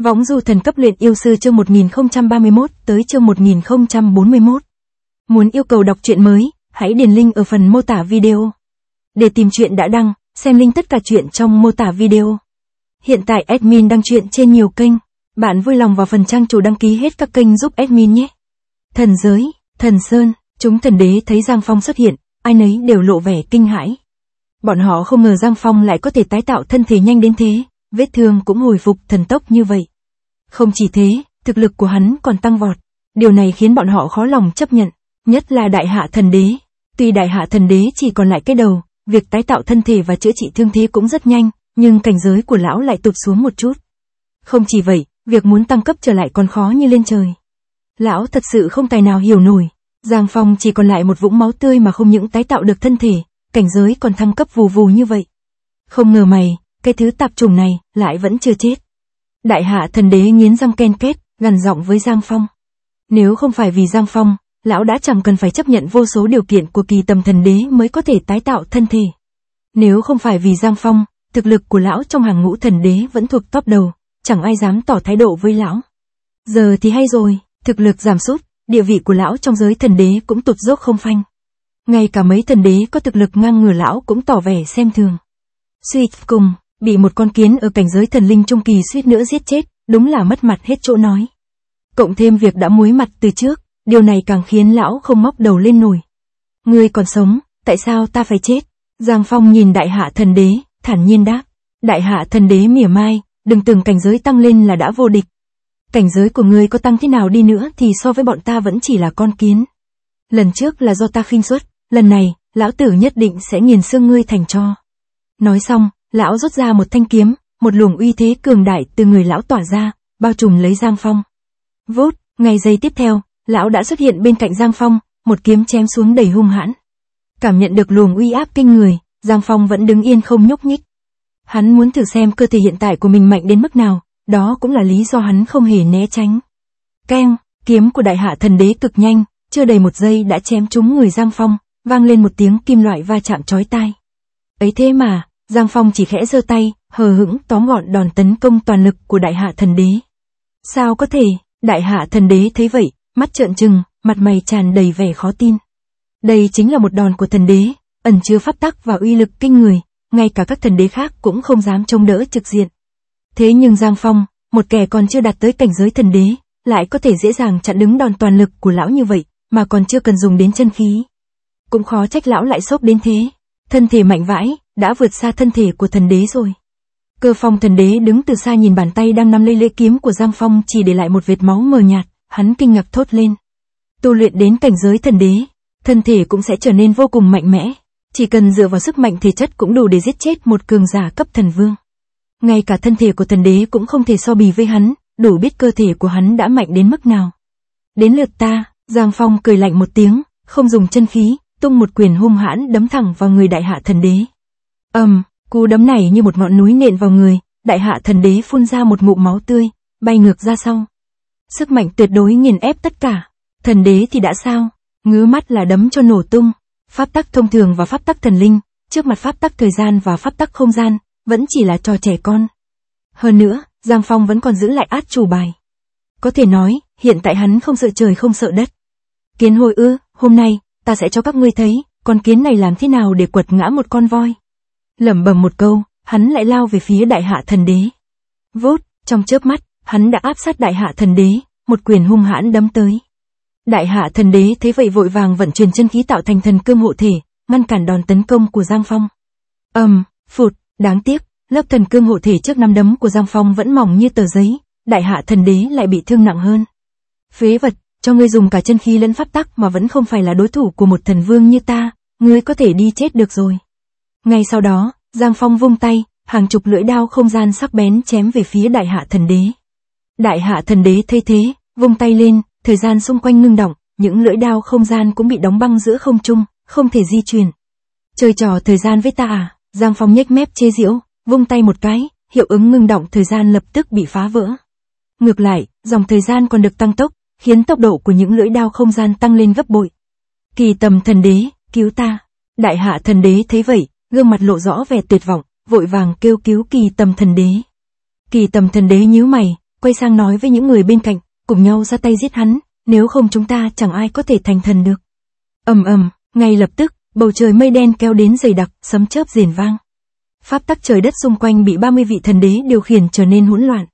Võng du thần cấp luyện yêu sư chương 1031 tới chương 1041. Muốn yêu cầu đọc truyện mới, hãy điền link ở phần mô tả video. Để tìm truyện đã đăng, xem link tất cả truyện trong mô tả video. Hiện tại admin đăng truyện trên nhiều kênh, bạn vui lòng vào phần trang chủ đăng ký hết các kênh giúp admin nhé. Thần giới, thần sơn, chúng thần đế thấy Giang Phong xuất hiện, ai nấy đều lộ vẻ kinh hãi. Bọn họ không ngờ Giang Phong lại có thể tái tạo thân thể nhanh đến thế, vết thương cũng hồi phục thần tốc như vậy. Không chỉ thế, thực lực của hắn còn tăng vọt. Điều này khiến bọn họ khó lòng chấp nhận, nhất là đại hạ thần đế. Tuy đại hạ thần đế chỉ còn lại cái đầu, việc tái tạo thân thể và chữa trị thương thế cũng rất nhanh, nhưng cảnh giới của lão lại tụt xuống một chút. Không chỉ vậy, việc muốn tăng cấp trở lại còn khó như lên trời. Lão thật sự không tài nào hiểu nổi. Giang Phong chỉ còn lại một vũng máu tươi mà không những tái tạo được thân thể, cảnh giới còn thăng cấp vù vù như vậy. Không ngờ mày, cái thứ tạp chủng này, lại vẫn chưa chết. Đại hạ thần đế nghiến răng ken kết, gằn giọng với Giang Phong. Nếu không phải vì Giang Phong, lão đã chẳng cần phải chấp nhận vô số điều kiện của kỳ tầm thần đế mới có thể tái tạo thân thể. Nếu không phải vì Giang Phong, thực lực của lão trong hàng ngũ thần đế vẫn thuộc top đầu, chẳng ai dám tỏ thái độ với lão. Giờ thì hay rồi, thực lực giảm sút, địa vị của lão trong giới thần đế cũng tụt dốc không phanh. Ngay cả mấy thần đế có thực lực ngang ngửa lão cũng tỏ vẻ xem thường. Suy cùng, bị một con kiến ở cảnh giới thần linh trung kỳ suýt nữa giết chết, đúng là mất mặt hết chỗ nói. Cộng thêm việc đã muối mặt từ trước, điều này càng khiến lão không móc đầu lên nổi. Ngươi còn sống, tại sao ta phải chết? Giang Phong nhìn đại hạ thần đế, thản nhiên đáp. Đại hạ thần đế mỉa mai, đừng tưởng cảnh giới tăng lên là đã vô địch. Cảnh giới của ngươi có tăng thế nào đi nữa thì so với bọn ta vẫn chỉ là con kiến. Lần trước là do ta khinh suất, lần này, lão tử nhất định sẽ nghiền xương ngươi thành tro. Nói xong, lão rút ra một thanh kiếm, một luồng uy thế cường đại từ người lão tỏa ra, bao trùm lấy Giang Phong. Vút, ngay giây tiếp theo, lão đã xuất hiện bên cạnh Giang Phong, một kiếm chém xuống đầy hung hãn. Cảm nhận được luồng uy áp kinh người, Giang Phong vẫn đứng yên không nhúc nhích. Hắn muốn thử xem cơ thể hiện tại của mình mạnh đến mức nào, đó cũng là lý do hắn không hề né tránh. Keng, kiếm của đại hạ thần đế cực nhanh, chưa đầy một giây đã chém trúng người Giang Phong, vang lên một tiếng kim loại va chạm chói tai. Ấy thế mà, Giang Phong chỉ khẽ giơ tay, hờ hững tóm gọn đòn tấn công toàn lực của đại hạ thần đế. Sao có thể? Đại hạ thần đế thấy vậy, mắt trợn trừng, mặt mày tràn đầy vẻ khó tin. Đây chính là một đòn của thần đế, ẩn chứa pháp tắc và uy lực kinh người, ngay cả các thần đế khác cũng không dám chống đỡ trực diện. Thế nhưng Giang Phong, một kẻ còn chưa đạt tới cảnh giới thần đế, lại có thể dễ dàng chặn đứng đòn toàn lực của lão như vậy, mà còn chưa cần dùng đến chân khí. Cũng khó trách lão lại sốc đến thế. Thân thể mạnh vãi, đã vượt xa thân thể của thần đế rồi. Cơ Phong thần đế đứng từ xa nhìn bàn tay đang nắm lấy lưỡi kiếm của Giang Phong chỉ để lại một vệt máu mờ nhạt, hắn kinh ngạc thốt lên. Tu luyện đến cảnh giới thần đế, thân thể cũng sẽ trở nên vô cùng mạnh mẽ, chỉ cần dựa vào sức mạnh thể chất cũng đủ để giết chết một cường giả cấp thần vương. Ngay cả thân thể của thần đế cũng không thể so bì với hắn, đủ biết cơ thể của hắn đã mạnh đến mức nào. Đến lượt ta, Giang Phong cười lạnh một tiếng, không dùng chân khí, tung một quyền hung hãn đấm thẳng vào người đại hạ thần đế. Cú đấm này như một ngọn núi nện vào người, đại hạ thần đế phun ra một ngụm máu tươi, bay ngược ra sau. Sức mạnh tuyệt đối nghiền ép tất cả. Thần đế thì đã sao? Ngứa mắt là đấm cho nổ tung. Pháp tắc thông thường và pháp tắc thần linh, trước mặt pháp tắc thời gian và pháp tắc không gian, vẫn chỉ là trò trẻ con. Hơn nữa, Giang Phong vẫn còn giữ lại át chủ bài. Có thể nói, hiện tại hắn không sợ trời không sợ đất. Kiến hồi ư, hôm nay, ta sẽ cho các ngươi thấy, con kiến này làm thế nào để quật ngã một con voi. Lẩm bẩm một câu, hắn lại lao về phía đại hạ thần đế. Vút, trong chớp mắt, hắn đã áp sát đại hạ thần đế, một quyền hung hãn đấm tới. Đại hạ thần đế thấy vậy vội vàng vận chuyển chân khí tạo thành thần cương hộ thể, ngăn cản đòn tấn công của Giang Phong. Phụt, đáng tiếc, lớp thần cương hộ thể trước năm đấm của Giang Phong vẫn mỏng như tờ giấy, đại hạ thần đế lại bị thương nặng hơn. Phế vật, cho ngươi dùng cả chân khí lẫn pháp tắc mà vẫn không phải là đối thủ của một thần vương như ta, ngươi có thể đi chết được rồi. Ngay sau đó, Giang Phong vung tay, hàng chục lưỡi đao không gian sắc bén chém về phía đại hạ thần đế. Đại hạ thần đế thấy thế, vung tay lên, thời gian xung quanh ngưng đọng, những lưỡi đao không gian cũng bị đóng băng giữa không trung, không thể di chuyển. Chơi trò thời gian với ta à? Giang Phong nhếch mép chế giễu, vung tay một cái, hiệu ứng ngưng đọng thời gian lập tức bị phá vỡ. Ngược lại, dòng thời gian còn được tăng tốc, khiến tốc độ của những lưỡi đao không gian tăng lên gấp bội. Kỳ tầm thần đế, cứu ta. Đại hạ thần đế thấy vậy, gương mặt lộ rõ vẻ tuyệt vọng, vội vàng kêu cứu kỳ tầm thần đế. Kỳ tầm thần đế nhíu mày, quay sang nói với những người bên cạnh, cùng nhau ra tay giết hắn, nếu không chúng ta chẳng ai có thể thành thần được. Ầm ầm, ngay lập tức, bầu trời mây đen kéo đến dày đặc, sấm chớp rền vang. Pháp tắc trời đất xung quanh bị 30 vị thần đế điều khiển trở nên hỗn loạn.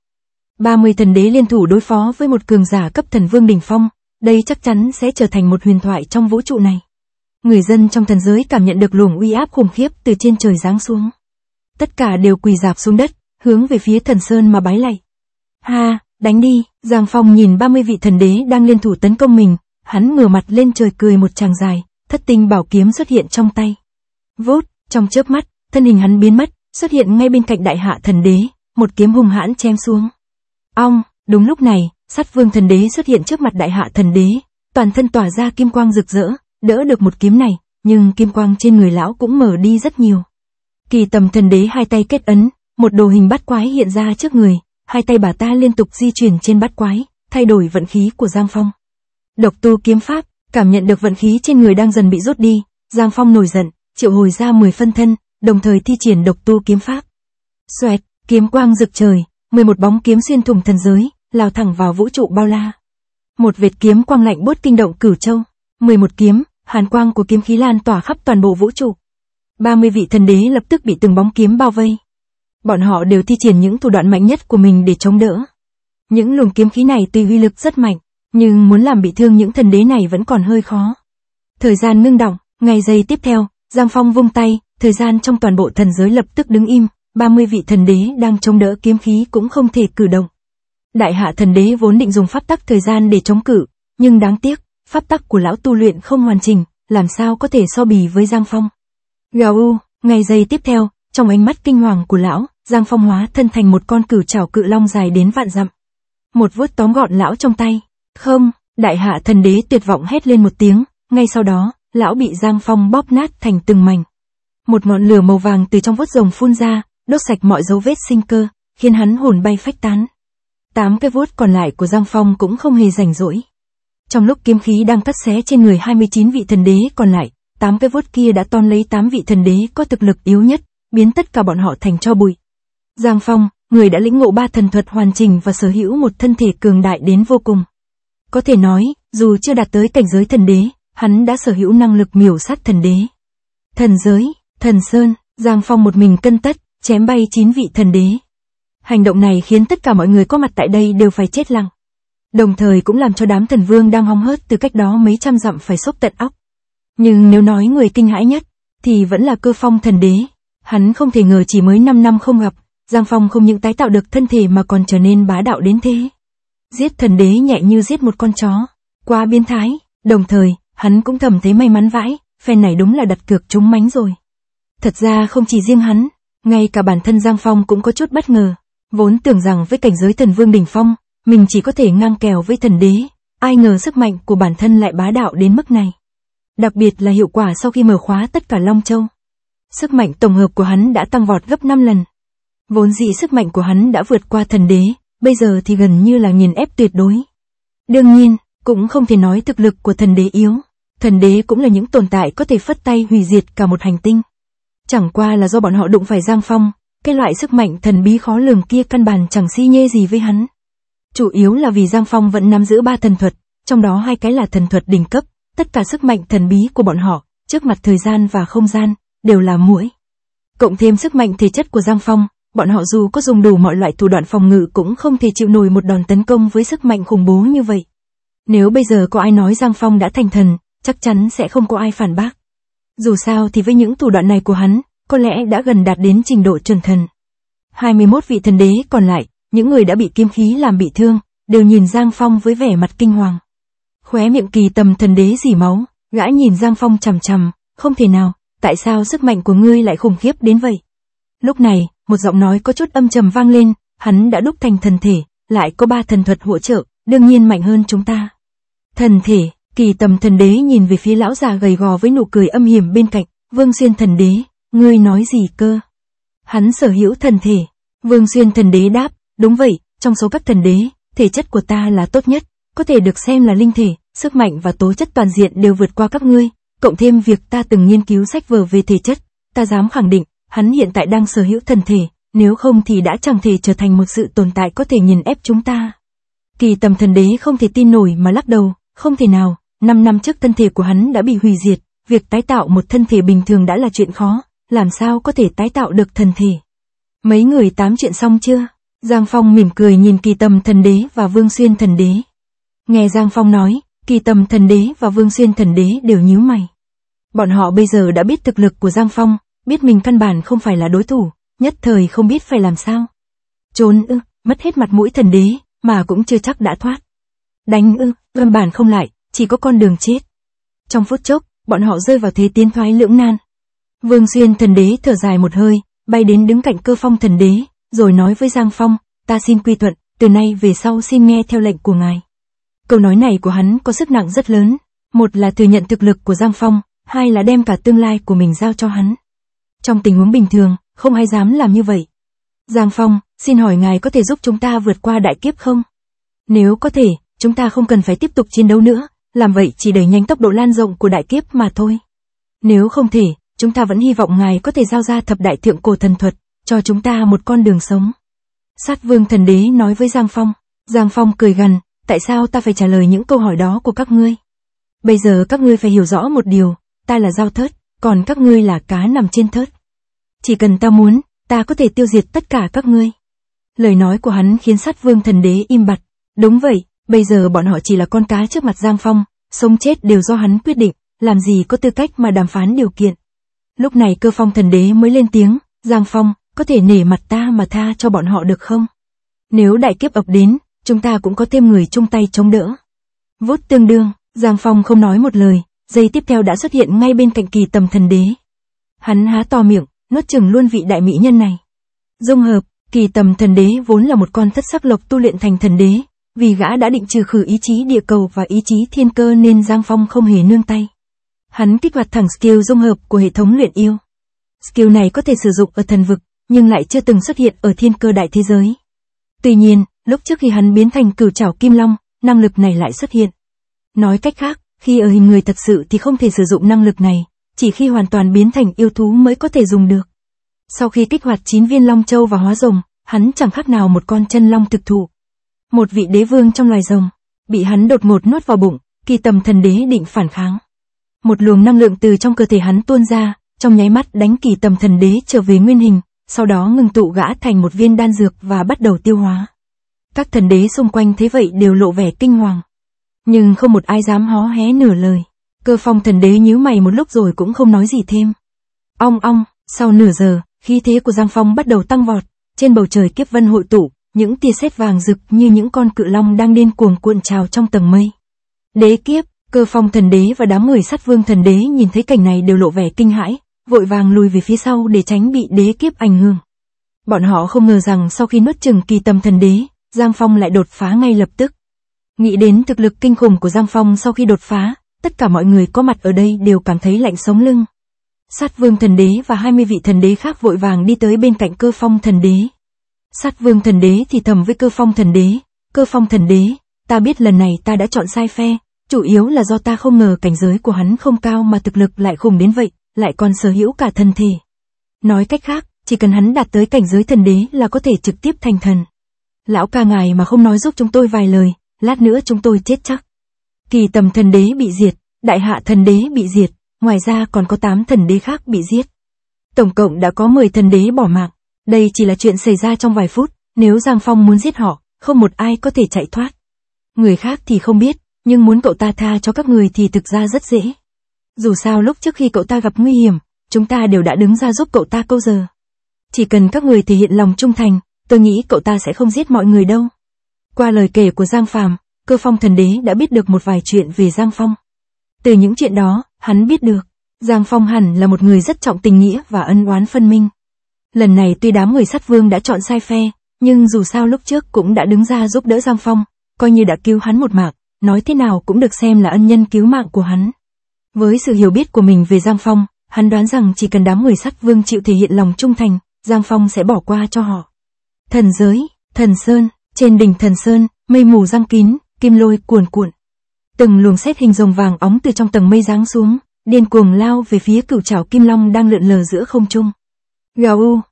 30 thần đế liên thủ đối phó với một cường giả cấp thần vương đỉnh phong, đây chắc chắn sẽ trở thành một huyền thoại trong vũ trụ này. Người dân trong thần giới cảm nhận được luồng uy áp khủng khiếp từ trên trời giáng xuống. Tất cả đều quỳ rạp xuống đất, hướng về phía thần sơn mà bái lạy. Ha, đánh đi, Giang Phong nhìn 30 vị thần đế đang liên thủ tấn công mình, hắn ngửa mặt lên trời cười một tràng dài, thất tinh bảo kiếm xuất hiện trong tay. Vút, trong chớp mắt, thân hình hắn biến mất, xuất hiện ngay bên cạnh đại hạ thần đế, một kiếm hung hãn chém xuống. Ong, đúng lúc này, Sát Vương thần đế xuất hiện trước mặt đại hạ thần đế, toàn thân tỏa ra kim quang rực rỡ, đỡ được một kiếm này, nhưng kim quang trên người lão cũng mở đi rất nhiều. Kỳ Tầm thần đế hai tay kết ấn, một đồ hình bát quái hiện ra trước người, hai tay bà ta liên tục di chuyển trên bát quái, thay đổi vận khí của Giang Phong. Độc tu kiếm pháp, cảm nhận được vận khí trên người đang dần bị rút đi, Giang Phong nổi giận, triệu hồi ra 10 phân thân, đồng thời thi triển độc tu kiếm pháp. Xoẹt, kiếm quang rực trời, 11 bóng kiếm xuyên thủng thần giới, lao thẳng vào vũ trụ bao la. Một vệt kiếm quang lạnh buốt kinh động cửu châu, 11 kiếm, hàn quang của kiếm khí lan tỏa khắp toàn bộ vũ trụ. 30 vị thần đế lập tức bị từng bóng kiếm bao vây. Bọn họ đều thi triển những thủ đoạn mạnh nhất của mình để chống đỡ. Những luồng kiếm khí này tuy uy lực rất mạnh, nhưng muốn làm bị thương những thần đế này vẫn còn hơi khó. Thời gian ngưng đọng, ngay giây tiếp theo, Giang Phong vung tay, thời gian trong toàn bộ thần giới lập tức đứng im, 30 vị thần đế đang chống đỡ kiếm khí cũng không thể cử động. Đại hạ thần đế vốn định dùng pháp tắc thời gian để chống cự, nhưng đáng tiếc, pháp tắc của lão tu luyện không hoàn chỉnh, làm sao có thể so bì với Giang Phong. Gào, ngay giây tiếp theo, trong ánh mắt kinh hoàng của lão, Giang Phong hóa thân thành một con cửu trảo cự long dài đến vạn dặm. Một vuốt tóm gọn lão trong tay. Không, đại hạ thần đế tuyệt vọng hét lên một tiếng, ngay sau đó, lão bị Giang Phong bóp nát thành từng mảnh. Một ngọn lửa màu vàng từ trong vuốt rồng phun ra, đốt sạch mọi dấu vết sinh cơ, khiến hắn hồn bay phách tán. 8 cái vuốt còn lại của Giang Phong cũng không hề rảnh rỗi. Trong lúc kiếm khí đang cắt xé trên người 29 vị thần đế còn lại, 8 cái vuốt kia đã ton lấy 8 vị thần đế có thực lực yếu nhất, biến tất cả bọn họ thành tro bụi. Giang Phong, người đã lĩnh ngộ 3 thần thuật hoàn chỉnh và sở hữu một thân thể cường đại đến vô cùng. Có thể nói, dù chưa đạt tới cảnh giới thần đế, hắn đã sở hữu năng lực miểu sát thần đế. Thần giới, thần sơn, Giang Phong một mình cân tất, chém bay 9 vị thần đế. Hành động này khiến tất cả mọi người có mặt tại đây đều phải chết lặng. Đồng thời cũng làm cho đám thần vương đang hóng hớt từ cách đó mấy trăm dặm phải sốc tận óc. Nhưng nếu nói người kinh hãi nhất, thì vẫn là Cơ Phong thần đế. Hắn không thể ngờ chỉ mới 5 năm không gặp, Giang Phong không những tái tạo được thân thể mà còn trở nên bá đạo đến thế. Giết thần đế nhẹ như giết một con chó. Quá biến thái, đồng thời, hắn cũng thầm thấy may mắn vãi, phen này đúng là đặt cược trúng mánh rồi. Thật ra không chỉ riêng hắn, ngay cả bản thân Giang Phong cũng có chút bất ngờ. Vốn tưởng rằng với cảnh giới thần vương đỉnh phong, mình chỉ có thể ngang kèo với thần đế, ai ngờ sức mạnh của bản thân lại bá đạo đến mức này. Đặc biệt là hiệu quả sau khi mở khóa tất cả Long Châu. Sức mạnh tổng hợp của hắn đã tăng vọt gấp 5 lần. Vốn dĩ sức mạnh của hắn đã vượt qua thần đế, bây giờ thì gần như là nghiền ép tuyệt đối. Đương nhiên, cũng không thể nói thực lực của thần đế yếu. Thần đế cũng là những tồn tại có thể phất tay hủy diệt cả một hành tinh. Chẳng qua là do bọn họ đụng phải Giang Phong, cái loại sức mạnh thần bí khó lường kia căn bản chẳng si nhê gì với hắn. Chủ yếu là vì Giang Phong vẫn nắm giữ 3 thần thuật, trong đó 2 cái là thần thuật đỉnh cấp, tất cả sức mạnh thần bí của bọn họ, trước mặt thời gian và không gian, đều là muỗi. Cộng thêm sức mạnh thể chất của Giang Phong, bọn họ dù có dùng đủ mọi loại thủ đoạn phòng ngự cũng không thể chịu nổi một đòn tấn công với sức mạnh khủng bố như vậy. Nếu bây giờ có ai nói Giang Phong đã thành thần, chắc chắn sẽ không có ai phản bác. Dù sao thì với những thủ đoạn này của hắn, có lẽ đã gần đạt đến trình độ chuẩn thần. 21 vị thần đế còn lại, những người đã bị kiếm khí làm bị thương, đều nhìn Giang Phong với vẻ mặt kinh hoàng. Khóe miệng Kỳ Tầm thần đế rỉ máu, gã nhìn Giang Phong chằm chằm, không thể nào, tại sao sức mạnh của ngươi lại khủng khiếp đến vậy? Lúc này, một giọng nói có chút âm trầm vang lên, hắn đã đúc thành thần thể, lại có 3 thần thuật hỗ trợ, đương nhiên mạnh hơn chúng ta. Thần thể, Kỳ Tầm thần đế nhìn về phía lão già gầy gò với nụ cười âm hiểm bên cạnh, Vương Xuyên thần đế, ngươi nói gì cơ? Hắn sở hữu thần thể. Vương Xuyên thần đế đáp, đúng vậy, trong số các thần đế, thể chất của ta là tốt nhất, có thể được xem là linh thể, sức mạnh và tố chất toàn diện đều vượt qua các ngươi, cộng thêm việc ta từng nghiên cứu sách vở về thể chất, ta dám khẳng định, hắn hiện tại đang sở hữu thần thể, nếu không thì đã chẳng thể trở thành một sự tồn tại có thể nghiền ép chúng ta. Kỳ Tầm Thần Đế không thể tin nổi mà lắc đầu, không thể nào, 5 năm trước thân thể của hắn đã bị hủy diệt, việc tái tạo một thân thể bình thường đã là chuyện khó, làm sao có thể tái tạo được thần thể. Mấy người tám chuyện xong chưa? Giang Phong mỉm cười nhìn Kỳ Tầm Thần Đế và Vương Xuyên Thần Đế. Nghe Giang Phong nói, Kỳ Tầm Thần Đế và Vương Xuyên Thần Đế đều nhíu mày. Bọn họ bây giờ đã biết thực lực của Giang Phong, biết mình căn bản không phải là đối thủ, nhất thời không biết phải làm sao. Trốn ư, mất hết mặt mũi thần đế, mà cũng chưa chắc đã thoát. Đánh ư, căn bản không lại, chỉ có con đường chết. Trong phút chốc, bọn họ rơi vào thế tiến thoái lưỡng nan. Vương Xuyên Thần Đế thở dài một hơi, bay đến đứng cạnh Cơ Phong Thần Đế, rồi nói với Giang Phong, ta xin quy thuận, từ nay về sau xin nghe theo lệnh của ngài. Câu nói này của hắn có sức nặng rất lớn, một là thừa nhận thực lực của Giang Phong, hai là đem cả tương lai của mình giao cho hắn. Trong tình huống bình thường, không ai dám làm như vậy. Giang Phong, xin hỏi ngài có thể giúp chúng ta vượt qua đại kiếp không? Nếu có thể, chúng ta không cần phải tiếp tục chiến đấu nữa, làm vậy chỉ đẩy nhanh tốc độ lan rộng của đại kiếp mà thôi. Nếu không thể, chúng ta vẫn hy vọng ngài có thể giao ra thập đại thượng cổ thần thuật, cho chúng ta một con đường sống. Sát Vương Thần Đế nói với Giang Phong. Giang Phong cười gằn, tại sao ta phải trả lời những câu hỏi đó của các ngươi? Bây giờ các ngươi phải hiểu rõ một điều, ta là dao thớt, còn các ngươi là cá nằm trên thớt. Chỉ cần ta muốn, ta có thể tiêu diệt tất cả các ngươi. Lời nói của hắn khiến Sát Vương Thần Đế im bặt. Đúng vậy, bây giờ bọn họ chỉ là con cá trước mặt Giang Phong, sống chết đều do hắn quyết định, làm gì có tư cách mà đàm phán điều kiện. Lúc này Cơ Phong Thần Đế mới lên tiếng, Giang Phong, có thể nể mặt ta mà tha cho bọn họ được không? Nếu đại kiếp ập đến, chúng ta cũng có thêm người chung tay chống đỡ. Vút tương đương, Giang Phong không nói một lời, giây tiếp theo đã xuất hiện ngay bên cạnh Kỳ Tầm Thần Đế. Hắn há to miệng, nuốt chửng luôn vị đại mỹ nhân này. Dung hợp, Kỳ Tầm Thần Đế vốn là một con thất sắc lộc tu luyện thành thần đế, vì gã đã định trừ khử ý chí địa cầu và ý chí thiên cơ nên Giang Phong không hề nương tay. Hắn kích hoạt thẳng skill dung hợp của hệ thống luyện yêu. Skill này có thể sử dụng ở thần vực, nhưng lại chưa từng xuất hiện ở thiên cơ đại thế giới. Tuy nhiên, lúc trước khi hắn biến thành Cửu Trảo Kim Long, năng lực này lại xuất hiện. Nói cách khác, khi ở hình người thật sự thì không thể sử dụng năng lực này, chỉ khi hoàn toàn biến thành yêu thú mới có thể dùng được. Sau khi kích hoạt 9 viên Long Châu và hóa rồng, hắn chẳng khác nào một con chân long thực thụ. Một vị đế vương trong loài rồng, bị hắn đột ngột nuốt vào bụng, Kỳ Tầm Thần Đế định phản kháng. Một luồng năng lượng từ trong cơ thể hắn tuôn ra, trong nháy mắt đánh Kỳ Tầm Thần Đế trở về nguyên hình, sau đó ngưng tụ gã thành một viên đan dược và bắt đầu tiêu hóa. Các thần đế xung quanh thấy vậy đều lộ vẻ kinh hoàng. Nhưng không một ai dám hó hé nửa lời. Cơ Phong Thần Đế nhíu mày một lúc rồi cũng không nói gì thêm. Ong ong, sau nửa giờ, khí thế của Giang Phong bắt đầu tăng vọt, trên bầu trời kiếp vân hội tụ, những tia sét vàng rực như những con cự long đang điên cuồng cuộn trào trong tầng mây. Đế kiếp, Cơ Phong Thần Đế và đám người Sát Vương Thần Đế nhìn thấy cảnh này đều lộ vẻ kinh hãi, vội vàng lùi về phía sau để tránh bị đế kiếp ảnh hưởng. Bọn họ không ngờ rằng sau khi nuốt chửng Kỳ Tầm Thần Đế, Giang Phong lại đột phá ngay lập tức. Nghĩ đến thực lực kinh khủng của Giang Phong sau khi đột phá, tất cả mọi người có mặt ở đây đều cảm thấy lạnh sống lưng. Sát Vương Thần Đế và 20 vị thần đế khác vội vàng đi tới bên cạnh Cơ Phong Thần Đế. Sát Vương Thần Đế thì thầm với Cơ Phong Thần Đế, Cơ Phong Thần Đế, ta biết lần này ta đã chọn sai phe, chủ yếu là do ta không ngờ cảnh giới của hắn không cao mà thực lực lại khủng đến vậy, lại còn sở hữu cả thần thể. Nói cách khác, chỉ cần hắn đạt tới cảnh giới thần đế là có thể trực tiếp thành thần. Lão ca ngài mà không nói giúp chúng tôi vài lời, lát nữa chúng tôi chết chắc. Kỳ Tầm Thần Đế bị diệt, Đại Hạ Thần Đế bị diệt, ngoài ra còn có 8 thần đế khác bị giết. Tổng cộng đã có 10 thần đế bỏ mạng. Đây chỉ là chuyện xảy ra trong vài phút, nếu Giang Phong muốn giết họ, không một ai có thể chạy thoát. Người khác thì không biết, nhưng muốn cậu ta tha cho các người thì thực ra rất dễ. Dù sao lúc trước khi cậu ta gặp nguy hiểm, chúng ta đều đã đứng ra giúp cậu ta câu giờ. Chỉ cần các người thể hiện lòng trung thành, tôi nghĩ cậu ta sẽ không giết mọi người đâu. Qua lời kể của Giang Phàm, Cơ Phong Thần Đế đã biết được một vài chuyện về Giang Phong. Từ những chuyện đó, hắn biết được, Giang Phong hẳn là một người rất trọng tình nghĩa và ân oán phân minh. Lần này tuy đám người Sát Vương đã chọn sai phe, nhưng dù sao lúc trước cũng đã đứng ra giúp đỡ Giang Phong, coi như đã cứu hắn một mạng, nói thế nào cũng được xem là ân nhân cứu mạng của hắn. Với sự hiểu biết của mình về Giang Phong, hắn đoán rằng chỉ cần đám người Sát Vương chịu thể hiện lòng trung thành, Giang Phong sẽ bỏ qua cho họ. Thần giới, Thần Sơn, trên đỉnh Thần Sơn, mây mù giăng kín, kim lôi cuồn cuộn. Từng luồng sét hình rồng vàng óng từ trong tầng mây giáng xuống, điên cuồng lao về phía Cửu Trảo Kim Long đang lượn lờ giữa không trung. Gào u,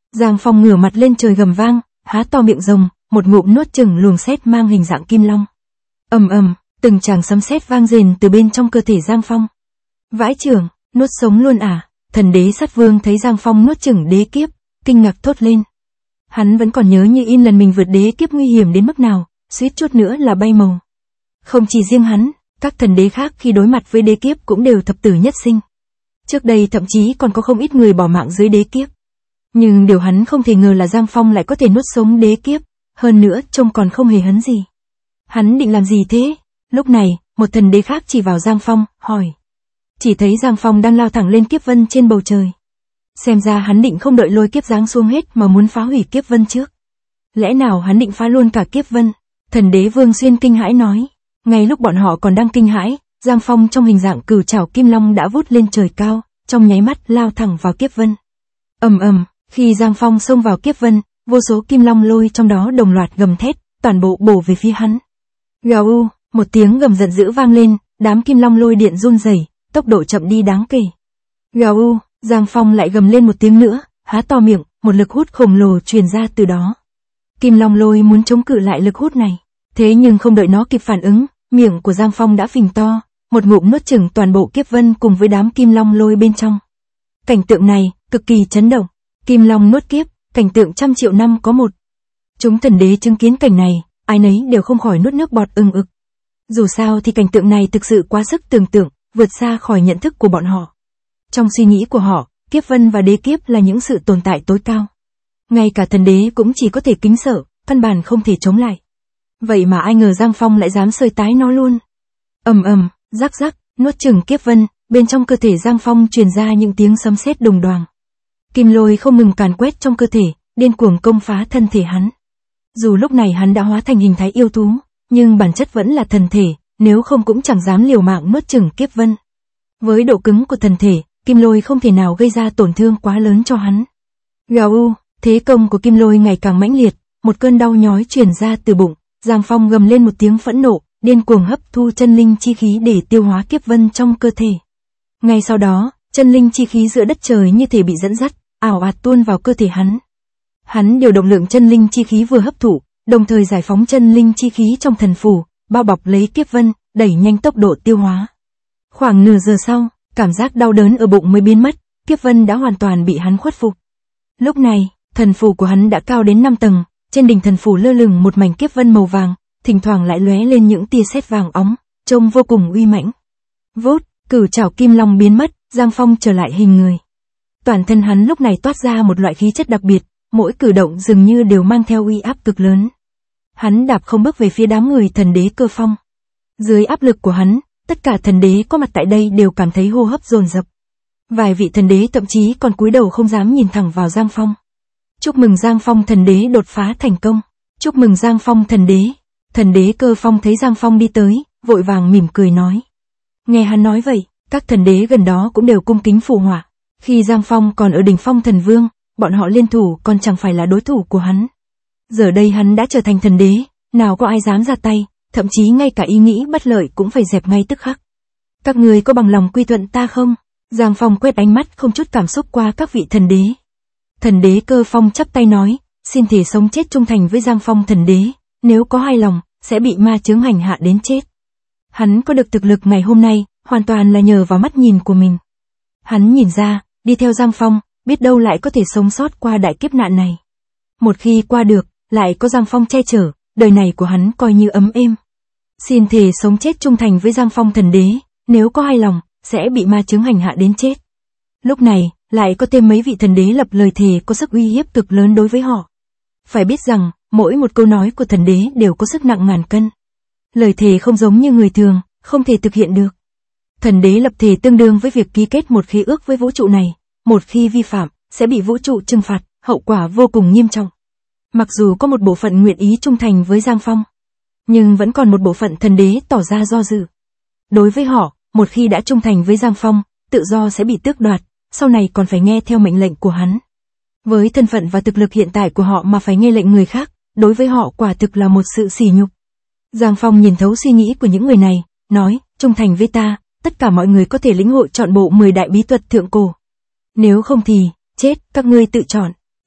Giang Phong ngửa mặt lên trời gầm vang, há to miệng rồng, một ngụm nuốt chửng luồng sét mang hình dạng kim long. Ầm ầm, từng tràng sấm sét vang rền từ bên trong cơ thể Giang Phong. Vãi chưởng, nuốt sống luôn à? Thần đế sát vương thấy Giang Phong nuốt chửng đế kiếp, kinh ngạc thốt lên. Hắn vẫn còn nhớ như in lần mình vượt đế kiếp nguy hiểm đến mức nào, suýt chút nữa là bay màu. Không chỉ riêng hắn, các thần đế khác khi đối mặt với đế kiếp cũng đều thập tử nhất sinh. Trước đây thậm chí còn có không ít người bỏ mạng dưới đế kiếp. Nhưng điều hắn không thể ngờ là Giang Phong lại có thể nuốt sống đế kiếp, hơn nữa trông còn không hề hấn gì. Hắn định làm gì thế? Lúc này, một thần đế khác chỉ vào Giang Phong, hỏi. Chỉ thấy Giang Phong đang lao thẳng lên kiếp vân trên bầu trời. Xem ra hắn định không đợi lôi kiếp giáng xuống hết mà muốn phá hủy kiếp vân trước. Lẽ nào hắn định phá luôn cả kiếp vân? Thần đế Vương Xuyên kinh hãi nói. Ngay lúc bọn họ còn đang kinh hãi, Giang Phong trong hình dạng cửu trảo kim long đã vút lên trời cao, trong nháy mắt lao thẳng vào kiếp vân. Ầm ầm, khi Giang Phong xông vào kiếp vân, vô số kim long lôi trong đó đồng loạt gầm thét, toàn bộ bổ về phía hắn. Gào u, một tiếng gầm giận dữ vang lên, đám kim long lôi điện run rẩy, tốc độ chậm đi đáng kể. Gào u, Giang Phong lại gầm lên một tiếng nữa, há to miệng, một lực hút khổng lồ truyền ra từ đó. Kim long lôi muốn chống cự lại lực hút này, thế nhưng không đợi nó kịp phản ứng, miệng của Giang Phong đã phình to, một ngụm nuốt chửng toàn bộ kiếp vân cùng với đám kim long lôi bên trong. Cảnh tượng này, cực kỳ chấn động. Kim long nuốt kiếp, cảnh tượng trăm triệu năm có một. Chúng thần đế chứng kiến cảnh này, ai nấy đều không khỏi nuốt nước bọt ưng ực. Dù sao thì cảnh tượng này thực sự quá sức tưởng tượng, vượt xa khỏi nhận thức của bọn họ. Trong suy nghĩ của họ, kiếp vân và đế kiếp là những sự tồn tại tối cao. Ngay cả thần đế cũng chỉ có thể kính sợ, căn bản không thể chống lại. Vậy mà ai ngờ Giang Phong lại dám sơi tái nó luôn. Ầm ầm, rắc rắc, nuốt chửng kiếp vân, bên trong cơ thể Giang Phong truyền ra những tiếng sấm sét đùng đoàng. Kim lôi không ngừng càn quét trong cơ thể, điên cuồng công phá thân thể hắn. Dù lúc này hắn đã hóa thành hình thái yêu thú, nhưng bản chất vẫn là thần thể, nếu không cũng chẳng dám liều mạng nuốt chửng kiếp vân. Với độ cứng của thần thể, kim lôi không thể nào gây ra tổn thương quá lớn cho hắn. Gào u, thế công của kim lôi ngày càng mãnh liệt, một cơn đau nhói truyền ra từ bụng, Giang Phong gầm lên một tiếng phẫn nộ, điên cuồng hấp thu chân linh chi khí để tiêu hóa kiếp vân trong cơ thể. Ngay sau đó, chân linh chi khí giữa đất trời như thể bị dẫn dắt, ảo ạt tuôn vào cơ thể hắn. Hắn điều động lượng chân linh chi khí vừa hấp thụ, đồng thời giải phóng chân linh chi khí trong thần phù, bao bọc lấy kiếp vân, đẩy nhanh tốc độ tiêu hóa. Khoảng nửa giờ sau, cảm giác đau đớn ở bụng mới biến mất, kiếp vân đã hoàn toàn bị hắn khuất phục. Lúc này, thần phù của hắn đã cao đến 5 tầng, trên đỉnh thần phù lơ lửng một mảnh kiếp vân màu vàng, thỉnh thoảng lại lóe lên những tia sét vàng óng, trông vô cùng uy mãnh. Vút, cửu trảo kim long biến mất, Giang Phong trở lại hình người. Toàn thân hắn lúc này toát ra một loại khí chất đặc biệt, mỗi cử động dường như đều mang theo uy áp cực lớn. Hắn đạp không bước về phía đám người thần đế Cơ Phong. Dưới áp lực của hắn, tất cả thần đế có mặt tại đây đều cảm thấy hô hấp dồn dập. Vài vị thần đế thậm chí còn cúi đầu không dám nhìn thẳng vào Giang Phong. Chúc mừng Giang Phong thần đế đột phá thành công. Chúc mừng Giang Phong thần đế. Thần đế Cơ Phong thấy Giang Phong đi tới, vội vàng mỉm cười nói. Nghe hắn nói vậy, các thần đế gần đó cũng đều cung kính phù họa. Khi Giang Phong còn ở đỉnh phong thần vương, bọn họ liên thủ còn chẳng phải là đối thủ của hắn. Giờ đây hắn đã trở thành thần đế, nào có ai dám ra tay, thậm chí ngay cả ý nghĩ bất lợi cũng phải dẹp ngay tức khắc. Các người có bằng lòng quy thuận ta không? Giang Phong quét ánh mắt không chút cảm xúc qua các vị thần đế. Thần đế Cơ Phong chắp tay nói, xin thề sống chết trung thành với Giang Phong thần đế, nếu có hai lòng, sẽ bị ma chướng hành hạ đến chết. Hắn có được thực lực ngày hôm nay, hoàn toàn là nhờ vào mắt nhìn của mình. Hắn nhìn ra, đi theo Giang Phong, biết đâu lại có thể sống sót qua đại kiếp nạn này. Một khi qua được, lại có Giang Phong che chở, đời này của hắn coi như ấm êm. Xin thề sống chết trung thành với Giang Phong thần đế, nếu có hai lòng, sẽ bị ma chướng hành hạ đến chết. Lúc này, lại có thêm mấy vị thần đế lập lời thề có sức uy hiếp cực lớn đối với họ. Phải biết rằng, mỗi một câu nói của thần đế đều có sức nặng ngàn cân. Lời thề không giống như người thường, không thể thực hiện được. Thần đế lập thề tương đương với việc ký kết một khí ước với vũ trụ này, một khi vi phạm, sẽ bị vũ trụ trừng phạt, hậu quả vô cùng nghiêm trọng. Mặc dù có một bộ phận nguyện ý trung thành với Giang Phong, nhưng vẫn còn một bộ phận thần đế tỏ ra do dự. Đối với họ, một khi đã trung thành với Giang Phong, tự do sẽ bị tước đoạt, sau này còn phải nghe theo mệnh lệnh của hắn. Với thân phận và thực lực hiện tại của họ mà phải nghe lệnh người khác, đối với họ quả thực là một sự sỉ nhục. Giang Phong nhìn thấu suy nghĩ của những người này, nói, trung thành với ta, tất cả mọi người có thể lĩnh hội trọn bộ 10 đại bí thuật thượng cổ. Nếu không thì, chết, các ngươi tự chọn.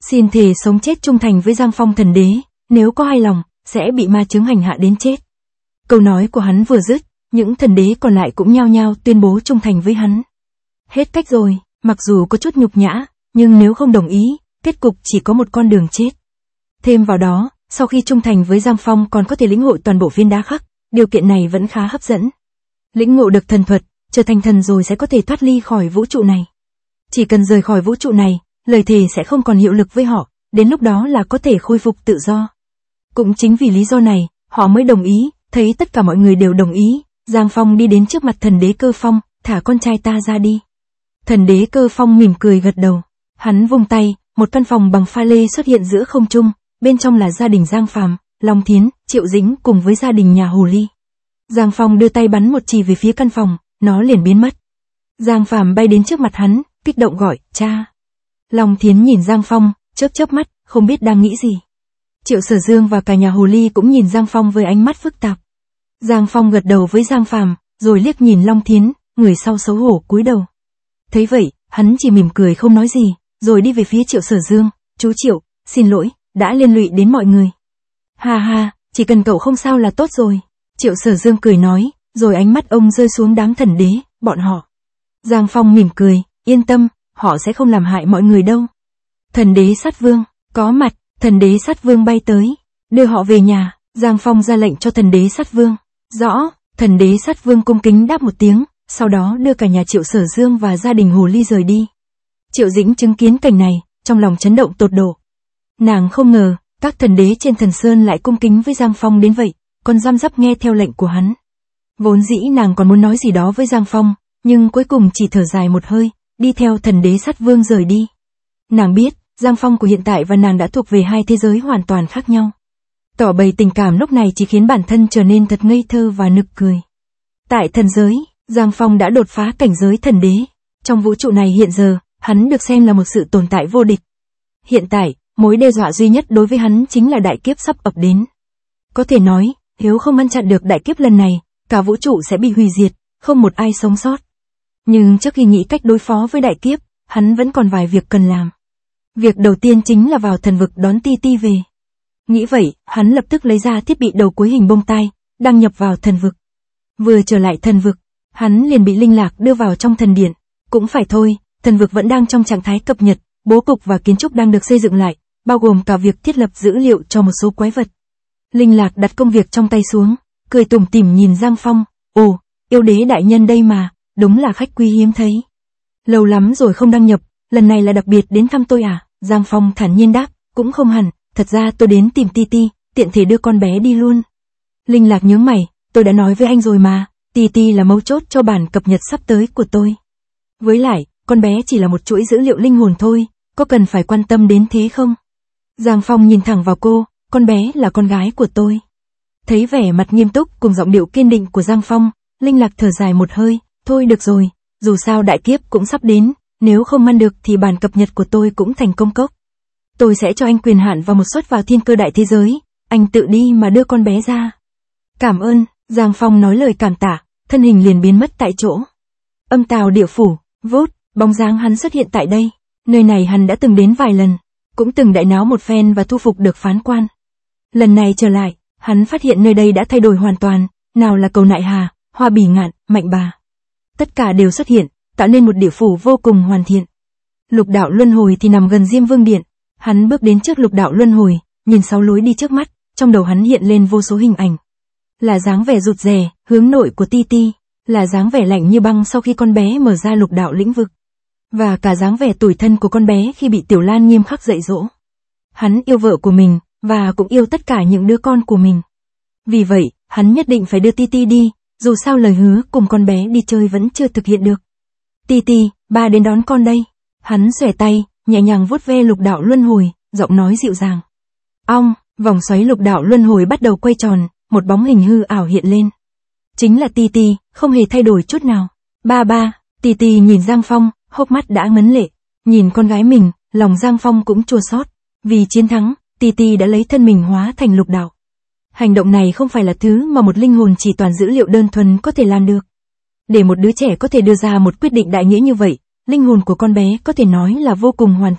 Xin thề sống chết trung thành với Giang Phong thần đế, nếu có hai lòng, sẽ bị ma chướng hành hạ đến chết. Câu nói của hắn vừa dứt, những thần đế còn lại cũng nhao nhao tuyên bố trung thành với hắn. Hết cách rồi, mặc dù có chút nhục nhã, nhưng nếu không đồng ý, kết cục chỉ có một con đường chết. Thêm vào đó, sau khi trung thành với Giang Phong còn có thể lĩnh hội toàn bộ viên đá khắc, điều kiện này vẫn khá hấp dẫn. Lĩnh ngộ được thần thuật, trở thành thần rồi sẽ có thể thoát ly khỏi vũ trụ này. Chỉ cần rời khỏi vũ trụ này, lời thề sẽ không còn hiệu lực với họ, đến lúc đó là có thể khôi phục tự do. Cũng chính vì lý do này, họ mới đồng ý, thấy tất cả mọi người đều đồng ý, Giang Phong đi đến trước mặt thần đế Cơ Phong, thả con trai ta ra đi. Thần đế Cơ Phong mỉm cười gật đầu, hắn vung tay, một căn phòng bằng pha lê xuất hiện giữa không trung, bên trong là gia đình Giang Phàm, Long Thiến, Triệu Dĩnh cùng với gia đình nhà Hồ Ly. Giang Phong đưa tay bắn một chỉ về phía căn phòng, nó liền biến mất. Giang Phàm bay đến trước mặt hắn, kích động gọi, cha. Long Thiến nhìn Giang Phong, chớp mắt, không biết đang nghĩ gì. Triệu Sở Dương và cả nhà Hồ Ly cũng nhìn Giang Phong với ánh mắt phức tạp. Giang Phong gật đầu với Giang Phàm, rồi liếc nhìn Long Thiến, người sau xấu hổ cúi đầu. Thấy vậy, hắn chỉ mỉm cười không nói gì, rồi đi về phía Triệu Sở Dương, chú Triệu, xin lỗi, đã liên lụy đến mọi người. Ha ha, chỉ cần cậu không sao là tốt rồi. Triệu Sở Dương cười nói, rồi ánh mắt ông rơi xuống đám thần đế, bọn họ. Giang Phong mỉm cười, yên tâm, họ sẽ không làm hại mọi người đâu. Thần đế Sát Vương, có mặt, thần đế Sát Vương bay tới, đưa họ về nhà, Giang Phong ra lệnh cho thần đế Sát Vương. Rõ, thần đế Sát Vương cung kính đáp một tiếng, sau đó đưa cả nhà Triệu Sở Dương và gia đình Hồ Ly rời đi. Triệu Dĩnh chứng kiến cảnh này, trong lòng chấn động tột độ. Nàng không ngờ, các thần đế trên thần sơn lại cung kính với Giang Phong đến vậy, còn răm rắp nghe theo lệnh của hắn. Vốn dĩ nàng còn muốn nói gì đó với Giang Phong, nhưng cuối cùng chỉ thở dài một hơi, đi theo thần đế Sát Vương rời đi. Nàng biết, Giang Phong của hiện tại và nàng đã thuộc về hai thế giới hoàn toàn khác nhau. Tỏ bày tình cảm lúc này chỉ khiến bản thân trở nên thật ngây thơ và nực cười. Tại thần giới, Giang Phong đã đột phá cảnh giới thần đế. Trong vũ trụ này hiện giờ, hắn được xem là một sự tồn tại vô địch. Hiện tại, mối đe dọa duy nhất đối với hắn chính là đại kiếp sắp ập đến. Có thể nói, nếu không ngăn chặn được đại kiếp lần này, cả vũ trụ sẽ bị hủy diệt, không một ai sống sót. Nhưng trước khi nghĩ cách đối phó với đại kiếp, hắn vẫn còn vài việc cần làm. Việc đầu tiên chính là vào thần vực đón Ti Ti về. Nghĩ vậy, hắn lập tức lấy ra thiết bị đầu cuối hình bông tai, đăng nhập vào thần vực. Vừa trở lại thần vực, hắn liền bị Linh Lạc đưa vào trong thần điện. Cũng phải thôi, thần vực vẫn đang trong trạng thái cập nhật, bố cục và kiến trúc đang được xây dựng lại, bao gồm cả việc thiết lập dữ liệu cho một số quái vật. Linh Lạc đặt công việc trong tay xuống, cười tủm tỉm nhìn Giang Phong, ồ, yêu đế đại nhân đây mà, đúng là khách quý hiếm thấy. Lâu lắm rồi không đăng nhập, lần này là đặc biệt đến thăm tôi à? Giang Phong thản nhiên đáp, cũng không hẳn, thật ra tôi đến tìm Ti Ti, tiện thể đưa con bé đi luôn. Linh Lạc nhướng mày, tôi đã nói với anh rồi mà, Ti Ti là mấu chốt cho bản cập nhật sắp tới của tôi. Với lại, con bé chỉ là một chuỗi dữ liệu linh hồn thôi, có cần phải quan tâm đến thế không? Giang Phong nhìn thẳng vào cô, con bé là con gái của tôi. Thấy vẻ mặt nghiêm túc cùng giọng điệu kiên định của Giang Phong, Linh Lạc thở dài một hơi, thôi được rồi, dù sao đại kiếp cũng sắp đến, nếu không ngăn được thì bản cập nhật của tôi cũng thành công cốc. Tôi sẽ cho anh quyền hạn và một suất vào thiên cơ đại thế giới, anh tự đi mà đưa con bé ra. Cảm ơn, Giang Phong nói lời cảm tạ, thân hình liền biến mất tại chỗ. Âm tào địa phủ, vút, bóng dáng hắn xuất hiện tại đây, nơi này hắn đã từng đến vài lần, cũng từng đại náo một phen và thu phục được phán quan. Lần này trở lại, hắn phát hiện nơi đây đã thay đổi hoàn toàn, nào là Cầu Nại Hà, Hoa Bỉ Ngạn, Mạnh Bà. Tất cả đều xuất hiện, tạo nên một địa phủ vô cùng hoàn thiện. Lục đạo luân hồi thì nằm gần Diêm Vương Điện, hắn bước đến trước lục đạo luân hồi, nhìn 6 lối đi trước mắt, trong đầu hắn hiện lên vô số hình ảnh. Là dáng vẻ rụt rè, hướng nội của Ti Ti, là dáng vẻ lạnh như băng sau khi con bé mở ra lục đạo lĩnh vực, và cả dáng vẻ tủi thân của con bé khi bị Tiểu Lan nghiêm khắc dạy dỗ. Hắn yêu vợ của mình, và cũng yêu tất cả những đứa con của mình. Vì vậy, hắn nhất định phải đưa Ti Ti đi, dù sao lời hứa cùng con bé đi chơi vẫn chưa thực hiện được. Ti Ti, ba đến đón con đây. Hắn xòe tay, nhẹ nhàng vuốt ve lục đạo luân hồi, giọng nói dịu dàng. Ong, vòng xoáy lục đạo luân hồi bắt đầu quay tròn, một bóng hình hư ảo hiện lên. Chính là Ti Ti, không hề thay đổi chút nào. Ba, Ti Ti nhìn Giang Phong, hốc mắt đã ngấn lệ. Nhìn con gái mình, lòng Giang Phong cũng chua xót. Vì chiến thắng, Ti Ti đã lấy thân mình hóa thành lục đạo. Hành động này không phải là thứ mà một linh hồn chỉ toàn dữ liệu đơn thuần có thể làm được. Để một đứa trẻ có thể đưa ra một quyết định đại nghĩa như vậy, linh hồn của con bé có thể nói là vô cùng hoàn thiện,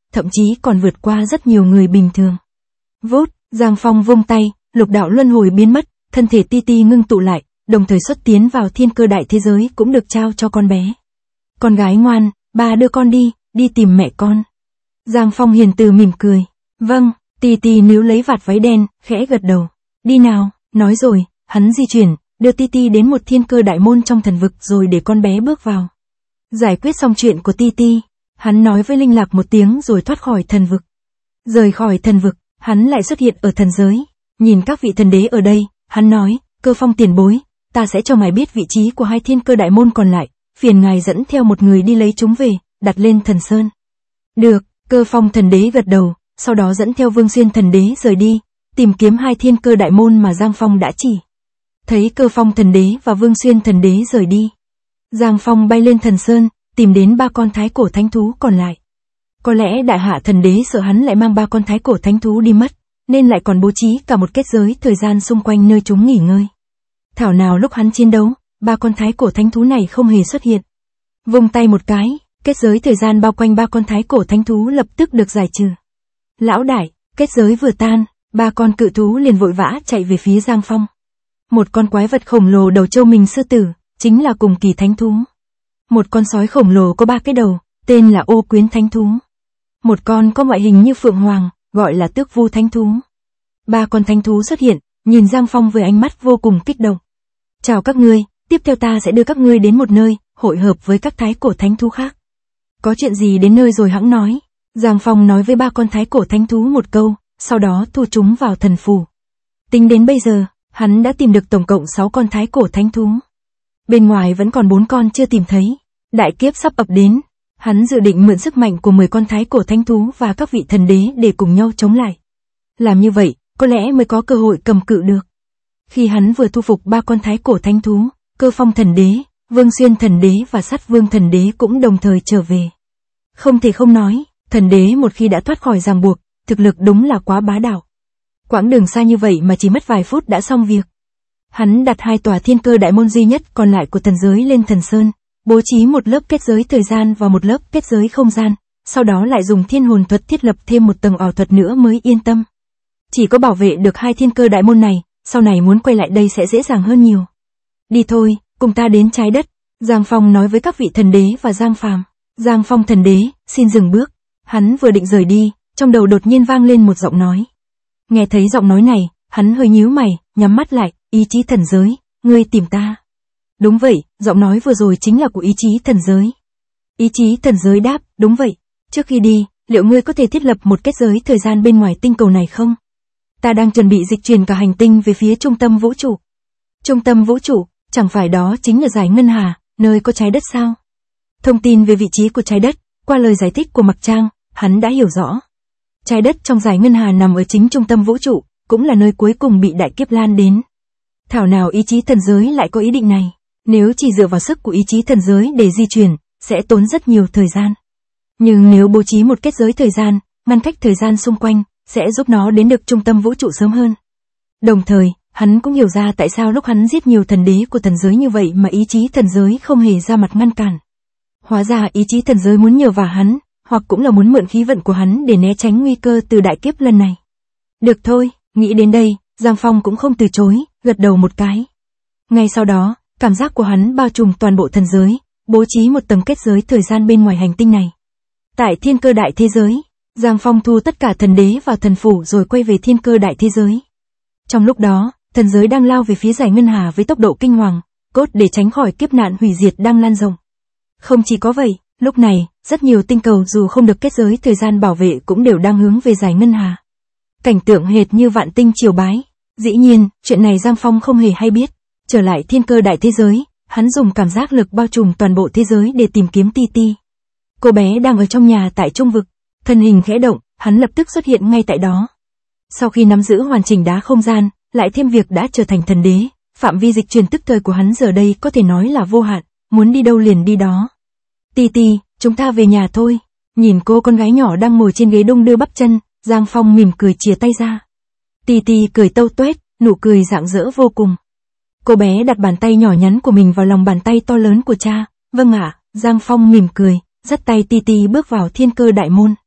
thậm chí còn vượt qua rất nhiều người bình thường. Vút, Giang Phong vung tay, lục đạo luân hồi biến mất, thân thể Ti ngưng tụ lại, đồng thời xuất tiến vào thiên cơ đại thế giới cũng được trao cho con bé. Con gái ngoan, ba đưa con đi tìm mẹ con. Giang Phong hiền từ mỉm cười. Vâng, Ti níu lấy vạt váy đen, khẽ gật đầu. Đi nào, nói rồi, hắn di chuyển, đưa Ti đến một thiên cơ đại môn trong thần vực rồi để con bé bước vào. Giải quyết xong chuyện của Ti, hắn nói với Linh Lạc một tiếng rồi thoát khỏi thần vực. Rời khỏi thần vực, hắn lại xuất hiện ở thần giới. Nhìn các vị thần đế ở đây, hắn nói, Cơ Phong tiền bối, ta sẽ cho ngài biết vị trí của 2 thiên cơ đại môn còn lại, phiền ngài dẫn theo một người đi lấy chúng về, đặt lên thần sơn. Được, Cơ Phong thần đế gật đầu, sau đó dẫn theo Vương Xuyên thần đế rời đi, tìm kiếm 2 thiên cơ đại môn mà Giang Phong đã chỉ. Thấy Cơ Phong thần đế và Vương Xuyên thần đế rời đi, Giang Phong bay lên thần sơn, tìm đến 3 con thái cổ thánh thú còn lại. Có lẽ đại hạ thần đế sợ hắn lại mang 3 con thái cổ thánh thú đi mất, nên lại còn bố trí cả một kết giới thời gian xung quanh nơi chúng nghỉ ngơi. Thảo nào lúc hắn chiến đấu, 3 con thái cổ thánh thú này không hề xuất hiện. Vung tay một cái, kết giới thời gian bao quanh 3 con thái cổ thánh thú lập tức được giải trừ. Lão đại, kết giới vừa tan, 3 con cự thú liền vội vã chạy về phía Giang Phong. Một con quái vật khổng lồ đầu trâu mình sư tử, chính là cùng kỳ thánh thú. Một con sói khổng lồ có 3 cái đầu, tên là Ô Quyến thánh thú. Một con có ngoại hình như phượng hoàng, gọi là Tước Vu thánh thú. 3 con thánh thú xuất hiện, nhìn Giang Phong với ánh mắt vô cùng kích động. Chào các ngươi, tiếp theo ta sẽ đưa các ngươi đến một nơi, hội hợp với các thái cổ thánh thú khác. Có chuyện gì đến nơi rồi hẵng nói. Giang Phong nói với 3 con thái cổ thánh thú một câu, sau đó thu chúng vào thần phù. Tính đến bây giờ, hắn đã tìm được tổng cộng 6 con thái cổ thánh thú. Bên ngoài vẫn còn 4 con chưa tìm thấy. Đại kiếp sắp ập đến, hắn dự định mượn sức mạnh của 10 con thái cổ thánh thú và các vị thần đế để cùng nhau chống lại. Làm như vậy, có lẽ mới có cơ hội cầm cự được. Khi hắn vừa thu phục 3 con thái cổ thánh thú, Cơ Phong thần đế, Vương Xuyên thần đế và Sắt Vương thần đế cũng đồng thời trở về. Không thể không nói, thần đế một khi đã thoát khỏi ràng buộc, thực lực đúng là quá bá đạo. Quãng đường xa như vậy mà chỉ mất vài phút đã xong việc. Hắn đặt 2 tòa thiên cơ đại môn duy nhất còn lại của thần giới lên thần sơn, bố trí một lớp kết giới thời gian và một lớp kết giới không gian, sau đó lại dùng thiên hồn thuật thiết lập thêm một tầng ảo thuật nữa mới yên tâm. Chỉ có bảo vệ được 2 thiên cơ đại môn này, sau này muốn quay lại đây sẽ dễ dàng hơn nhiều. Đi thôi, cùng ta đến trái đất, Giang Phong nói với các vị thần đế và Giang Phàm. Giang Phong thần đế, xin dừng bước. Hắn vừa định rời đi, trong đầu đột nhiên vang lên một giọng nói. Nghe thấy giọng nói này, hắn hơi nhíu mày, nhắm mắt lại, ý chí thần giới, ngươi tìm ta. Đúng vậy, giọng nói vừa rồi chính là của ý chí thần giới. Ý chí thần giới đáp, đúng vậy. Trước khi đi, liệu ngươi có thể thiết lập một kết giới thời gian bên ngoài tinh cầu này không? Ta đang chuẩn bị dịch chuyển cả hành tinh về phía trung tâm vũ trụ. Trung tâm vũ trụ, chẳng phải đó chính là dải ngân hà, nơi có trái đất sao? Thông tin về vị trí của trái đất, qua lời giải thích của Mặc Trang, hắn đã hiểu rõ. Trái đất trong dải ngân hà nằm ở chính trung tâm vũ trụ, cũng là nơi cuối cùng bị đại kiếp lan đến. Thảo nào ý chí thần giới lại có ý định này? Nếu chỉ dựa vào sức của ý chí thần giới để di chuyển, sẽ tốn rất nhiều thời gian. Nhưng nếu bố trí một kết giới thời gian, ngăn cách thời gian xung quanh, sẽ giúp nó đến được trung tâm vũ trụ sớm hơn. Đồng thời, hắn cũng hiểu ra tại sao lúc hắn giết nhiều thần đế của thần giới như vậy mà ý chí thần giới không hề ra mặt ngăn cản. Hóa ra ý chí thần giới muốn nhờ vào hắn, hoặc cũng là muốn mượn khí vận của hắn để né tránh nguy cơ từ đại kiếp lần này. Được thôi, nghĩ đến đây, Giang Phong cũng không từ chối, gật đầu một cái. Ngay sau đó, cảm giác của hắn bao trùm toàn bộ thần giới, bố trí một tầng kết giới thời gian bên ngoài hành tinh này. Tại thiên cơ đại thế giới, Giang Phong thu tất cả thần đế vào thần phủ rồi quay về thiên cơ đại thế giới. Trong lúc đó, thần giới đang lao về phía dải ngân hà với tốc độ kinh hoàng, cốt để tránh khỏi kiếp nạn hủy diệt đang lan rộng. Không chỉ có vậy, lúc này, rất nhiều tinh cầu dù không được kết giới thời gian bảo vệ cũng đều đang hướng về dải ngân hà. Cảnh tượng hệt như vạn tinh triều bái. Dĩ nhiên, chuyện này Giang Phong không hề hay biết. Trở lại thiên cơ đại thế giới, hắn dùng cảm giác lực bao trùm toàn bộ thế giới để tìm kiếm Ti. Cô bé đang ở trong nhà tại trung vực. Thân hình khẽ động, hắn lập tức xuất hiện ngay tại đó. Sau khi nắm giữ hoàn chỉnh đá không gian, lại thêm việc đã trở thành thần đế, phạm vi dịch chuyển tức thời của hắn giờ đây có thể nói là vô hạn, muốn đi đâu liền đi đó. Ti, chúng ta về nhà thôi. Nhìn cô con gái nhỏ đang ngồi trên ghế đung đưa bắp chân, Giang Phong mỉm cười chìa tay ra. Ti cười tâu tuét, nụ cười rạng rỡ vô cùng. Cô bé đặt bàn tay nhỏ nhắn của mình vào lòng bàn tay to lớn của cha. Vâng ạ, Giang Phong mỉm cười, dắt tay Ti bước vào thiên cơ đại môn.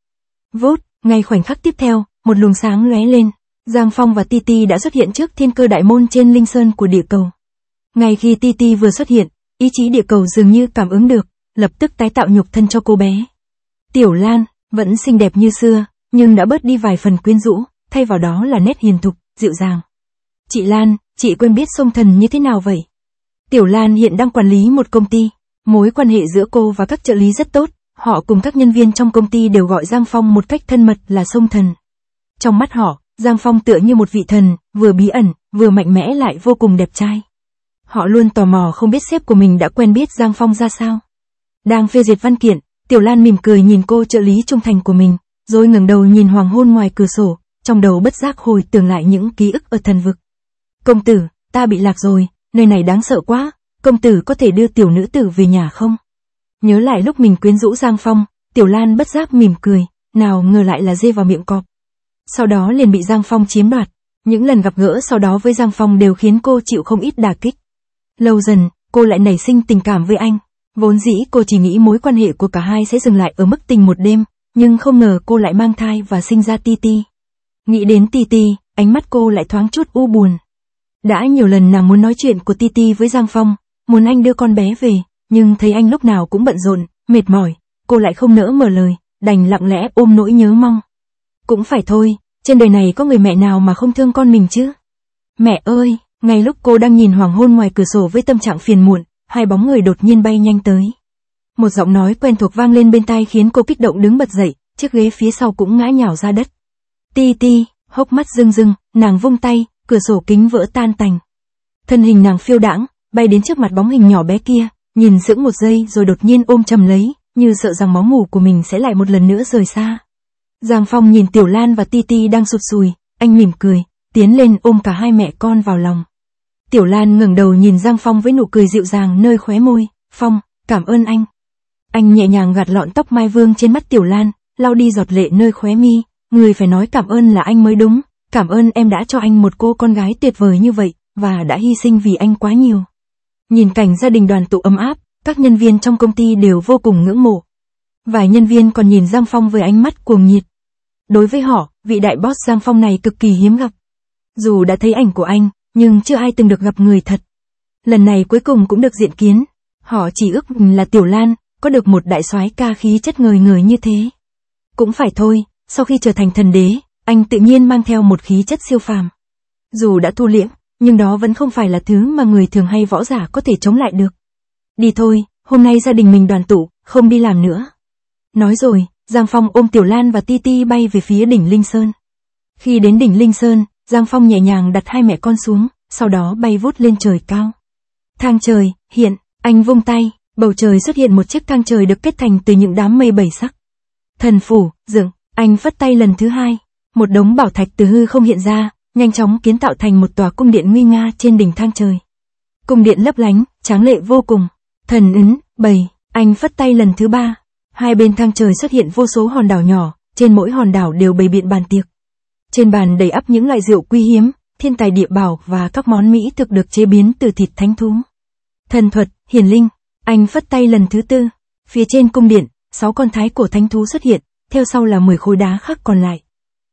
Vút, ngay khoảnh khắc tiếp theo, một luồng sáng lóe lên. Giang Phong và Titi đã xuất hiện trước thiên cơ đại môn trên linh sơn của địa cầu. Ngay khi Titi vừa xuất hiện, ý chí địa cầu dường như cảm ứng được, lập tức tái tạo nhục thân cho cô bé. Tiểu Lan, vẫn xinh đẹp như xưa, nhưng đã bớt đi vài phần quyến rũ, thay vào đó là nét hiền thục, dịu dàng. Chị Lan, chị quen biết Sông Thần như thế nào vậy? Tiểu Lan hiện đang quản lý một công ty. Mối quan hệ giữa cô và các trợ lý rất tốt, họ cùng các nhân viên trong công ty đều gọi Giang Phong một cách thân mật là Sông Thần. Trong mắt họ, Giang Phong tựa như một vị thần, vừa bí ẩn, vừa mạnh mẽ lại vô cùng đẹp trai. Họ luôn tò mò không biết sếp của mình đã quen biết Giang Phong ra sao. Đang phê duyệt văn kiện, Tiểu Lan mỉm cười nhìn cô trợ lý trung thành của mình, rồi ngẩng đầu nhìn hoàng hôn ngoài cửa sổ, trong đầu bất giác hồi tưởng lại những ký ức ở thần vực. Công tử, ta bị lạc rồi, nơi này đáng sợ quá, công tử có thể đưa tiểu nữ tử về nhà không? Nhớ lại lúc mình quyến rũ Giang Phong, Tiểu Lan bất giác mỉm cười, nào ngờ lại là dê vào miệng cọp. Sau đó liền bị Giang Phong chiếm đoạt. Những lần gặp gỡ sau đó với Giang Phong đều khiến cô chịu không ít đả kích. Lâu dần, cô lại nảy sinh tình cảm với anh. Vốn dĩ cô chỉ nghĩ mối quan hệ của cả hai sẽ dừng lại ở mức tình một đêm, nhưng không ngờ cô lại mang thai và sinh ra Titi. Nghĩ đến Titi, ánh mắt cô lại thoáng chút u buồn. Đã nhiều lần nàng muốn nói chuyện của Titi với Giang Phong, muốn anh đưa con bé về, nhưng thấy anh lúc nào cũng bận rộn, mệt mỏi, cô lại không nỡ mở lời, đành lặng lẽ ôm nỗi nhớ mong. Cũng phải thôi, trên đời này có người mẹ nào mà không thương con mình chứ? Mẹ ơi, ngay lúc cô đang nhìn hoàng hôn ngoài cửa sổ với tâm trạng phiền muộn, hai bóng người đột nhiên bay nhanh tới. Một giọng nói quen thuộc vang lên bên tai khiến cô kích động đứng bật dậy, chiếc ghế phía sau cũng ngã nhào ra đất. Titi, hốc mắt rưng rưng, nàng vung tay, cửa sổ kính vỡ tan tành. Thân hình nàng phiêu đãng, bay đến trước mặt bóng hình nhỏ bé kia, nhìn sững một giây rồi đột nhiên ôm chầm lấy, như sợ rằng máu mủ của mình sẽ lại một lần nữa rời xa. Giang Phong nhìn Tiểu Lan và Titi đang sụt sùi, anh mỉm cười, tiến lên ôm cả hai mẹ con vào lòng. Tiểu Lan ngẩng đầu nhìn Giang Phong với nụ cười dịu dàng nơi khóe môi, Phong, cảm ơn anh. Anh nhẹ nhàng gạt lọn tóc mai vương trên mắt Tiểu Lan, lau đi giọt lệ nơi khóe mi, người phải nói cảm ơn là anh mới đúng, cảm ơn em đã cho anh một cô con gái tuyệt vời như vậy, và đã hy sinh vì anh quá nhiều. Nhìn cảnh gia đình đoàn tụ ấm áp, các nhân viên trong công ty đều vô cùng ngưỡng mộ. Vài nhân viên còn nhìn Giang Phong với ánh mắt cuồng nhiệt. Đối với họ, vị đại boss Giang Phong này cực kỳ hiếm gặp. Dù đã thấy ảnh của anh, nhưng chưa ai từng được gặp người thật. Lần này cuối cùng cũng được diện kiến. Họ chỉ ước là Tiểu Lan có được một đại soái ca khí chất ngời ngời như thế. Cũng phải thôi, sau khi trở thành thần đế, anh tự nhiên mang theo một khí chất siêu phàm. Dù đã thu liễm, nhưng đó vẫn không phải là thứ mà người thường hay võ giả có thể chống lại được. Đi thôi, hôm nay gia đình mình đoàn tụ, không đi làm nữa. Nói rồi, Giang Phong ôm Tiểu Lan và Titi bay về phía đỉnh Linh Sơn. Khi đến đỉnh Linh Sơn, Giang Phong nhẹ nhàng đặt hai mẹ con xuống, sau đó bay vút lên trời cao. Thang trời, hiện, anh vung tay, bầu trời xuất hiện một chiếc thang trời được kết thành từ những đám mây bảy sắc. Thần phủ, dựng, anh phất tay lần thứ hai, một đống bảo thạch từ hư không hiện ra, nhanh chóng kiến tạo thành một tòa cung điện nguy nga trên đỉnh thang trời. Cung điện lấp lánh, tráng lệ vô cùng. Thần ấn, bày, anh phất tay lần thứ ba. Hai bên thang trời xuất hiện vô số hòn đảo nhỏ, trên mỗi hòn đảo đều bày biện bàn tiệc. Trên bàn đầy ắp những loại rượu quý hiếm, thiên tài địa bảo và các món mỹ thực được chế biến từ thịt thánh thú. Thần thuật, hiển linh, anh phất tay lần thứ tư. Phía trên cung điện, 6 con thái cổ thánh thú xuất hiện, theo sau là 10 khối đá khác còn lại.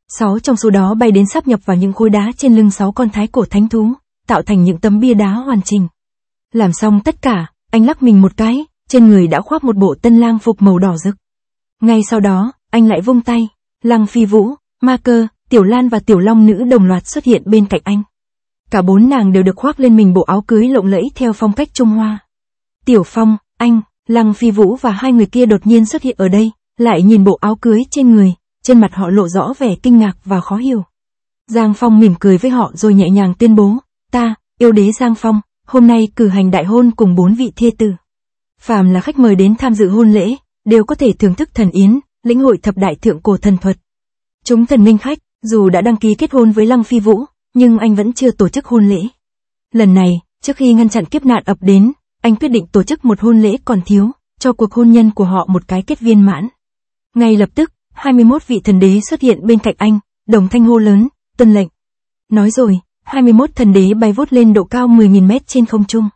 6 trong số đó bay đến sáp nhập vào những khối đá trên lưng 6 con thái cổ thánh thú, tạo thành những tấm bia đá hoàn chỉnh. Làm xong tất cả, anh lắc mình một cái, trên người đã khoác một bộ tân lang phục màu đỏ rực. Ngay sau đó, anh lại vung tay, Lăng Phi Vũ, Ma Cơ, Tiểu Lan và Tiểu Long Nữ đồng loạt xuất hiện bên cạnh anh. Cả 4 nàng đều được khoác lên mình bộ áo cưới lộng lẫy theo phong cách Trung Hoa. Tiểu Phong, anh, Lăng Phi Vũ và hai người kia đột nhiên xuất hiện ở đây, lại nhìn bộ áo cưới trên người, trên mặt họ lộ rõ vẻ kinh ngạc và khó hiểu. Giang Phong mỉm cười với họ rồi nhẹ nhàng tuyên bố, ta, yêu đế Giang Phong, hôm nay cử hành đại hôn cùng 4 vị thê tử. Phàm là khách mời đến tham dự hôn lễ, đều có thể thưởng thức thần yến, lĩnh hội thập đại thượng cổ thần thuật. Chúng thần nghênh khách, dù đã đăng ký kết hôn với Lăng Phi Vũ, nhưng anh vẫn chưa tổ chức hôn lễ. Lần này, trước khi ngăn chặn kiếp nạn ập đến, anh quyết định tổ chức một hôn lễ còn thiếu, cho cuộc hôn nhân của họ một cái kết viên mãn. Ngay lập tức, 21 vị thần đế xuất hiện bên cạnh anh, đồng thanh hô lớn, tuân lệnh. Nói rồi, 21 thần đế bay vút lên độ cao 10.000 mét trên không trung.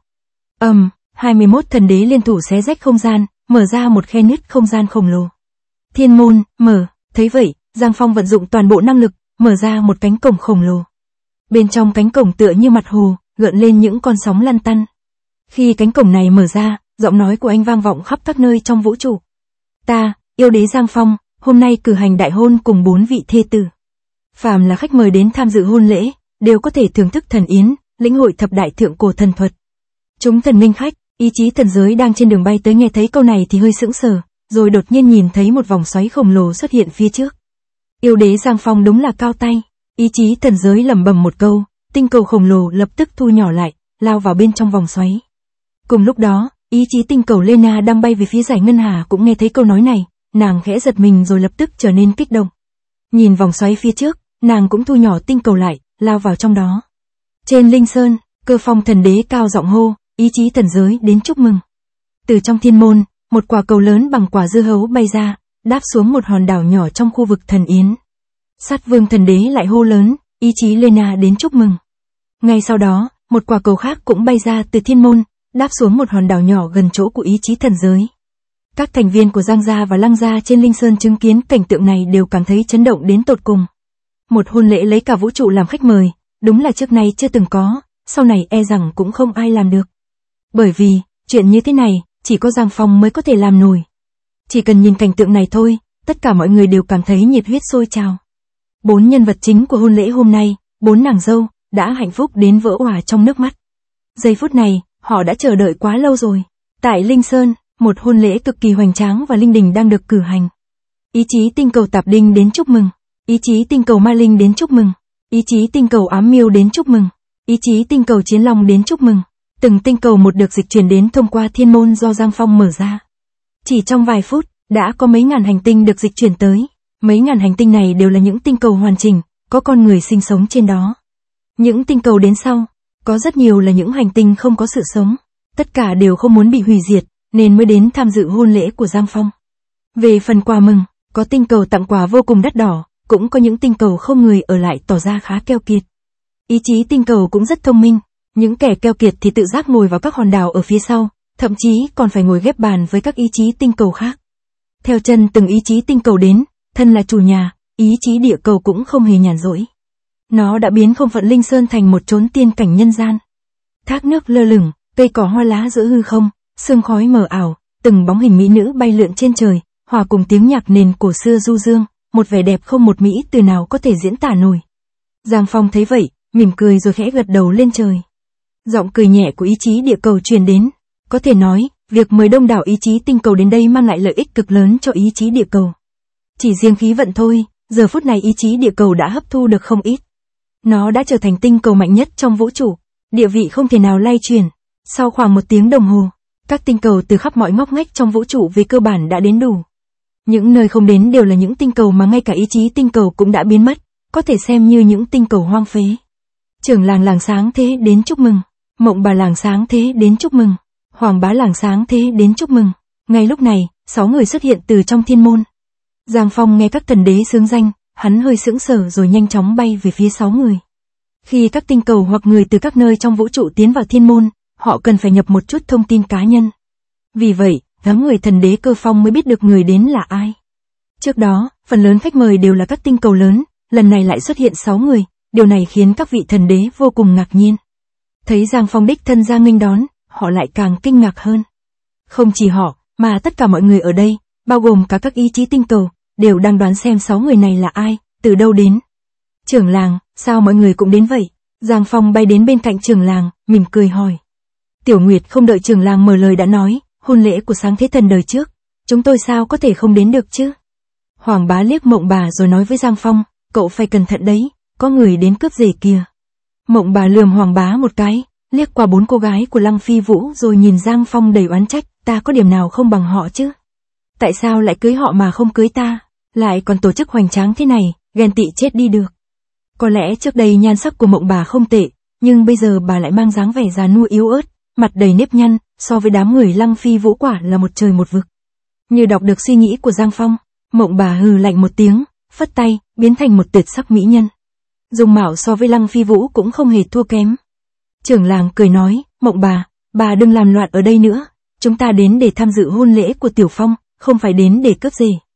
21 thần đế liên thủ xé rách không gian, mở ra một khe nứt không gian khổng lồ. Thiên môn, mở, Thấy vậy, Giang Phong vận dụng toàn bộ năng lực, mở ra một cánh cổng khổng lồ. Bên trong cánh cổng tựa như mặt hồ, gợn lên những con sóng lăn tăn. Khi cánh cổng này mở ra, giọng nói của anh vang vọng khắp các nơi trong vũ trụ. Ta, yêu đế Giang Phong, hôm nay cử hành đại hôn cùng 4 vị thê tử. Phàm là khách mời đến tham dự hôn lễ, đều có thể thưởng thức thần yến, lĩnh hội thập đại thượng cổ thần thuật. Chúng thần minh khách, ý chí thần giới đang trên đường bay tới nghe thấy câu này thì hơi sững sờ, rồi đột nhiên nhìn thấy một vòng xoáy khổng lồ xuất hiện phía trước. Yêu đế Giang Phong đúng là cao tay, ý chí thần giới lẩm bẩm một câu, tinh cầu khổng lồ lập tức thu nhỏ lại, lao vào bên trong vòng xoáy. Cùng lúc đó, ý chí tinh cầu Lena đang bay về phía giải ngân hà cũng nghe thấy câu nói này, nàng khẽ giật mình rồi lập tức trở nên kích động. Nhìn vòng xoáy phía trước, nàng cũng thu nhỏ tinh cầu lại, lao vào trong đó. Trên Linh Sơn, Cơ Phong thần đế cao giọng hô, ý chí thần giới đến chúc mừng. Từ trong thiên môn, một quả cầu lớn bằng quả dưa hấu bay ra, đáp xuống một hòn đảo nhỏ trong khu vực thần yến. Sát Vương thần đế lại hô lớn, ý chí Lena đến chúc mừng. Ngay sau đó, một quả cầu khác cũng bay ra từ thiên môn, đáp xuống một hòn đảo nhỏ gần chỗ của ý chí thần giới. Các thành viên của Giang gia và Lăng gia trên Linh Sơn chứng kiến cảnh tượng này đều cảm thấy chấn động đến tột cùng. Một hôn lễ lấy cả vũ trụ làm khách mời, đúng là trước nay chưa từng có, sau này e rằng cũng không ai làm được. Bởi vì, chuyện như thế này, chỉ có Giang Phong mới có thể làm nổi. Chỉ cần nhìn cảnh tượng này thôi, tất cả mọi người đều cảm thấy nhiệt huyết sôi trào. 4 nhân vật chính của hôn lễ hôm nay, 4 nàng dâu, đã hạnh phúc đến vỡ òa trong nước mắt. Giây phút này, họ đã chờ đợi quá lâu rồi. Tại Linh Sơn, một hôn lễ cực kỳ hoành tráng và linh đình đang được cử hành. Ý chí tinh cầu Tạp Đinh đến chúc mừng. Ý chí tinh cầu Ma Linh đến chúc mừng. Ý chí tinh cầu Ám Miêu đến chúc mừng. Ý chí tinh cầu Chiến Long đến chúc mừng. Từng tinh cầu một được dịch chuyển đến thông qua thiên môn do Giang Phong mở ra. Chỉ trong vài phút, đã có mấy ngàn hành tinh được dịch chuyển tới. Mấy ngàn hành tinh này đều là những tinh cầu hoàn chỉnh, có con người sinh sống trên đó. Những tinh cầu đến sau, có rất nhiều là những hành tinh không có sự sống. Tất cả đều không muốn bị hủy diệt, nên mới đến tham dự hôn lễ của Giang Phong. Về phần quà mừng, có tinh cầu tặng quà vô cùng đắt đỏ, cũng có những tinh cầu không người ở lại tỏ ra khá keo kiệt. Ý chí tinh cầu cũng rất thông minh, những kẻ keo kiệt thì tự giác ngồi vào các hòn đảo ở phía sau, thậm chí còn phải ngồi ghép bàn với các ý chí tinh cầu khác. Theo chân từng ý chí tinh cầu đến, thân là chủ nhà, ý chí địa cầu cũng không hề nhàn rỗi. Nó đã biến không phận Linh Sơn thành một chốn tiên cảnh nhân gian. Thác nước lơ lửng, cây cỏ hoa lá giữa hư không, sương khói mờ ảo, từng bóng hình mỹ nữ bay lượn trên trời, hòa cùng tiếng nhạc nền cổ xưa du dương, một vẻ đẹp không một mỹ từ nào có thể diễn tả nổi. Giang Phong thấy vậy, mỉm cười rồi khẽ gật đầu lên trời. Giọng cười nhẹ của ý chí địa cầu truyền đến, có thể nói, việc mời đông đảo ý chí tinh cầu đến đây mang lại lợi ích cực lớn cho ý chí địa cầu. Chỉ riêng khí vận thôi, giờ phút này ý chí địa cầu đã hấp thu được không ít. Nó đã trở thành tinh cầu mạnh nhất trong vũ trụ, địa vị không thể nào lay chuyển. Sau khoảng 1 tiếng đồng hồ, các tinh cầu từ khắp mọi ngóc ngách trong vũ trụ về cơ bản đã đến đủ. Những nơi không đến đều là những tinh cầu mà ngay cả ý chí tinh cầu cũng đã biến mất, có thể xem như những tinh cầu hoang phế. Trưởng làng làng sáng thế đến chúc mừng, Mộng bà làng sáng thế đến chúc mừng, Hoàng bá làng sáng thế đến chúc mừng. Ngay lúc này, 6 người xuất hiện từ trong thiên môn. Giang Phong nghe các thần đế xướng danh, hắn hơi sững sờ rồi nhanh chóng bay về phía 6 người. Khi các tinh cầu hoặc người từ các nơi trong vũ trụ tiến vào thiên môn, họ cần phải nhập một chút thông tin cá nhân. Vì vậy, đám người thần đế Cơ Phong mới biết được người đến là ai. Trước đó, phần lớn khách mời đều là các tinh cầu lớn, lần này lại xuất hiện 6 người, điều này khiến các vị thần đế vô cùng ngạc nhiên. Thấy Giang Phong đích thân ra nghênh đón, họ lại càng kinh ngạc hơn. Không chỉ họ, mà tất cả mọi người ở đây, bao gồm cả các ý chí tinh cầu, đều đang đoán xem 6 người này là ai, từ đâu đến. Trưởng làng, sao mọi người cũng đến vậy? Giang Phong bay đến bên cạnh trưởng làng, mỉm cười hỏi. Tiểu Nguyệt không đợi trưởng làng mở lời đã nói, hôn lễ của sáng thế thần đời trước, chúng tôi sao có thể không đến được chứ? Hoàng bá liếc Mộng bà rồi nói với Giang Phong, cậu phải cẩn thận đấy, có người đến cướp rể kìa. Mộng bà lườm Hoàng bá một cái, liếc qua 4 cô gái của Lăng Phi Vũ rồi nhìn Giang Phong đầy oán trách, ta có điểm nào không bằng họ chứ? Tại sao lại cưới họ mà không cưới ta? Lại còn tổ chức hoành tráng thế này, ghen tị chết đi được. Có lẽ trước đây nhan sắc của Mộng bà không tệ, nhưng bây giờ bà lại mang dáng vẻ già nua yếu ớt, mặt đầy nếp nhăn, so với đám người Lăng Phi Vũ quả là một trời một vực. Như đọc được suy nghĩ của Giang Phong, Mộng bà hừ lạnh một tiếng, phất tay, biến thành một tuyệt sắc mỹ nhân. Dung mạo so với Lăng Phi Vũ cũng không hề thua kém. Trưởng làng cười nói, Mộng bà đừng làm loạn ở đây nữa, chúng ta đến để tham dự hôn lễ của Tiểu Phong, không phải đến để cướp rể.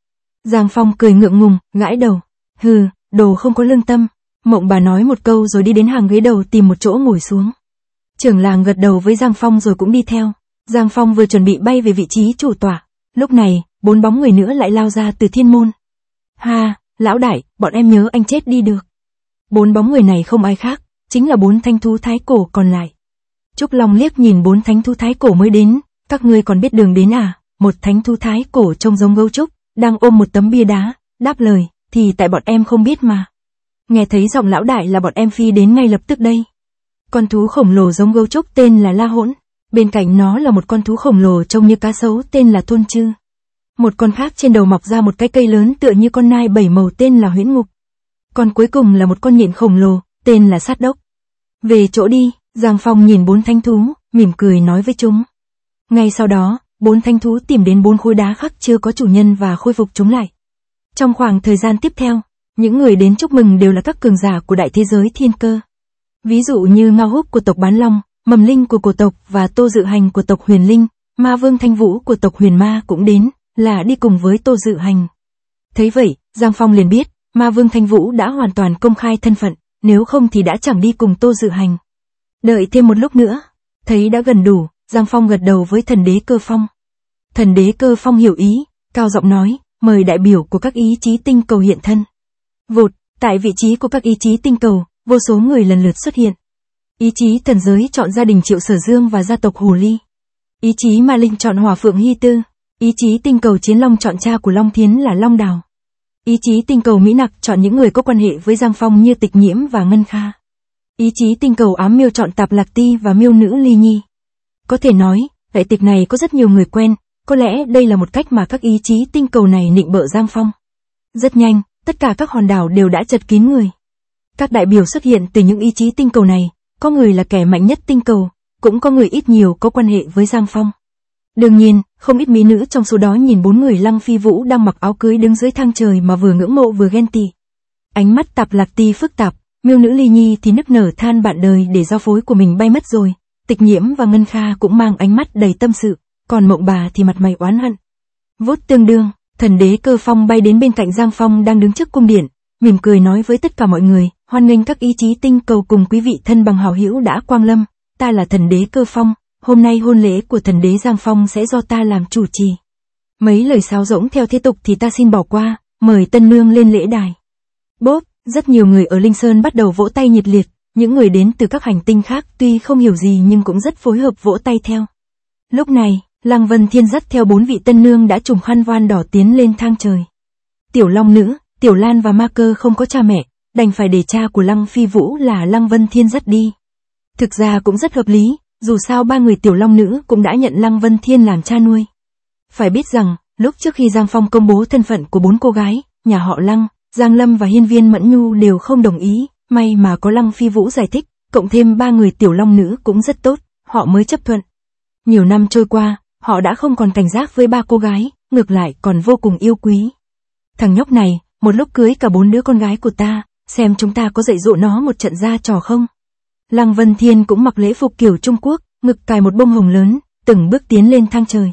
Giang Phong cười ngượng ngùng, gãi đầu. Hừ, đồ không có lương tâm. Mộng bà nói một câu rồi đi đến hàng ghế đầu tìm một chỗ ngồi xuống. Trưởng làng gật đầu với Giang Phong rồi cũng đi theo. Giang Phong vừa chuẩn bị bay về vị trí chủ tọa. Lúc này, 4 bóng người nữa lại lao ra từ thiên môn. Ha, lão đại, bọn em nhớ anh chết đi được. 4 bóng người này không ai khác, chính là 4 thánh thú thái cổ còn lại. Trúc Long liếc nhìn 4 thánh thú thái cổ mới đến, các ngươi còn biết đường đến à? Một thánh thú thái cổ trông giống gấu trúc, đang ôm một tấm bia đá, đáp lời, thì tại bọn em không biết mà. Nghe thấy giọng lão đại là bọn em phi đến ngay lập tức đây. Con thú khổng lồ giống gấu trúc tên là La Hỗn, bên cạnh nó là một con thú khổng lồ trông như cá sấu tên là Thôn Chư. Một con khác trên đầu mọc ra một cái cây lớn tựa như con nai 7 màu tên là Huyễn Ngục. Còn cuối cùng là một con nhện khổng lồ, tên là Sát Đốc. Về chỗ đi, Giang Phong nhìn 4 thánh thú, mỉm cười nói với chúng. Ngay sau đó, 4 thánh thú tìm đến 4 khối đá khác chưa có chủ nhân và khôi phục chúng lại. Trong khoảng thời gian tiếp theo, những người đến chúc mừng đều là các cường giả của đại thế giới thiên cơ. Ví dụ như Ngao Húc của tộc Bán Long, Mầm Linh của cổ tộc và Tô Dự Hành của tộc Huyền Linh, Ma Vương Thanh Vũ của tộc Huyền Ma cũng đến, là đi cùng với Tô Dự Hành. Thấy vậy, Giang Phong liền biết, Ma Vương Thanh Vũ đã hoàn toàn công khai thân phận, nếu không thì đã chẳng đi cùng Tô Dự Hành. Đợi thêm một lúc nữa, thấy đã gần đủ, Giang Phong gật đầu với thần đế Cơ Phong. Thần đế Cơ Phong hiểu ý, cao giọng nói, mời đại biểu của các ý chí tinh cầu hiện thân. Vụt, tại vị trí của các ý chí tinh cầu, vô số người lần lượt xuất hiện. Ý chí thần giới chọn gia đình Triệu Sở Dương và gia tộc Hồ Ly. Ý chí Ma Linh chọn Hỏa Phượng Hy Tư. Ý chí tinh cầu Chiến Long chọn cha của Long Thiến là Long Đào. Ý chí tinh cầu Mỹ Nặc chọn những người có quan hệ với Giang Phong như Tịch Nhiễm và Ngân Kha. Ý chí tinh cầu Ám Miêu chọn Tạp Lạc Ti và Miêu Nữ Ly Nhi. Có thể nói, đại tiệc này có rất nhiều người quen, có lẽ đây là một cách mà các ý chí tinh cầu này nịnh bợ Giang Phong. Rất nhanh, tất cả các hòn đảo đều đã chật kín người. Các đại biểu xuất hiện từ những ý chí tinh cầu này, có người là kẻ mạnh nhất tinh cầu, cũng có người ít nhiều có quan hệ với Giang Phong. Đương nhiên, không ít mỹ nữ trong số đó nhìn 4 người Lăng Phi Vũ đang mặc áo cưới đứng dưới thang trời mà vừa ngưỡng mộ vừa ghen tị. Ánh mắt Tạp Lạc Ti phức tạp, Miêu Nữ Ly Nhi thì nức nở than bạn đời để giao phối của mình bay mất rồi. Tịch Nhiễm và Ngân Kha cũng mang ánh mắt đầy tâm sự, còn Mộng Bà thì mặt mày oán hận. Vút tương đương, thần đế Cơ Phong bay đến bên cạnh Giang Phong đang đứng trước cung điện, mỉm cười nói với tất cả mọi người, hoan nghênh các ý chí tinh cầu cùng quý vị thân bằng hảo hữu đã quang lâm, ta là thần đế Cơ Phong, hôm nay hôn lễ của thần đế Giang Phong sẽ do ta làm chủ trì. Mấy lời sáo rỗng theo thế tục thì ta xin bỏ qua, mời tân nương lên lễ đài. Bốp, rất nhiều người ở Linh Sơn bắt đầu vỗ tay nhiệt liệt, những người đến từ các hành tinh khác tuy không hiểu gì nhưng cũng rất phối hợp vỗ tay theo. Lúc này, Lăng Vân Thiên dắt theo 4 vị tân nương đã trùm khăn voan đỏ tiến lên thang trời. Tiểu Long Nữ, Tiểu Lan và Ma Cơ không có cha mẹ, đành phải để cha của Lăng Phi Vũ là Lăng Vân Thiên dắt đi. Thực ra cũng rất hợp lý, dù sao 3 người Tiểu Long Nữ cũng đã nhận Lăng Vân Thiên làm cha nuôi. Phải biết rằng, lúc trước khi Giang Phong công bố thân phận của 4 cô gái, nhà họ Lăng, Giang Lâm và Hiên Viên Mẫn Nhu đều không đồng ý, may mà có Lăng Phi Vũ giải thích, cộng thêm 3 người Tiểu Long Nữ cũng rất tốt, họ mới chấp thuận. Nhiều năm trôi qua, họ đã không còn cảnh giác với 3 cô gái, ngược lại còn vô cùng yêu quý. Thằng nhóc này, một lúc cưới cả 4 đứa con gái của ta, xem chúng ta có dạy dỗ nó một trận ra trò không. Lăng Vân Thiên cũng mặc lễ phục kiểu Trung Quốc, ngực cài một bông hồng lớn, từng bước tiến lên thang trời.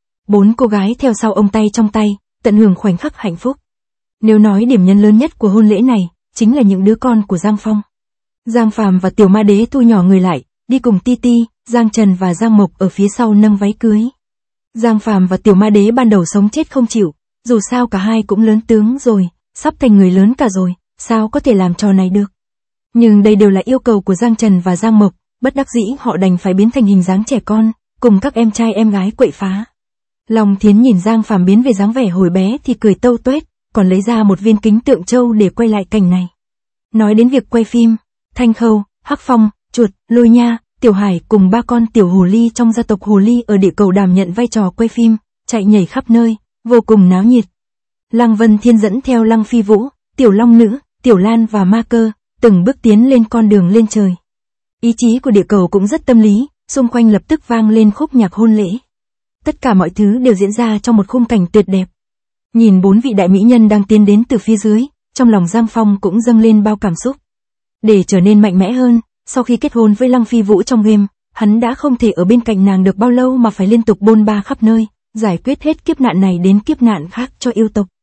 4 cô gái theo sau ông tay trong tay, tận hưởng khoảnh khắc hạnh phúc. Nếu nói điểm nhấn lớn nhất của hôn lễ này, chính là những đứa con của Giang Phong. Giang Phàm và Tiểu Ma Đế thu nhỏ người lại, đi cùng Ti Ti, Giang Trần và Giang Mộc ở phía sau nâng váy cưới. Giang Phàm và Tiểu Ma Đế ban đầu sống chết không chịu, dù sao cả hai cũng lớn tướng rồi, sắp thành người lớn cả rồi, sao có thể làm trò này được. Nhưng đây đều là yêu cầu của Giang Trần và Giang Mộc, bất đắc dĩ họ đành phải biến thành hình dáng trẻ con, cùng các em trai em gái quậy phá. Long Thiến nhìn Giang Phàm biến về dáng vẻ hồi bé thì cười tâu tuét, còn lấy ra một viên kính tượng châu để quay lại cảnh này. Nói đến việc quay phim, Thanh Khâu, Hắc Phong, Chuột, Lôi Nha, Tiểu Hải cùng 3 con tiểu hồ ly trong gia tộc hồ ly ở địa cầu đảm nhận vai trò quay phim, chạy nhảy khắp nơi, vô cùng náo nhiệt. Lăng Vân Thiên dẫn theo Lăng Phi Vũ, Tiểu Long Nữ, Tiểu Lan và Ma Cơ, từng bước tiến lên con đường lên trời. Ý chí của địa cầu cũng rất tâm lý, xung quanh lập tức vang lên khúc nhạc hôn lễ. Tất cả mọi thứ đều diễn ra trong một khung cảnh tuyệt đẹp. Nhìn 4 vị đại mỹ nhân đang tiến đến từ phía dưới, trong lòng Giang Phong cũng dâng lên bao cảm xúc. Để trở nên mạnh mẽ hơn, sau khi kết hôn với Lăng Phi Vũ trong game, hắn đã không thể ở bên cạnh nàng được bao lâu mà phải liên tục bôn ba khắp nơi, giải quyết hết kiếp nạn này đến kiếp nạn khác cho yêu tộc.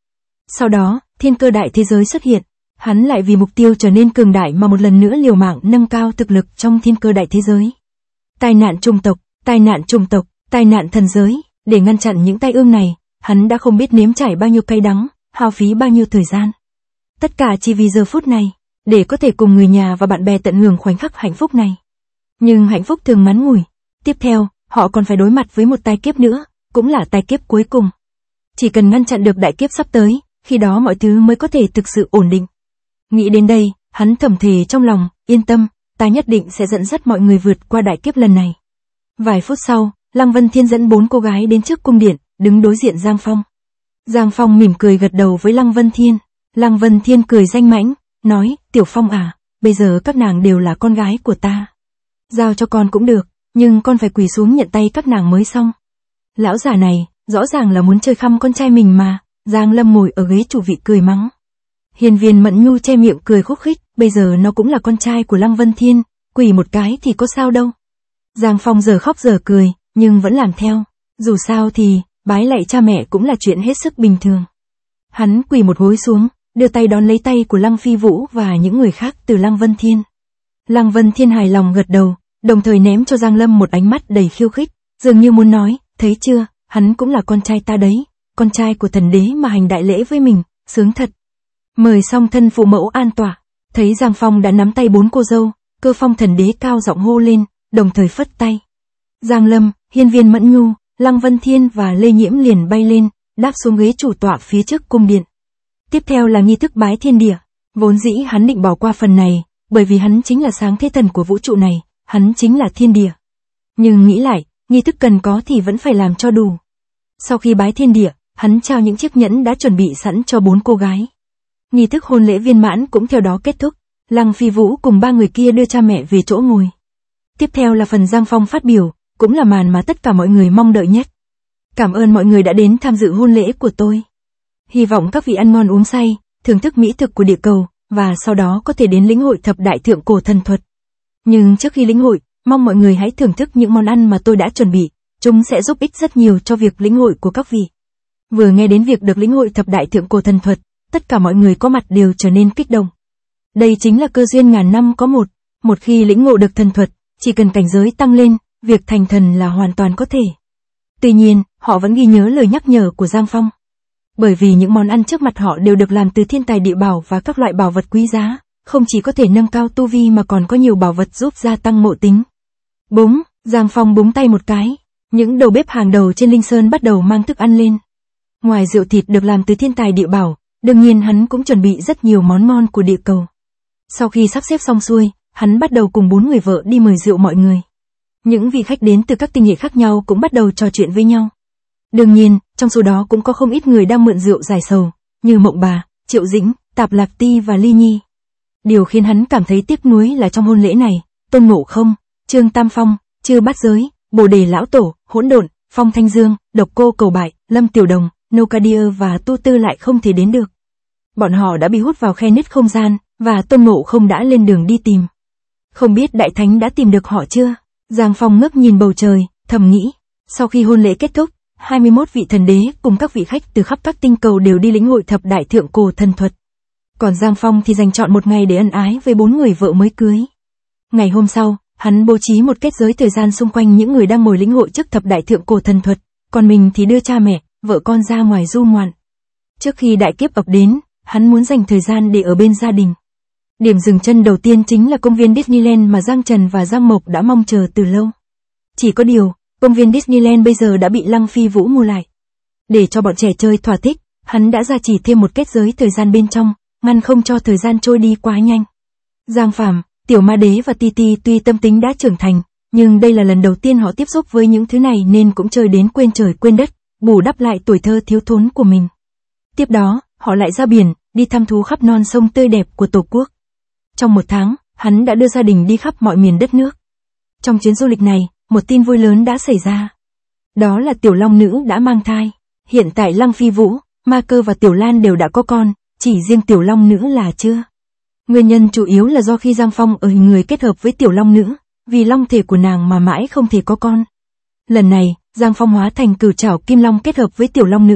Sau đó, thiên cơ đại thế giới xuất hiện. Hắn lại vì mục tiêu trở nên cường đại mà một lần nữa liều mạng nâng cao thực lực trong thiên cơ đại thế giới. Tai nạn chủng tộc, tai nạn chủng tộc, tai nạn thần giới. Để ngăn chặn những tai ương này, hắn đã không biết nếm trải bao nhiêu cay đắng, hao phí bao nhiêu thời gian. Tất cả chỉ vì giờ phút này, để có thể cùng người nhà và bạn bè tận hưởng khoảnh khắc hạnh phúc này. Nhưng hạnh phúc thường ngắn ngủi. Tiếp theo, họ còn phải đối mặt với một tai kiếp nữa, cũng là tai kiếp cuối cùng. Chỉ cần ngăn chặn được đại kiếp sắp tới, khi đó mọi thứ mới có thể thực sự ổn định. Nghĩ đến đây, hắn thầm thề trong lòng, yên tâm, ta nhất định sẽ dẫn dắt mọi người vượt qua đại kiếp lần này. Vài phút sau, Lăng Vân Thiên dẫn 4 cô gái đến trước cung điện, đứng đối diện Giang Phong. Giang Phong mỉm cười gật đầu với Lăng Vân Thiên. Lăng Vân Thiên cười danh mãnh, nói, Tiểu Phong à, bây giờ các nàng đều là con gái của ta. Giao cho con cũng được, nhưng con phải quỳ xuống nhận tay các nàng mới xong. Lão già này, rõ ràng là muốn chơi khăm con trai mình mà. Giang Lâm ngồi ở ghế chủ vị cười mắng. Hiên Viên Mẫn Nhu che miệng cười khúc khích, bây giờ nó cũng là con trai của Lăng Vân Thiên, quỳ một cái thì có sao đâu. Giang Phong giờ khóc giờ cười, nhưng vẫn làm theo. Dù sao thì, bái lạy cha mẹ cũng là chuyện hết sức bình thường. Hắn quỳ một gối xuống, đưa tay đón lấy tay của Lăng Phi Vũ và những người khác từ Lăng Vân Thiên. Lăng Vân Thiên hài lòng gật đầu, đồng thời ném cho Giang Lâm một ánh mắt đầy khiêu khích, dường như muốn nói, thấy chưa, hắn cũng là con trai ta đấy, con trai của thần đế mà hành đại lễ với mình, sướng thật. Mời xong thân phụ mẫu an tọa, thấy Giang Phong đã nắm tay 4 cô dâu, Cơ Phong thần đế cao giọng hô lên, đồng thời phất tay. Giang Lâm, Hiên Viên Mẫn Nhu, Lăng Vân Thiên và Lê Nhiễm liền bay lên, đáp xuống ghế chủ tọa phía trước cung điện. Tiếp theo là nghi thức bái thiên địa, vốn dĩ hắn định bỏ qua phần này, bởi vì hắn chính là sáng thế thần của vũ trụ này, hắn chính là thiên địa. Nhưng nghĩ lại, nghi thức cần có thì vẫn phải làm cho đủ. Sau khi bái thiên địa, hắn trao những chiếc nhẫn đã chuẩn bị sẵn cho 4 cô gái. Nghi thức hôn lễ viên mãn cũng theo đó kết thúc, Lăng Phi Vũ cùng 3 người kia đưa cha mẹ về chỗ ngồi. Tiếp theo là phần Giang Phong phát biểu, cũng là màn mà tất cả mọi người mong đợi nhất. Cảm ơn mọi người đã đến tham dự hôn lễ của tôi. Hy vọng các vị ăn ngon uống say, thưởng thức mỹ thực của địa cầu, và sau đó có thể đến lĩnh hội thập đại thượng cổ thần thuật. Nhưng trước khi lĩnh hội, mong mọi người hãy thưởng thức những món ăn mà tôi đã chuẩn bị, chúng sẽ giúp ích rất nhiều cho việc lĩnh hội của các vị. Vừa nghe đến việc được lĩnh hội thập đại thượng cổ thần thuật, tất cả mọi người có mặt đều trở nên kích động. Đây chính là cơ duyên ngàn năm có một khi lĩnh ngộ được thần thuật, chỉ cần cảnh giới tăng lên, việc thành thần là hoàn toàn có thể. Tuy nhiên, họ vẫn ghi nhớ lời nhắc nhở của Giang Phong. Bởi vì những món ăn trước mặt họ đều được làm từ thiên tài địa bảo và các loại bảo vật quý giá, không chỉ có thể nâng cao tu vi mà còn có nhiều bảo vật giúp gia tăng ngộ tính. Búng, Giang Phong búng tay một cái, những đầu bếp hàng đầu trên Linh Sơn bắt đầu mang thức ăn lên. Ngoài rượu thịt được làm từ thiên tài địa bảo, đương nhiên hắn cũng chuẩn bị rất nhiều món ngon của địa cầu. Sau khi sắp xếp xong xuôi, hắn bắt đầu cùng 4 người vợ đi mời rượu mọi người. Những vị khách đến từ các tinh hệ khác nhau cũng bắt đầu trò chuyện với nhau. Đương nhiên, trong số đó cũng có không ít người đang mượn rượu giải sầu, như Mộng Bà, Triệu Dĩnh, Tạp Lạc Ti và Ly Nhi. Điều khiến hắn cảm thấy tiếc nuối là trong hôn lễ này, Tôn Ngộ Không, Trương Tam Phong, Chư Bát Giới, Bồ Đề Lão Tổ, Hỗn Độn, Phong Thanh Dương, Độc Cô Cầu Bại, Lâm Tiểu Đồng, Nocadia và Tu Tư lại không thể đến được. Bọn họ đã bị hút vào khe nứt không gian, và Tôn Ngộ Không đã lên đường đi tìm. Không biết Đại Thánh đã tìm được họ chưa? Giang Phong ngước nhìn bầu trời, thầm nghĩ. Sau khi hôn lễ kết thúc, 21 vị thần đế cùng các vị khách từ khắp các tinh cầu đều đi lĩnh hội thập đại thượng cổ thần thuật. Còn Giang Phong thì dành chọn một ngày để ân ái với 4 người vợ mới cưới. Ngày hôm sau, hắn bố trí một kết giới thời gian xung quanh những người đang ngồi lĩnh hội trước thập đại thượng cổ thần thuật, còn mình thì đưa cha mẹ, vợ con ra ngoài du ngoạn. Trước khi đại kiếp ập đến, hắn muốn dành thời gian để ở bên gia đình. Điểm dừng chân đầu tiên chính là công viên Disneyland mà Giang Trần và Giang Mộc đã mong chờ từ lâu. Chỉ có điều, công viên Disneyland bây giờ đã bị Lăng Phi Vũ mua lại. Để cho bọn trẻ chơi thỏa thích, hắn đã gia trì thêm một kết giới thời gian bên trong, ngăn không cho thời gian trôi đi quá nhanh. Giang Phàm, Tiểu Ma Đế và Titi tuy tâm tính đã trưởng thành, nhưng đây là lần đầu tiên họ tiếp xúc với những thứ này nên cũng chơi đến quên trời quên đất, bù đắp lại tuổi thơ thiếu thốn của mình. Tiếp đó, họ lại ra biển, đi thăm thú khắp non sông tươi đẹp của Tổ quốc. Trong 1 tháng, hắn đã đưa gia đình đi khắp mọi miền đất nước. Trong chuyến du lịch này, một tin vui lớn đã xảy ra. Đó là Tiểu Long Nữ đã mang thai. Hiện tại Lăng Phi Vũ, Ma Cơ và Tiểu Lan đều đã có con, chỉ riêng Tiểu Long Nữ là chưa. Nguyên nhân chủ yếu là do khi Giang Phong ở hình người kết hợp với Tiểu Long Nữ, vì long thể của nàng mà mãi không thể có con. Lần này, Giang Phong hóa thành Cửu Trảo Kim Long kết hợp với Tiểu Long Nữ,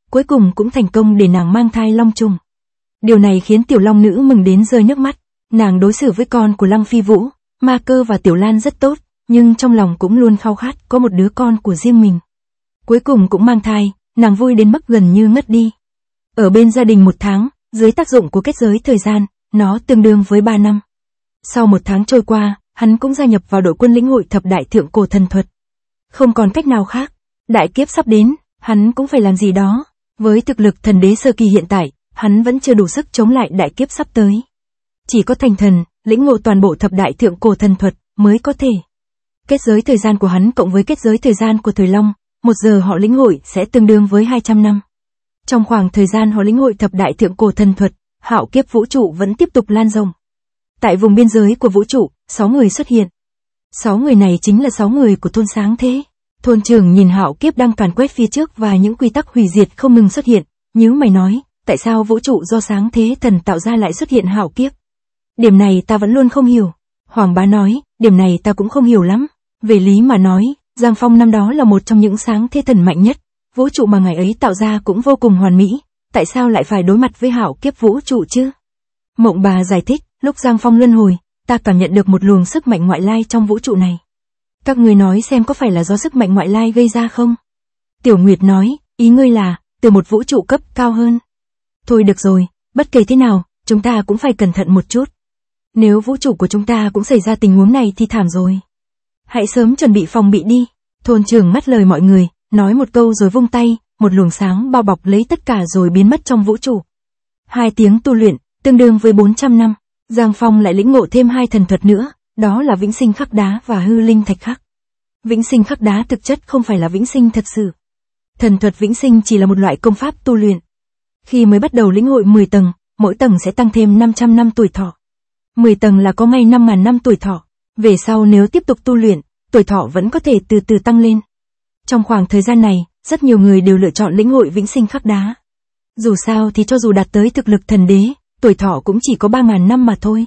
cuối cùng cũng thành công để nàng mang thai long trùng. Điều này khiến tiểu long nữ mừng đến rơi nước mắt, nàng đối xử với con của Lăng Phi Vũ, Ma Cơ và Tiểu Lan rất tốt, nhưng trong lòng cũng luôn khao khát có một đứa con của riêng mình. Cuối cùng cũng mang thai, nàng vui đến mức gần như ngất đi. Ở bên gia đình 1 tháng, dưới tác dụng của kết giới thời gian, nó tương đương với 3 năm. Sau 1 tháng trôi qua, hắn cũng gia nhập vào đội quân lĩnh hội thập đại thượng cổ thần thuật. Không còn cách nào khác, đại kiếp sắp đến, hắn cũng phải làm gì đó. Với thực lực thần đế sơ kỳ hiện tại, hắn vẫn chưa đủ sức chống lại đại kiếp sắp tới. Chỉ có thành thần, lĩnh ngộ toàn bộ thập đại thượng cổ thần thuật mới có thể. Kết giới thời gian của hắn cộng với kết giới thời gian của Thời Long, 1 giờ họ lĩnh hội sẽ tương đương với 200 năm. Trong khoảng thời gian họ lĩnh hội thập đại thượng cổ thần thuật, hạo kiếp vũ trụ vẫn tiếp tục lan rộng. Tại vùng biên giới của vũ trụ, 6 người xuất hiện. 6 người này chính là 6 người của thôn Sáng Thế. Thôn trưởng nhìn hạo kiếp đang càn quét phía trước và những quy tắc hủy diệt không ngừng xuất hiện, nhíu mày nói, tại sao vũ trụ do Sáng Thế thần tạo ra lại xuất hiện hạo kiếp? Điểm này ta vẫn luôn không hiểu. Hoàng Bá nói, điểm này ta cũng không hiểu lắm. Về lý mà nói, Giang Phong năm đó là một trong những Sáng Thế thần mạnh nhất, vũ trụ mà ngài ấy tạo ra cũng vô cùng hoàn mỹ, tại sao lại phải đối mặt với hạo kiếp vũ trụ chứ? Mộng Bà giải thích, lúc Giang Phong luân hồi, ta cảm nhận được một luồng sức mạnh ngoại lai trong vũ trụ này. Các người nói xem có phải là do sức mạnh ngoại lai gây ra không? Tiểu Nguyệt nói, ý ngươi là, từ một vũ trụ cấp cao hơn. Thôi được rồi, bất kể thế nào, chúng ta cũng phải cẩn thận một chút. Nếu vũ trụ của chúng ta cũng xảy ra tình huống này thì thảm rồi. Hãy sớm chuẩn bị phòng bị đi. Thôn trưởng ngắt lời mọi người, nói một câu rồi vung tay, một luồng sáng bao bọc lấy tất cả rồi biến mất trong vũ trụ. 2 tiếng tu luyện, tương đương với 400 năm. Giang Phong lại lĩnh ngộ thêm 2 thần thuật nữa, đó là vĩnh sinh khắc đá và hư linh thạch khắc. Vĩnh sinh khắc đá thực chất không phải là vĩnh sinh thật sự. Thần thuật vĩnh sinh chỉ là một loại công pháp tu luyện. Khi mới bắt đầu lĩnh hội 10 tầng, mỗi tầng sẽ tăng thêm 500 năm tuổi thọ. 10 tầng là có ngay 5.000 năm tuổi thọ. Về sau nếu tiếp tục tu luyện, tuổi thọ vẫn có thể từ từ tăng lên. Trong khoảng thời gian này, rất nhiều người đều lựa chọn lĩnh hội vĩnh sinh khắc đá. Dù sao thì cho dù đạt tới thực lực thần đế, tuổi thọ cũng chỉ có 3.000 năm mà thôi.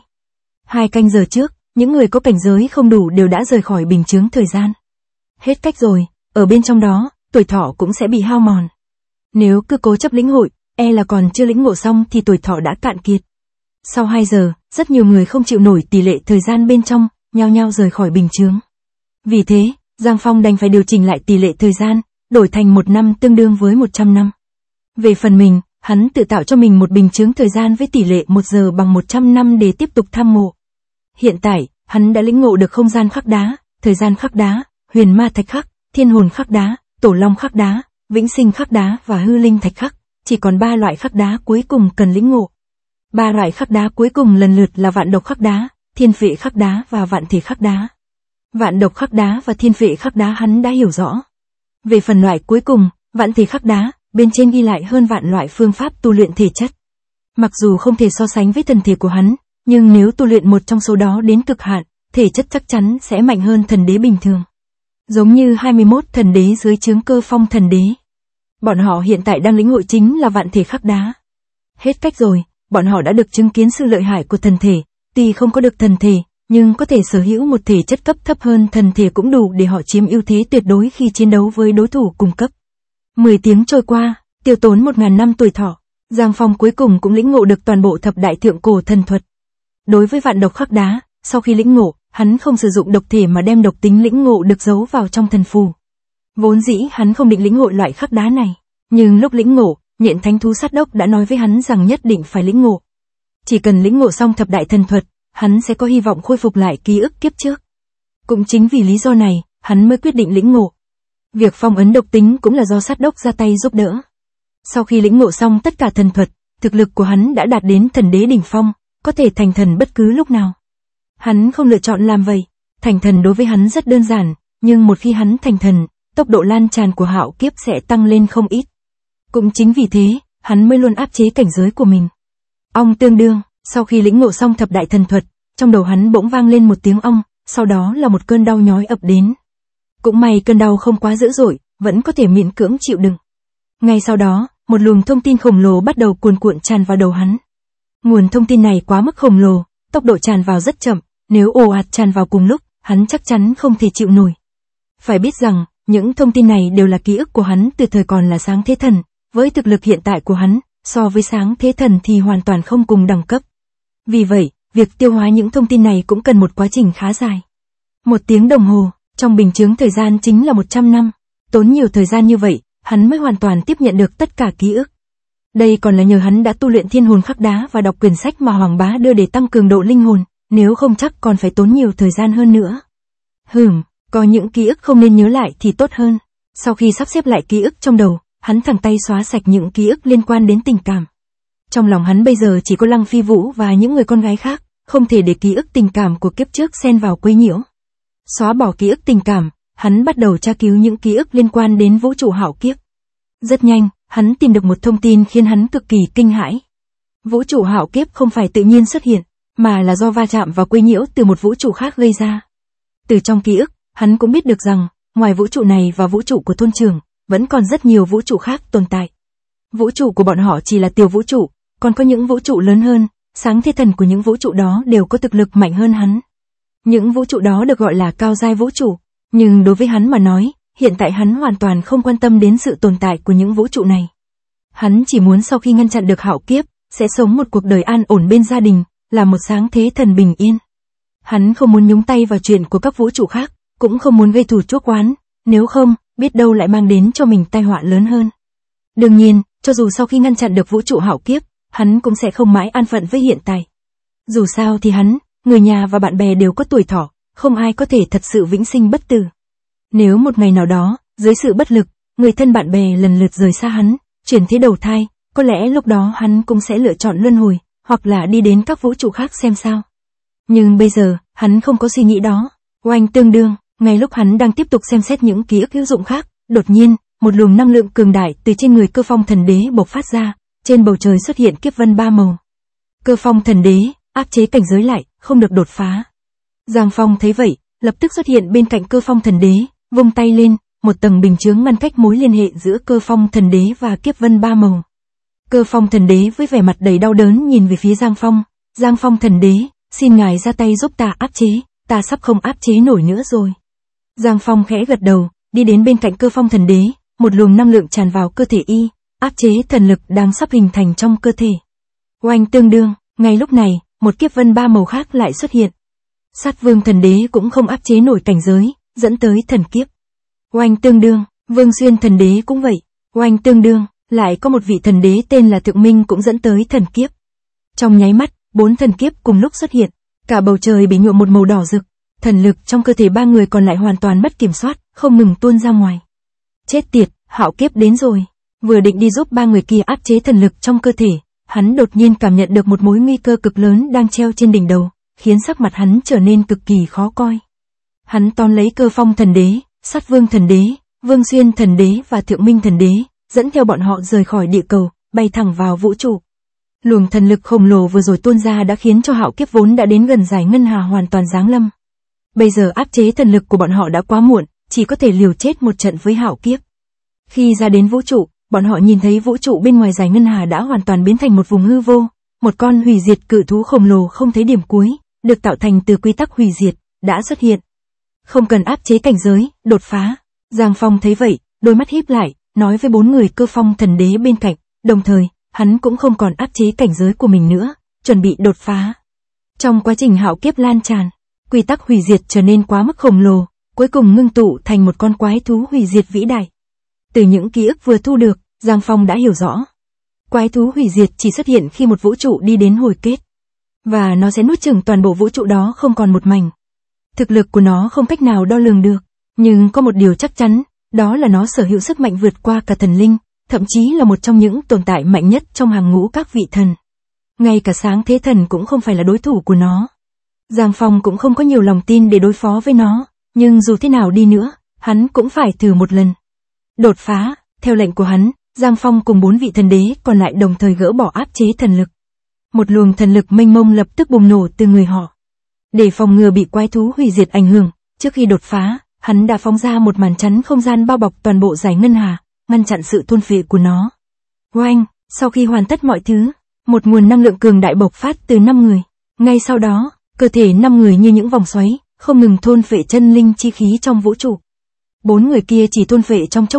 2 canh giờ trước, những người có cảnh giới không đủ đều đã rời khỏi bình chướng thời gian. Hết cách rồi, ở bên trong đó, tuổi thọ cũng sẽ bị hao mòn. Nếu cứ cố chấp lĩnh hội, e là còn chưa lĩnh ngộ xong thì tuổi thọ đã cạn kiệt. Sau 2 giờ, rất nhiều người không chịu nổi tỷ lệ thời gian bên trong, nhao nhao rời khỏi bình chướng. Vì thế, Giang Phong đành phải điều chỉnh lại tỷ lệ thời gian, đổi thành 1 năm tương đương với 100 năm. Về phần mình, hắn tự tạo cho mình một bình chướng thời gian với tỷ lệ 1 giờ bằng 100 năm để tiếp tục tham ngộ. Hiện tại, hắn đã lĩnh ngộ được không gian khắc đá, thời gian khắc đá, huyền ma thạch khắc, thiên hồn khắc đá, tổ long khắc đá, vĩnh sinh khắc đá và hư linh thạch khắc, chỉ còn 3 loại khắc đá cuối cùng cần lĩnh ngộ. 3 loại khắc đá cuối cùng lần lượt là vạn độc khắc đá, thiên phệ khắc đá và vạn thể khắc đá. Vạn độc khắc đá và thiên phệ khắc đá hắn đã hiểu rõ. Về phần loại cuối cùng, vạn thể khắc đá, bên trên ghi lại hơn vạn loại phương pháp tu luyện thể chất. Mặc dù không thể so sánh với thần thể của hắn, nhưng nếu tu luyện một trong số đó đến cực hạn, thể chất chắc chắn sẽ mạnh hơn thần đế bình thường. Giống như 21 thần đế dưới trướng Cơ Phong thần đế. Bọn họ hiện tại đang lĩnh hội chính là vạn thể khắc đá. Hết cách rồi, bọn họ đã được chứng kiến sự lợi hại của thần thể, tuy không có được thần thể, nhưng có thể sở hữu một thể chất cấp thấp hơn thần thể cũng đủ để họ chiếm ưu thế tuyệt đối khi chiến đấu với đối thủ cùng cấp. 10 tiếng trôi qua, tiêu tốn 1.000 năm tuổi thọ, Giang Phong cuối cùng cũng lĩnh ngộ được toàn bộ thập đại thượng cổ thần thuật. Đối với vạn độc khắc đá, sau khi lĩnh ngộ, hắn không sử dụng độc thể mà đem độc tính lĩnh ngộ được giấu vào trong thần phù. Vốn dĩ hắn không định lĩnh ngộ loại khắc đá này, nhưng lúc lĩnh ngộ, Nhện Thánh Thú Sát Đốc đã nói với hắn rằng nhất định phải lĩnh ngộ. Chỉ cần lĩnh ngộ xong thập đại thần thuật, hắn sẽ có hy vọng khôi phục lại ký ức kiếp trước. Cũng chính vì lý do này, hắn mới quyết định lĩnh ngộ. Việc phong ấn độc tính cũng là do Sát Đốc ra tay giúp đỡ. Sau khi lĩnh ngộ xong tất cả thần thuật, thực lực của hắn đã đạt đến thần đế đỉnh phong, có thể thành thần bất cứ lúc nào. Hắn không lựa chọn làm vậy, thành thần đối với hắn rất đơn giản, nhưng một khi hắn thành thần, tốc độ lan tràn của hạo kiếp sẽ tăng lên không ít. Cũng chính vì thế, hắn mới luôn áp chế cảnh giới của mình. Ong tương đương, sau khi lĩnh ngộ xong thập đại thần thuật, trong đầu hắn bỗng vang lên một tiếng ong, sau đó là một cơn đau nhói ập đến. Cũng may cơn đau không quá dữ dội, vẫn có thể miễn cưỡng chịu đựng. Ngay sau đó, một luồng thông tin khổng lồ bắt đầu cuồn cuộn tràn vào đầu hắn. Nguồn thông tin này quá mức khổng lồ, tốc độ tràn vào rất chậm, nếu ồ ạt tràn vào cùng lúc, hắn chắc chắn không thể chịu nổi. Phải biết rằng, những thông tin này đều là ký ức của hắn từ thời còn là Sáng Thế Thần, với thực lực hiện tại của hắn, so với sáng thế thần thì hoàn toàn không cùng đẳng cấp. Vì vậy, việc tiêu hóa những thông tin này cũng cần một quá trình khá dài. 1 tiếng đồng hồ, trong bình chướng thời gian chính là 100 năm. Tốn nhiều thời gian như vậy, hắn mới hoàn toàn tiếp nhận được tất cả ký ức. Đây còn là nhờ hắn đã tu luyện thiên hồn khắc đá và đọc quyển sách mà Hoàng Bá đưa để tăng cường độ linh hồn, nếu không chắc còn phải tốn nhiều thời gian hơn nữa. Có những ký ức không nên nhớ lại thì tốt hơn. Sau khi sắp xếp lại ký ức trong đầu, hắn thẳng tay xóa sạch những ký ức liên quan đến tình cảm. Trong lòng hắn bây giờ chỉ có Lăng Phi Vũ và những người con gái khác, không thể để ký ức tình cảm của kiếp trước xen vào quấy nhiễu. Xóa bỏ ký ức tình cảm, hắn bắt đầu tra cứu những ký ức liên quan đến vũ trụ hạo kiếp. Rất nhanh, hắn tìm được một thông tin khiến hắn cực kỳ kinh hãi. Vũ trụ hạo kiếp không phải tự nhiên xuất hiện, mà là do va chạm và quấy nhiễu từ một vũ trụ khác gây ra. Từ trong ký ức, hắn cũng biết được rằng, ngoài vũ trụ này và vũ trụ của thôn trưởng, vẫn còn rất nhiều vũ trụ khác tồn tại. Vũ trụ của bọn họ chỉ là tiểu vũ trụ, còn có những vũ trụ lớn hơn, sáng thế thần của những vũ trụ đó đều có thực lực mạnh hơn hắn. Những vũ trụ đó được gọi là cao giai vũ trụ, nhưng đối với hắn mà nói, hiện tại hắn hoàn toàn không quan tâm đến sự tồn tại của những vũ trụ này. Hắn chỉ muốn sau khi ngăn chặn được hạo kiếp, sẽ sống một cuộc đời an ổn bên gia đình, là một sáng thế thần bình yên. Hắn không muốn nhúng tay vào chuyện của các vũ trụ khác, cũng không muốn gây thù chuốc oán, nếu không, biết đâu lại mang đến cho mình tai họa lớn hơn. Đương nhiên, cho dù sau khi ngăn chặn được vũ trụ hạo kiếp, hắn cũng sẽ không mãi an phận với hiện tại. Dù sao thì hắn, người nhà và bạn bè đều có tuổi thọ, không ai có thể thật sự vĩnh sinh bất tử. Nếu một ngày nào đó, dưới sự bất lực, người thân bạn bè lần lượt rời xa hắn, chuyển thế đầu thai, có lẽ lúc đó hắn cũng sẽ lựa chọn luân hồi, hoặc là đi đến các vũ trụ khác xem sao. Nhưng bây giờ, hắn không có suy nghĩ đó. Oanh tương đương, ngay lúc hắn đang tiếp tục xem xét những ký ức hữu dụng khác, đột nhiên, một luồng năng lượng cường đại từ trên người Cơ Phong Thần Đế bộc phát ra, trên bầu trời xuất hiện kiếp vân 3 màu. Cơ Phong Thần Đế, áp chế cảnh giới lại, không được đột phá. Giang Phong thấy vậy, lập tức xuất hiện bên cạnh Cơ Phong Thần Đế, vung tay lên, một tầng bình chướng ngăn cách mối liên hệ giữa Cơ Phong Thần Đế và kiếp vân 3 màu. Cơ Phong Thần Đế với vẻ mặt đầy đau đớn nhìn về phía Giang Phong. Giang Phong Thần Đế, xin ngài ra tay giúp ta áp chế, ta sắp không áp chế nổi nữa rồi. Giang Phong khẽ gật đầu, đi đến bên cạnh Cơ Phong Thần Đế, một luồng năng lượng tràn vào cơ thể y, áp chế thần lực đang sắp hình thành trong cơ thể. Oanh tương đương, ngay lúc này, một kiếp vân 3 màu khác lại xuất hiện. Sát Vương Thần Đế cũng không áp chế nổi cảnh giới, dẫn tới thần kiếp. Oanh tương đương, Vương Xuyên Thần Đế cũng vậy. Oanh tương đương, lại có một vị thần đế tên là Thượng Minh cũng dẫn tới thần kiếp. Trong nháy mắt, 4 thần kiếp cùng lúc xuất hiện, cả bầu trời bị nhuộm một màu đỏ rực, thần lực trong cơ thể 3 người còn lại hoàn toàn mất kiểm soát, không ngừng tuôn ra ngoài. Chết tiệt, hạo kiếp đến rồi. Vừa định đi giúp 3 người kia áp chế thần lực trong cơ thể, hắn đột nhiên cảm nhận được một mối nguy cơ cực lớn đang treo trên đỉnh đầu, khiến sắc mặt hắn trở nên cực kỳ khó coi. Hắn tóm lấy Cơ Phong Thần Đế, Sát Vương Thần Đế, Vương Xuyên Thần Đế và Thượng Minh Thần Đế, dẫn theo bọn họ rời khỏi địa cầu, bay thẳng vào vũ trụ. Luồng thần lực khổng lồ vừa rồi tuôn ra đã khiến cho hạo kiếp vốn đã đến gần giải ngân hà hoàn toàn giáng lâm. Bây giờ áp chế thần lực của bọn họ đã quá muộn, chỉ có thể liều chết một trận với hạo kiếp. Khi ra đến vũ trụ, bọn họ nhìn thấy vũ trụ bên ngoài giải ngân hà đã hoàn toàn biến thành một vùng hư vô, một con hủy diệt cự thú khổng lồ không thấy điểm cuối, được tạo thành từ quy tắc hủy diệt, đã xuất hiện. Không cần áp chế cảnh giới, đột phá. Giang Phong thấy vậy, đôi mắt híp lại, nói với 4 người Cơ Phong Thần Đế bên cạnh, đồng thời, hắn cũng không còn áp chế cảnh giới của mình nữa, chuẩn bị đột phá. Trong quá trình hạo kiếp lan tràn, quy tắc hủy diệt trở nên quá mức khổng lồ, cuối cùng ngưng tụ thành một con quái thú hủy diệt vĩ đại. Từ những ký ức vừa thu được, Giang Phong đã hiểu rõ. Quái thú hủy diệt chỉ xuất hiện khi một vũ trụ đi đến hồi kết. Và nó sẽ nuốt chửng toàn bộ vũ trụ đó không còn một mảnh. Thực lực của nó không cách nào đo lường được, nhưng có một điều chắc chắn, đó là nó sở hữu sức mạnh vượt qua cả thần linh, thậm chí là một trong những tồn tại mạnh nhất trong hàng ngũ các vị thần. Ngay cả sáng thế thần cũng không phải là đối thủ của nó. Giang Phong cũng không có nhiều lòng tin để đối phó với nó, nhưng dù thế nào đi nữa, hắn cũng phải thử một lần. Đột phá, theo lệnh của hắn, Giang Phong cùng 4 vị thần đế còn lại đồng thời gỡ bỏ áp chế thần lực. Một luồng thần lực mênh mông lập tức bùng nổ từ người họ. Để phòng ngừa bị quái thú hủy diệt ảnh hưởng, trước khi đột phá, hắn đã phóng ra một màn chắn không gian bao bọc toàn bộ giải ngân hà, ngăn chặn sự thôn phệ của nó. Oanh, sau khi hoàn tất mọi thứ, một nguồn năng lượng cường đại bộc phát từ 5 người. Ngay sau đó, cơ thể 5 người như những vòng xoáy, không ngừng thôn phệ chân linh chi khí trong vũ trụ. 4 người kia chỉ thôn phệ trong chốc lát,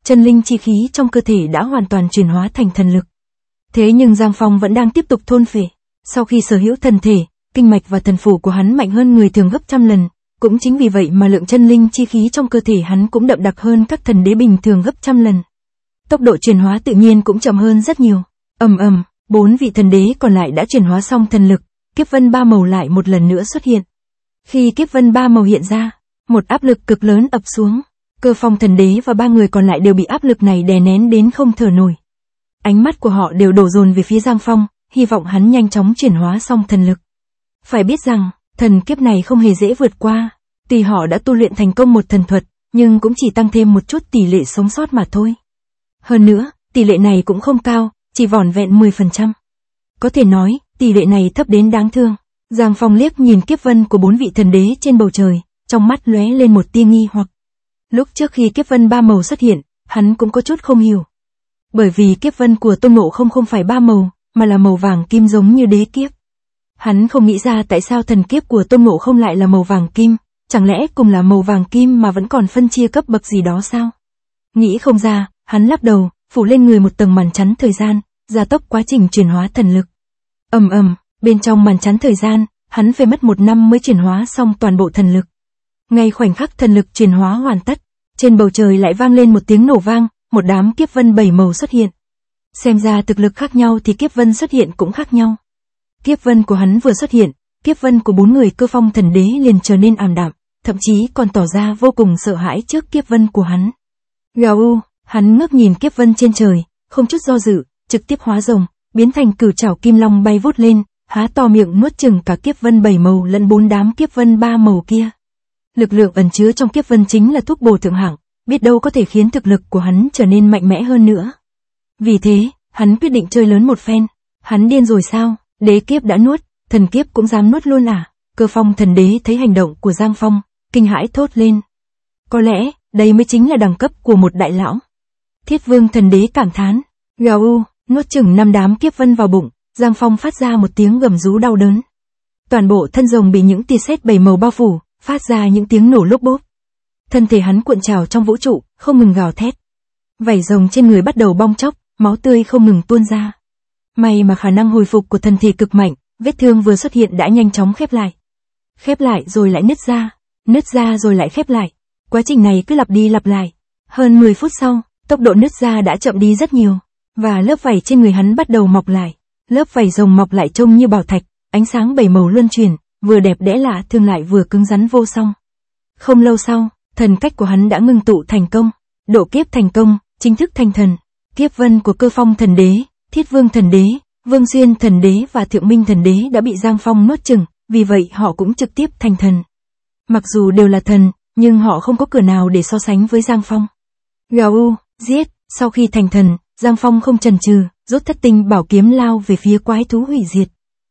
chân linh chi khí trong cơ thể đã hoàn toàn chuyển hóa thành thần lực. Thế nhưng Giang Phong vẫn đang tiếp tục thôn phệ. Sau khi sở hữu thần thể, kinh mạch và thần phủ của hắn mạnh hơn người thường gấp trăm lần. Cũng chính vì vậy mà lượng chân linh chi khí trong cơ thể hắn cũng đậm đặc hơn các thần đế bình thường gấp trăm lần. Tốc độ chuyển hóa tự nhiên cũng chậm hơn rất nhiều. Ầm ầm, 4 vị thần đế còn lại đã chuyển hóa xong thần lực, kiếp vân ba màu lại một lần nữa xuất hiện. Khi kiếp vân ba màu hiện ra, một áp lực cực lớn ập xuống. Cơ Phong thần đế và 3 người còn lại đều bị áp lực này đè nén đến không thở nổi. Ánh mắt của họ đều đổ dồn về phía Giang Phong, hy vọng hắn nhanh chóng chuyển hóa xong thần lực. Phải biết rằng, thần kiếp này không hề dễ vượt qua. Tuy họ đã tu luyện thành công một thần thuật, nhưng cũng chỉ tăng thêm một chút tỷ lệ sống sót mà thôi. Hơn nữa, tỷ lệ này cũng không cao, chỉ vỏn vẹn 10%. Có thể nói, tỷ lệ này thấp đến đáng thương. Giang Phong liếc nhìn kiếp vân của 4 vị thần đế trên bầu trời, trong mắt lóe lên một tia nghi hoặc. Lúc trước khi kiếp vân ba màu xuất hiện, hắn cũng có chút không hiểu. Bởi vì kiếp vân của Tôn Ngộ không phải ba màu, mà là màu vàng kim giống như đế kiếp. Hắn không nghĩ ra tại sao thần kiếp của Tôn Ngộ không lại là màu vàng kim, chẳng lẽ cùng là màu vàng kim mà vẫn còn phân chia cấp bậc gì đó sao? Nghĩ không ra, hắn lắc đầu, phủ lên người một tầng màn chắn thời gian, gia tốc quá trình chuyển hóa thần lực. Ầm ầm, bên trong màn chắn thời gian, hắn phải mất 1 năm mới chuyển hóa xong toàn bộ thần lực. Ngay khoảnh khắc thần lực chuyển hóa hoàn tất, trên bầu trời lại vang lên một tiếng nổ vang, một đám kiếp vân 7 màu xuất hiện. Xem ra thực lực khác nhau thì kiếp vân xuất hiện cũng khác nhau. Kiếp vân của hắn vừa xuất hiện, kiếp vân của 4 người Cơ Phong thần đế liền trở nên ảm đạm, thậm chí còn tỏ ra vô cùng sợ hãi trước kiếp vân của hắn. Gào u, hắn ngước nhìn kiếp vân trên trời, không chút do dự, trực tiếp hóa rồng, biến thành cửu trảo kim long bay vút lên, há to miệng nuốt chửng cả kiếp vân 7 màu lẫn 4 đám kiếp vân 3 màu kia. Lực lượng ẩn chứa trong kiếp vân chính là thuốc bổ thượng hạng, biết đâu có thể khiến thực lực của hắn trở nên mạnh mẽ hơn nữa. Vì thế, hắn quyết định chơi lớn một phen. Hắn điên rồi sao? Đế kiếp đã nuốt, thần kiếp cũng dám nuốt luôn à? Cơ Phong thần đế thấy hành động của Giang Phong, kinh hãi thốt lên. Có lẽ, đây mới chính là đẳng cấp của một đại lão. Thiết Vương thần đế cảm thán. Gào u, nuốt chửng 5 đám kiếp vân vào bụng, Giang Phong phát ra một tiếng gầm rú đau đớn. Toàn bộ thân rồng bị những tia sét 7 màu bao phủ, phát ra những tiếng nổ lốp bốp. Thân thể hắn cuộn trào trong vũ trụ, không ngừng gào thét. Vảy rồng trên người bắt đầu bong tróc, máu tươi không ngừng tuôn ra. May mà khả năng hồi phục của thân thể cực mạnh, vết thương vừa xuất hiện đã nhanh chóng khép lại. Khép lại rồi lại nứt ra rồi lại khép lại. Quá trình này cứ lặp đi lặp lại. Hơn 10 phút sau, tốc độ nứt ra đã chậm đi rất nhiều, và lớp vảy trên người hắn bắt đầu mọc lại. Lớp vảy rồng mọc lại trông như bảo thạch, ánh sáng 7 màu luân chuyển, vừa đẹp đẽ lạ thường lại vừa cứng rắn vô song. Không lâu sau, thần cách của hắn đã ngưng tụ thành công, độ kiếp thành công, chính thức thành thần. Kiếp vân của Cơ Phong thần đế, Thiết Vương thần đế, Vương Xuyên thần đế và Thượng Minh thần đế đã bị Giang Phong nuốt chửng, vì vậy họ cũng trực tiếp thành thần. Mặc dù đều là thần, nhưng họ không có cửa nào để so sánh với Giang Phong. Gào u, giết, sau khi thành thần, Giang Phong không chần chừ, rút thất tinh bảo kiếm lao về phía quái thú hủy diệt.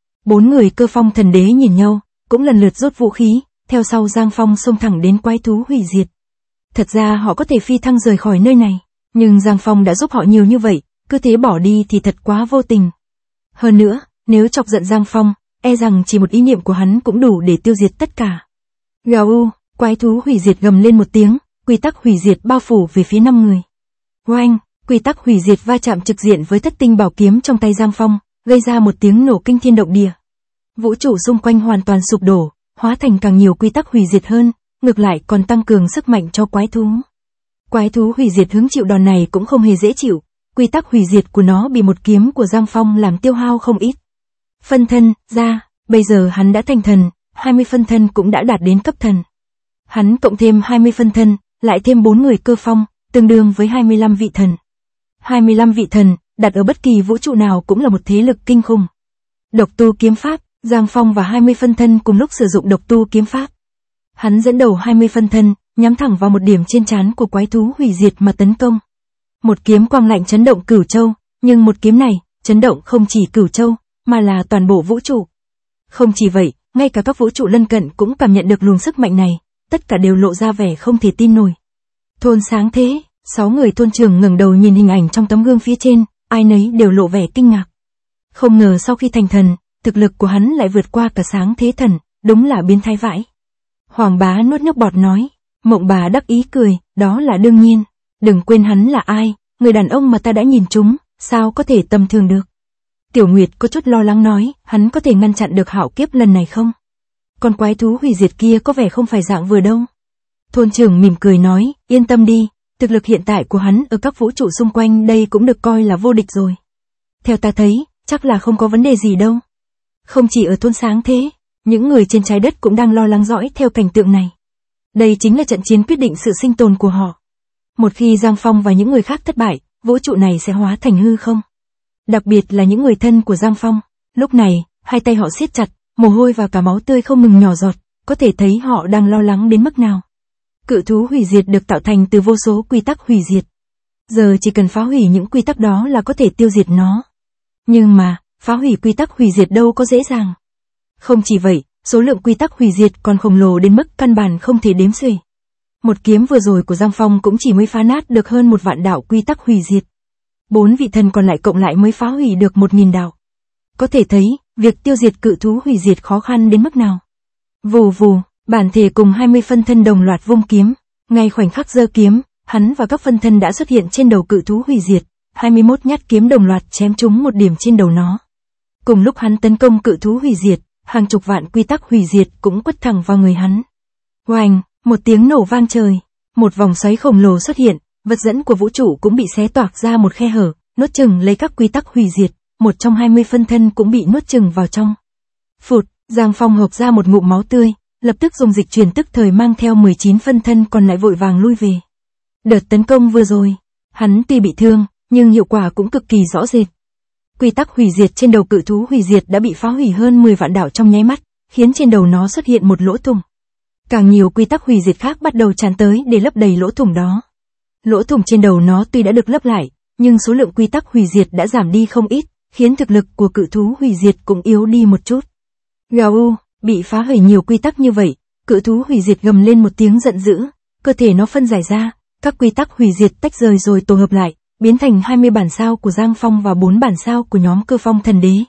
4 người Cơ Phong thần đế nhìn nhau, cũng lần lượt rút vũ khí, theo sau Giang Phong xông thẳng đến quái thú hủy diệt. Thật ra họ có thể phi thăng rời khỏi nơi này, nhưng Giang Phong đã giúp họ nhiều như vậy, cứ thế bỏ đi thì thật quá vô tình. Hơn nữa, nếu chọc giận Giang Phong, e rằng chỉ một ý niệm của hắn cũng đủ để tiêu diệt tất cả. Gào u, quái thú hủy diệt gầm lên một tiếng, quy tắc hủy diệt bao phủ về phía 5 người. Oanh, quy tắc hủy diệt va chạm trực diện với thất tinh bảo kiếm trong tay Giang Phong, gây ra một tiếng nổ kinh thiên động địa. Vũ trụ xung quanh hoàn toàn sụp đổ, hóa thành càng nhiều quy tắc hủy diệt hơn, ngược lại còn tăng cường sức mạnh cho quái thú. Quái thú hủy diệt hứng chịu đòn này cũng không hề dễ chịu, quy tắc hủy diệt của nó bị một kiếm của Giang Phong làm tiêu hao không ít. Phân thân, ra, bây giờ hắn đã thành thần, 20 phân thân cũng đã đạt đến cấp thần. Hắn cộng thêm 20 phân thân, lại thêm 4 người Cơ Phong, tương đương với 25 vị thần. 25 vị thần, đặt ở bất kỳ vũ trụ nào cũng là một thế lực kinh khủng. Độc tu kiếm pháp, Giang Phong và 20 phân thân cùng lúc sử dụng độc tu kiếm pháp. Hắn dẫn đầu 20 phân thân, nhắm thẳng vào một điểm trên trán của quái thú hủy diệt mà tấn công. Một kiếm quang lạnh chấn động Cửu Châu, nhưng một kiếm này, chấn động không chỉ Cửu Châu, mà là toàn bộ vũ trụ. Không chỉ vậy, ngay cả các vũ trụ lân cận cũng cảm nhận được luồng sức mạnh này, tất cả đều lộ ra vẻ không thể tin nổi. Thôn Sáng Thế, 6 người thôn trưởng ngẩng đầu nhìn hình ảnh trong tấm gương phía trên, ai nấy đều lộ vẻ kinh ngạc. Không ngờ sau khi thành thần, thực lực của hắn lại vượt qua cả Sáng Thế thần, đúng là biến thái vãi. Hoàng Bá nuốt nước bọt nói, Mộng Bà đắc ý cười, đó là đương nhiên. Đừng quên hắn là ai, người đàn ông mà ta đã nhìn trúng, sao có thể tầm thường được. Tiểu Nguyệt có chút lo lắng nói, hắn có thể ngăn chặn được hạo kiếp lần này không? Con quái thú hủy diệt kia có vẻ không phải dạng vừa đâu. Thôn trưởng mỉm cười nói, yên tâm đi, thực lực hiện tại của hắn ở các vũ trụ xung quanh đây cũng được coi là vô địch rồi. Theo ta thấy, chắc là không có vấn đề gì đâu. Không chỉ ở thôn sáng thế, những người trên trái đất cũng đang lo lắng dõi theo cảnh tượng này. Đây chính là trận chiến quyết định sự sinh tồn của họ. Một khi Giang Phong và những người khác thất bại, vũ trụ này sẽ hóa thành hư không. Đặc biệt là những người thân của Giang Phong. Lúc này, hai tay họ siết chặt, mồ hôi và cả máu tươi không ngừng nhỏ giọt, có thể thấy họ đang lo lắng đến mức nào. Cự thú hủy diệt được tạo thành từ vô số quy tắc hủy diệt. Giờ chỉ cần phá hủy những quy tắc đó là có thể tiêu diệt nó. Nhưng mà, phá hủy quy tắc hủy diệt đâu có dễ dàng. Không chỉ vậy, số lượng quy tắc hủy diệt còn khổng lồ đến mức căn bản không thể đếm xuể. Một kiếm vừa rồi của Giang Phong cũng chỉ mới phá nát được hơn 1 vạn đạo quy tắc hủy diệt. 4 vị thần còn lại cộng lại mới phá hủy được 1000 đạo. Có thể thấy, việc tiêu diệt cự thú hủy diệt khó khăn đến mức nào. Vù vù, bản thể cùng 20 phân thân đồng loạt vung kiếm. Ngay khoảnh khắc giơ kiếm, hắn và các phân thân đã xuất hiện trên đầu cự thú hủy diệt. 21 nhát kiếm đồng loạt chém trúng một điểm trên đầu nó. Cùng lúc hắn tấn công cự thú hủy diệt, hàng chục vạn quy tắc hủy diệt cũng quất thẳng vào người hắn. Oanh, một tiếng nổ vang trời, một vòng xoáy khổng lồ xuất hiện, vật dẫn của vũ trụ cũng bị xé toạc ra một khe hở, nuốt chửng lấy các quy tắc hủy diệt, một trong 20 phân thân cũng bị nuốt chửng vào trong. Phụt, Giang Phong hộc ra một ngụm máu tươi, lập tức dùng dịch truyền tức thời mang theo 19 phân thân còn lại vội vàng lui về. Đợt tấn công vừa rồi, hắn tuy bị thương, nhưng hiệu quả cũng cực kỳ rõ rệt. Quy tắc hủy diệt trên đầu cự thú hủy diệt đã bị phá hủy hơn 10 vạn đạo trong nháy mắt, khiến trên đầu nó xuất hiện một lỗ thủng. Càng nhiều quy tắc hủy diệt khác bắt đầu tràn tới để lấp đầy lỗ thủng đó. Lỗ thủng trên đầu nó tuy đã được lấp lại, nhưng số lượng quy tắc hủy diệt đã giảm đi không ít, khiến thực lực của cự thú hủy diệt cũng yếu đi một chút. Gào u, bị phá hủy nhiều quy tắc như vậy, cự thú hủy diệt gầm lên một tiếng giận dữ, cơ thể nó phân giải ra, các quy tắc hủy diệt tách rời rồi tổ hợp lại, biến thành 20 bản sao của Giang Phong và 4 bản sao của nhóm Cơ Phong Thần Đế.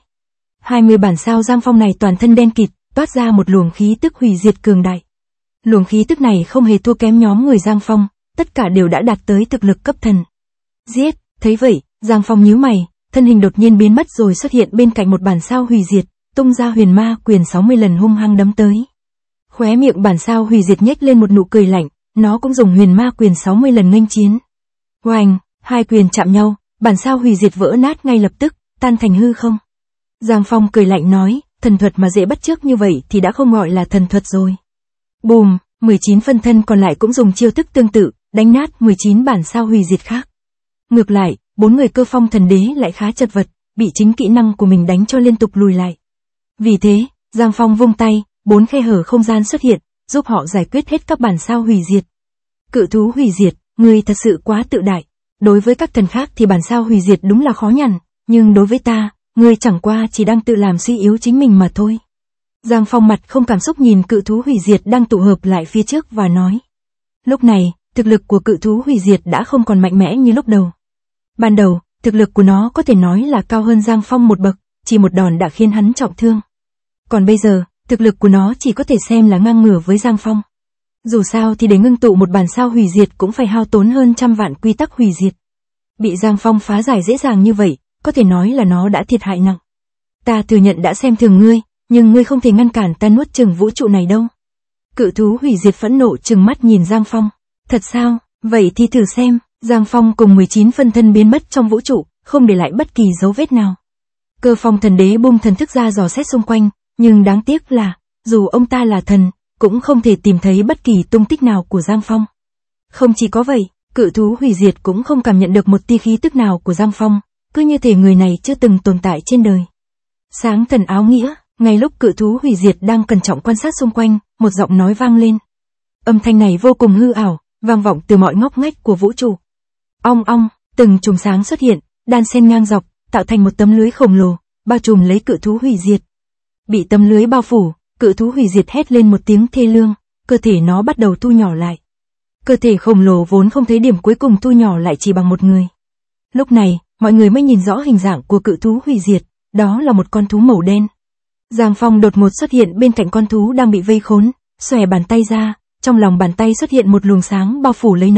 20 bản sao Giang Phong này toàn thân đen kịt, toát ra một luồng khí tức hủy diệt cường đại. Luồng khí tức này không hề thua kém nhóm người Giang Phong, tất cả đều đã đạt tới thực lực cấp thần. Giết, thấy vậy, Giang Phong nhíu mày, thân hình đột nhiên biến mất rồi xuất hiện bên cạnh một bản sao hủy diệt, tung ra huyền ma quyền 60 lần hung hăng đấm tới. Khóe miệng bản sao hủy diệt nhếch lên một nụ cười lạnh, nó cũng dùng huyền ma quyền 60 lần nghênh chiến. Oanh, hai quyền chạm nhau, bản sao hủy diệt vỡ nát ngay lập tức, tan thành hư không. Giang Phong cười lạnh nói, thần thuật mà dễ bắt chước như vậy thì đã không gọi là thần thuật rồi. Bùm, 19 phân thân còn lại cũng dùng chiêu thức tương tự, đánh nát 19 bản sao hủy diệt khác. Ngược lại, 4 người Cơ Phong Thần Đế lại khá chật vật, bị chính kỹ năng của mình đánh cho liên tục lùi lại. Vì thế, Giang Phong vung tay, 4 khe hở không gian xuất hiện, giúp họ giải quyết hết các bản sao hủy diệt. Cự thú hủy diệt, ngươi thật sự quá tự đại. Đối với các thần khác thì bản sao hủy diệt đúng là khó nhằn, nhưng đối với ta, ngươi chẳng qua chỉ đang tự làm suy yếu chính mình mà thôi. Giang Phong mặt không cảm xúc nhìn cự thú hủy diệt đang tụ hợp lại phía trước và nói. Lúc này, thực lực của cự thú hủy diệt đã không còn mạnh mẽ như lúc đầu. Ban đầu, thực lực của nó có thể nói là cao hơn Giang Phong một bậc, chỉ một đòn đã khiến hắn trọng thương. Còn bây giờ, thực lực của nó chỉ có thể xem là ngang ngửa với Giang Phong. Dù sao thì để ngưng tụ một bản sao hủy diệt cũng phải hao tốn hơn 100 vạn quy tắc hủy diệt. Bị Giang Phong phá giải dễ dàng như vậy, có thể nói là nó đã thiệt hại nặng. Ta thừa nhận đã xem thường ngươi, nhưng ngươi không thể ngăn cản ta nuốt chửng vũ trụ này đâu. Cự thú hủy diệt phẫn nộ trừng mắt nhìn Giang Phong. Thật sao, vậy thì thử xem. Giang Phong cùng 19 phân thân biến mất trong vũ trụ, không để lại bất kỳ dấu vết nào. Cơ Phong Thần Đế bung thần thức ra dò xét xung quanh, nhưng đáng tiếc là, dù ông ta là thần, cũng không thể tìm thấy bất kỳ tung tích nào của Giang Phong. Không chỉ có vậy, cự thú hủy diệt cũng không cảm nhận được một tia khí tức nào của Giang Phong, cứ như thể người này chưa từng tồn tại trên đời. Sáng thần áo nghĩa, ngay lúc cự thú hủy diệt đang cẩn trọng quan sát xung quanh, một giọng nói vang lên. Âm thanh này vô cùng hư ảo, vang vọng từ mọi ngóc ngách của vũ trụ. Ong ong, từng chùm sáng xuất hiện, đan xen ngang dọc, tạo thành một tấm lưới khổng lồ, bao trùm lấy cự thú hủy diệt. Bị tấm lưới bao phủ, cự thú hủy diệt hét lên một tiếng thê lương, cơ thể nó bắt đầu thu nhỏ lại. Cơ thể khổng lồ vốn không thấy điểm cuối cùng thu nhỏ lại chỉ bằng một người. Lúc này, mọi người mới nhìn rõ hình dạng của cự thú hủy diệt, đó là một con thú màu đen. Giang Phong đột ngột xuất hiện bên cạnh con thú đang bị vây khốn, xòe bàn tay ra, trong lòng bàn tay xuất hiện một luồng sáng bao phủ lấy nó,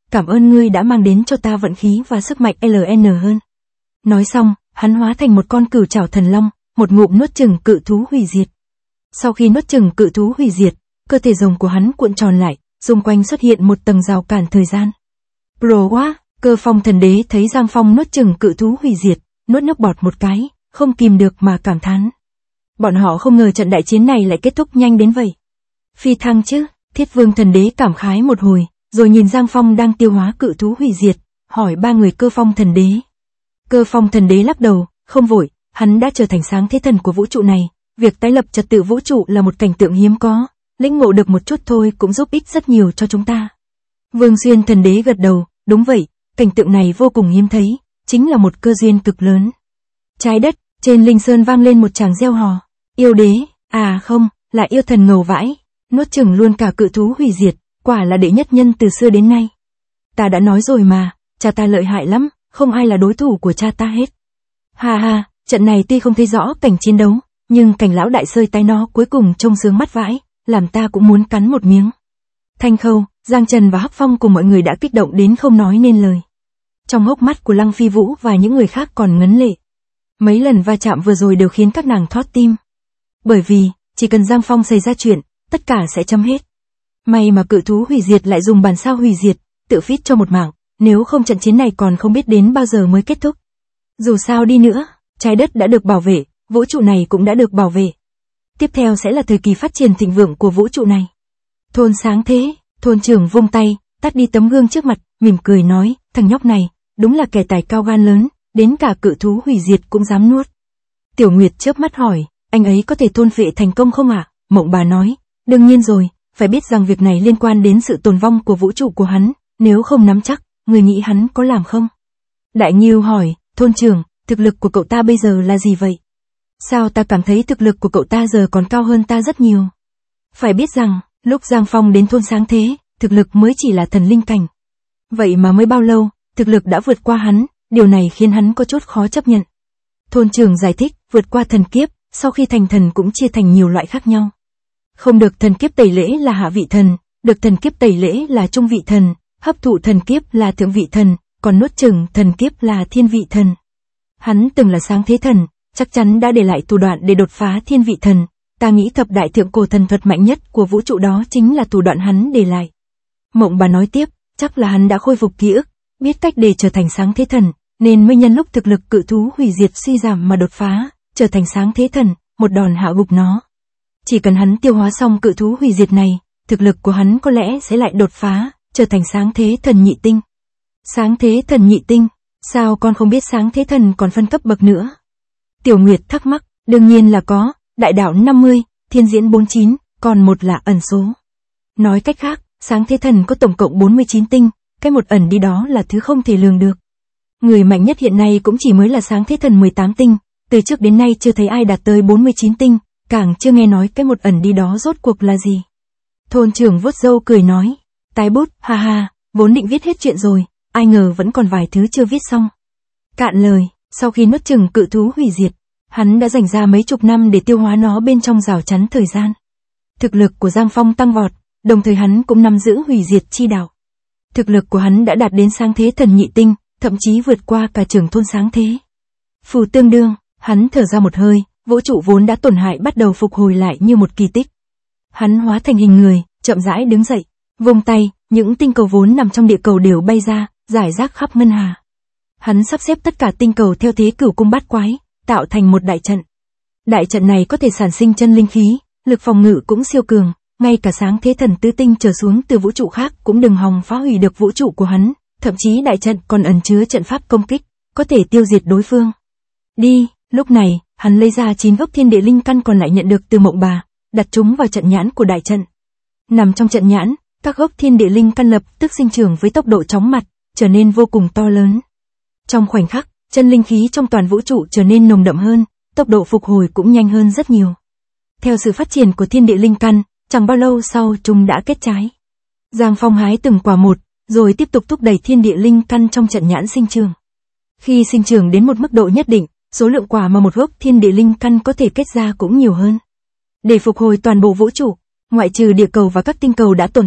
cảm ơn ngươi đã mang đến cho ta vận khí và sức mạnh LN hơn. Nói xong, hắn hóa thành một con cửu trảo thần long, một ngụm nuốt chửng cự thú hủy diệt. Sau khi nuốt chửng cự thú hủy diệt, cơ thể rồng của hắn cuộn tròn lại, xung quanh xuất hiện một tầng rào cản thời gian. Pro quá, Cơ Phong thần đế thấy Giang Phong nuốt chửng cự thú hủy diệt, nuốt nước bọt một cái, không kìm được mà cảm thán. Bọn họ không ngờ trận đại chiến này lại kết thúc nhanh đến vậy. Phi thăng chứ, Thiết Vương thần đế cảm khái một hồi, rồi nhìn Giang Phong đang tiêu hóa cự thú hủy diệt, hỏi ba người Cơ Phong thần đế. Cơ Phong thần đế lắc đầu, không vội, hắn đã trở thành sáng thế thần của vũ trụ này, việc tái lập trật tự vũ trụ là một cảnh tượng hiếm có, lĩnh ngộ được một chút thôi cũng giúp ích rất nhiều cho chúng ta. Vương Xuyên thần đế gật đầu, đúng vậy, cảnh tượng này vô cùng hiếm thấy, chính là một cơ duyên cực lớn. Trái đất, trên Linh Sơn vang lên một tràng reo hò, yêu đế, à không, là yêu thần ngầu vãi, nuốt chửng luôn cả cự thú hủy diệt, quả là đệ nhất nhân từ xưa đến nay. Ta đã nói rồi mà, cha ta lợi hại lắm, không ai là đối thủ của cha ta hết. Ha ha, trận này tuy không thấy rõ cảnh chiến đấu, nhưng cảnh lão đại sơi tay nó cuối cùng trông sướng mắt vãi, làm ta cũng muốn cắn một miếng. Thanh Khâu, Giang Trần và Hắc Phong cùng mọi người đã kích động đến không nói nên lời. Trong hốc mắt của Lăng Phi Vũ và những người khác còn ngấn lệ. Mấy lần va chạm vừa rồi đều khiến các nàng thót tim. Bởi vì, chỉ cần Giang Phong xảy ra chuyện, tất cả sẽ chấm hết. May mà cự thú hủy diệt lại dùng bản sao hủy diệt, tự phít cho một mạng, nếu không trận chiến này còn không biết đến bao giờ mới kết thúc. Dù sao đi nữa, trái đất đã được bảo vệ, vũ trụ này cũng đã được bảo vệ. Tiếp theo sẽ là thời kỳ phát triển thịnh vượng của vũ trụ này. Thôn Sáng Thế, thôn trưởng vung tay, tắt đi tấm gương trước mặt, mỉm cười nói, thằng nhóc này, đúng là kẻ tài cao gan lớn, đến cả cự thú hủy diệt cũng dám nuốt. Tiểu Nguyệt chớp mắt hỏi, anh ấy có thể thôn phệ thành công không ạ? Mộng Bà nói, đương nhiên rồi, phải biết rằng việc này liên quan đến sự tồn vong của vũ trụ của hắn, nếu không nắm chắc, người nghĩ hắn có làm không? Đại Ngưu hỏi, thôn trưởng, thực lực của cậu ta bây giờ là gì vậy? Sao ta cảm thấy thực lực của cậu ta giờ còn cao hơn ta rất nhiều? Phải biết rằng, lúc Giang Phong đến thôn Sáng Thế, thực lực mới chỉ là thần linh cảnh. Vậy mà mới bao lâu, thực lực đã vượt qua hắn, điều này khiến hắn có chút khó chấp nhận. Thôn trưởng giải thích, vượt qua thần kiếp, sau khi thành thần cũng chia thành nhiều loại khác nhau. Không được thần kiếp tẩy lễ là hạ vị thần, được thần kiếp tẩy lễ là trung vị thần, hấp thụ thần kiếp là thượng vị thần, còn nuốt chửng thần kiếp là thiên vị thần. Hắn từng là sáng thế thần, chắc chắn đã để lại thủ đoạn để đột phá thiên vị thần. Ta nghĩ thập đại thượng cổ thần thuật mạnh nhất của vũ trụ đó chính là thủ đoạn hắn để lại. Mộng Bà nói tiếp, chắc là hắn đã khôi phục ký ức, biết cách để trở thành sáng thế thần, nên mới nhân lúc thực lực cự thú hủy diệt suy giảm mà đột phá, trở thành sáng thế thần, một đòn hạ gục nó. Chỉ cần hắn tiêu hóa xong cự thú hủy diệt này, thực lực của hắn có lẽ sẽ lại đột phá, trở thành sáng thế thần nhị tinh. Sáng thế thần nhị tinh, sao con không biết sáng thế thần còn phân cấp bậc nữa? Tiểu Nguyệt thắc mắc, đương nhiên là có, đại đạo 50, thiên diễn 49, còn một là ẩn số. Nói cách khác, sáng thế thần có tổng cộng 49 tinh, cái một ẩn đi đó là thứ không thể lường được. Người mạnh nhất hiện nay cũng chỉ mới là sáng thế thần 18 tinh, từ trước đến nay chưa thấy ai đạt tới 49 tinh, càng chưa nghe nói cái một ẩn đi đó rốt cuộc là gì. Thôn trưởng vuốt râu cười nói, tái bút, ha ha, vốn định viết hết chuyện rồi, ai ngờ vẫn còn vài thứ chưa viết xong. Cạn lời, sau khi nuốt chửng cự thú hủy diệt, hắn đã dành ra mấy chục năm để tiêu hóa nó bên trong rào chắn thời gian. Thực lực của Giang Phong tăng vọt, đồng thời hắn cũng nắm giữ hủy diệt chi đạo. Thực lực của hắn đã đạt đến sáng thế thần nhị tinh, thậm chí vượt qua cả trưởng thôn sáng thế. Phù tương đương, hắn thở ra một hơi, vũ trụ vốn đã tổn hại bắt đầu phục hồi lại như một kỳ tích. Hắn hóa thành hình người, chậm rãi đứng dậy, vung tay, những tinh cầu vốn nằm trong địa cầu đều bay ra, rải rác khắp ngân hà. Hắn sắp xếp tất cả tinh cầu theo thế cửu cung bát quái, tạo thành một đại trận. Đại trận này có thể sản sinh chân linh khí, lực phòng ngự cũng siêu cường, ngay cả sáng thế thần tứ tinh trở xuống từ vũ trụ khác cũng đừng hòng phá hủy được vũ trụ của hắn, thậm chí đại trận còn ẩn chứa trận pháp công kích, có thể tiêu diệt đối phương. Đi, lúc này, hắn lấy ra 9 gốc thiên địa linh căn còn lại nhận được từ Mộng Bà, đặt chúng vào trận nhãn của đại trận. Nằm trong trận nhãn, các gốc thiên địa linh căn lập tức sinh trưởng với tốc độ chóng mặt, trở nên vô cùng to lớn. Trong khoảnh khắc, chân linh khí trong toàn vũ trụ trở nên nồng đậm hơn, tốc độ phục hồi cũng nhanh hơn rất nhiều. Theo sự phát triển của thiên địa linh căn, chẳng bao lâu sau chúng đã kết trái. Giang Phong hái từng quả một, rồi tiếp tục thúc đẩy thiên địa linh căn trong trận nhãn sinh trưởng. Khi sinh trưởng đến một mức độ nhất định, số lượng quả mà một gốc thiên địa linh căn có thể kết ra cũng nhiều hơn. Để phục hồi toàn bộ vũ trụ, ngoại trừ địa cầu và các tinh cầu đã tồn tại,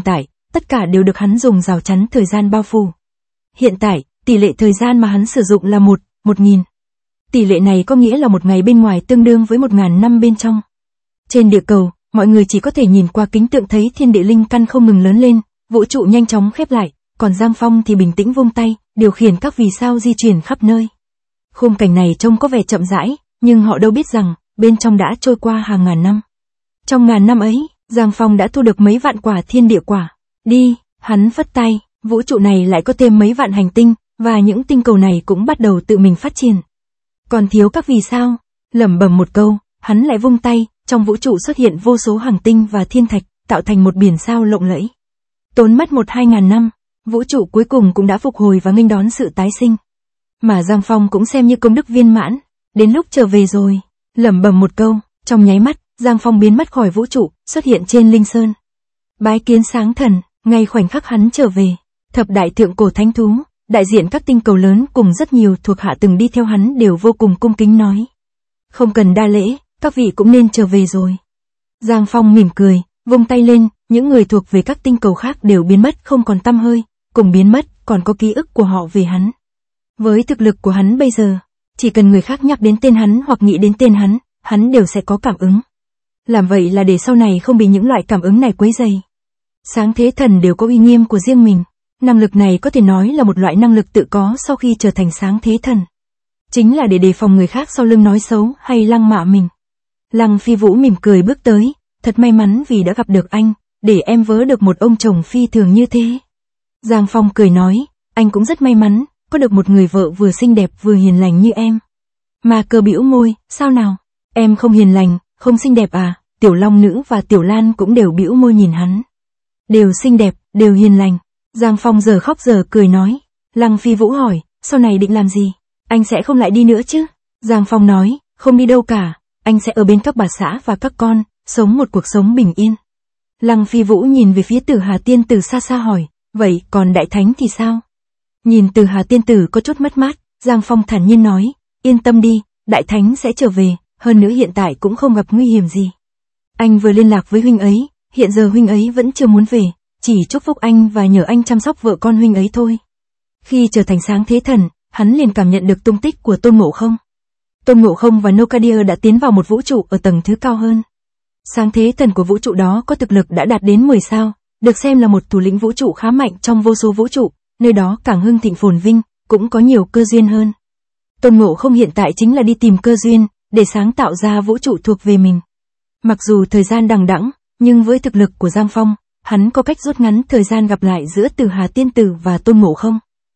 tất cả đều được hắn dùng rào chắn thời gian bao phủ. Hiện tại, tỷ lệ thời gian mà hắn sử dụng là 1.000. Tỷ lệ này có nghĩa là một ngày bên ngoài tương đương với 1.000 năm bên trong. Trên địa cầu, mọi người chỉ có thể nhìn qua kính tượng thấy thiên địa linh căn không ngừng lớn lên, vũ trụ nhanh chóng khép lại, còn Giang Phong thì bình tĩnh vung tay, điều khiển các vì sao di chuyển khắp nơi. Khung cảnh này trông có vẻ chậm rãi, nhưng họ đâu biết rằng, bên trong đã trôi qua hàng ngàn năm. Trong ngàn năm ấy, Giang Phong đã thu được mấy vạn quả thiên địa quả. Đi, hắn phất tay, vũ trụ này lại có thêm mấy vạn hành tinh, và những tinh cầu này cũng bắt đầu tự mình phát triển. Còn thiếu các vì sao, lẩm bẩm một câu, hắn lại vung tay, trong vũ trụ xuất hiện vô số hành tinh và thiên thạch, tạo thành một biển sao lộng lẫy. Tốn mất 1-2 ngàn năm, vũ trụ cuối cùng cũng đã phục hồi và nghênh đón sự tái sinh. Mà Giang Phong cũng xem như công đức viên mãn, đến lúc trở về rồi, lẩm bẩm một câu, trong nháy mắt, Giang Phong biến mất khỏi vũ trụ, xuất hiện trên Linh Sơn. Bái kiến Sáng Thần, ngay khoảnh khắc hắn trở về, thập đại thượng cổ thánh thú, đại diện các tinh cầu lớn cùng rất nhiều thuộc hạ từng đi theo hắn đều vô cùng cung kính nói. Không cần đa lễ, các vị cũng nên trở về rồi. Giang Phong mỉm cười, vung tay lên, những người thuộc về các tinh cầu khác đều biến mất không còn tăm hơi, cùng biến mất, còn có ký ức của họ về hắn. Với thực lực của hắn bây giờ, chỉ cần người khác nhắc đến tên hắn hoặc nghĩ đến tên hắn đều sẽ có cảm ứng. Làm vậy là để sau này không bị những loại cảm ứng này quấy rầy. Sáng Thế Thần đều có uy nghiêm của riêng mình. Năng lực này có thể nói là một loại năng lực tự có sau khi trở thành Sáng Thế Thần. Chính là để đề phòng người khác sau lưng nói xấu hay lăng mạ mình. Lăng Phi Vũ mỉm cười bước tới, thật may mắn vì đã gặp được anh, để em vớ được một ông chồng phi thường như thế. Giang Phong cười nói, anh cũng rất may mắn, có được một người vợ vừa xinh đẹp vừa hiền lành như em. Ma Cơ bĩu môi, sao nào, em không hiền lành, không xinh đẹp à? Tiểu Long Nữ và Tiểu Lan cũng đều bĩu môi nhìn hắn. Đều xinh đẹp, đều hiền lành. Giang Phong giờ khóc giờ cười nói. Lăng Phi Vũ hỏi, sau này định làm gì? Anh sẽ không lại đi nữa chứ? Giang Phong nói, không đi đâu cả, anh sẽ ở bên các bà xã và các con, sống một cuộc sống bình yên. Lăng Phi Vũ nhìn về phía Tử Hà Tiên Tử xa xa hỏi, vậy còn Đại Thánh thì sao? Nhìn Tử Hà Tiên Tử có chút mất mát, Giang Phong thản nhiên nói, yên tâm đi, Đại Thánh sẽ trở về, hơn nữa hiện tại cũng không gặp nguy hiểm gì. Anh vừa liên lạc với huynh ấy, hiện giờ huynh ấy vẫn chưa muốn về, chỉ chúc phúc anh và nhờ anh chăm sóc vợ con huynh ấy thôi. Khi trở thành Sáng Thế Thần, hắn liền cảm nhận được tung tích của Tôn Ngộ Không. Tôn Ngộ Không và Nocadia đã tiến vào một vũ trụ ở tầng thứ cao hơn. Sáng Thế Thần của vũ trụ đó có thực lực đã đạt đến 10 sao, được xem là một thủ lĩnh vũ trụ khá mạnh trong vô số vũ trụ, nơi đó càng hưng thịnh phồn vinh, cũng có nhiều cơ duyên hơn. Tôn Ngộ Không hiện tại chính là đi tìm cơ duyên, để sáng tạo ra vũ trụ thuộc về mình. Mặc dù thời gian đằng đẵng, nhưng với thực lực của Giang Phong, hắn có cách rút ngắn thời gian gặp lại giữa Tử Hà Tiên Tử và Tôn Ngộ Không.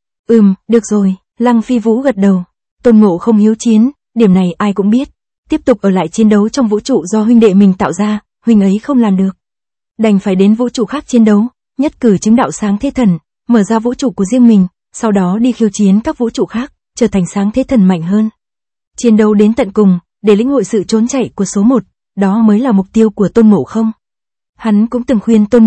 Được rồi, Lăng Phi Vũ gật đầu. Tôn Ngộ Không hiếu chiến, điểm này ai cũng biết. Tiếp tục ở lại chiến đấu trong vũ trụ do huynh đệ mình tạo ra, huynh ấy không làm được. Đành phải đến vũ trụ khác chiến đấu, nhất cử chứng đạo Sáng Thế Thần, mở ra vũ trụ của riêng mình, sau đó đi khiêu chiến các vũ trụ khác, trở thành Sáng Thế Thần mạnh hơn. Chiến đấu đến tận cùng, để lĩnh hội sự trốn chạy của số 1, đó mới là mục tiêu của Tôn Ngộ Không. Hắn cũng từng khuyên Tôn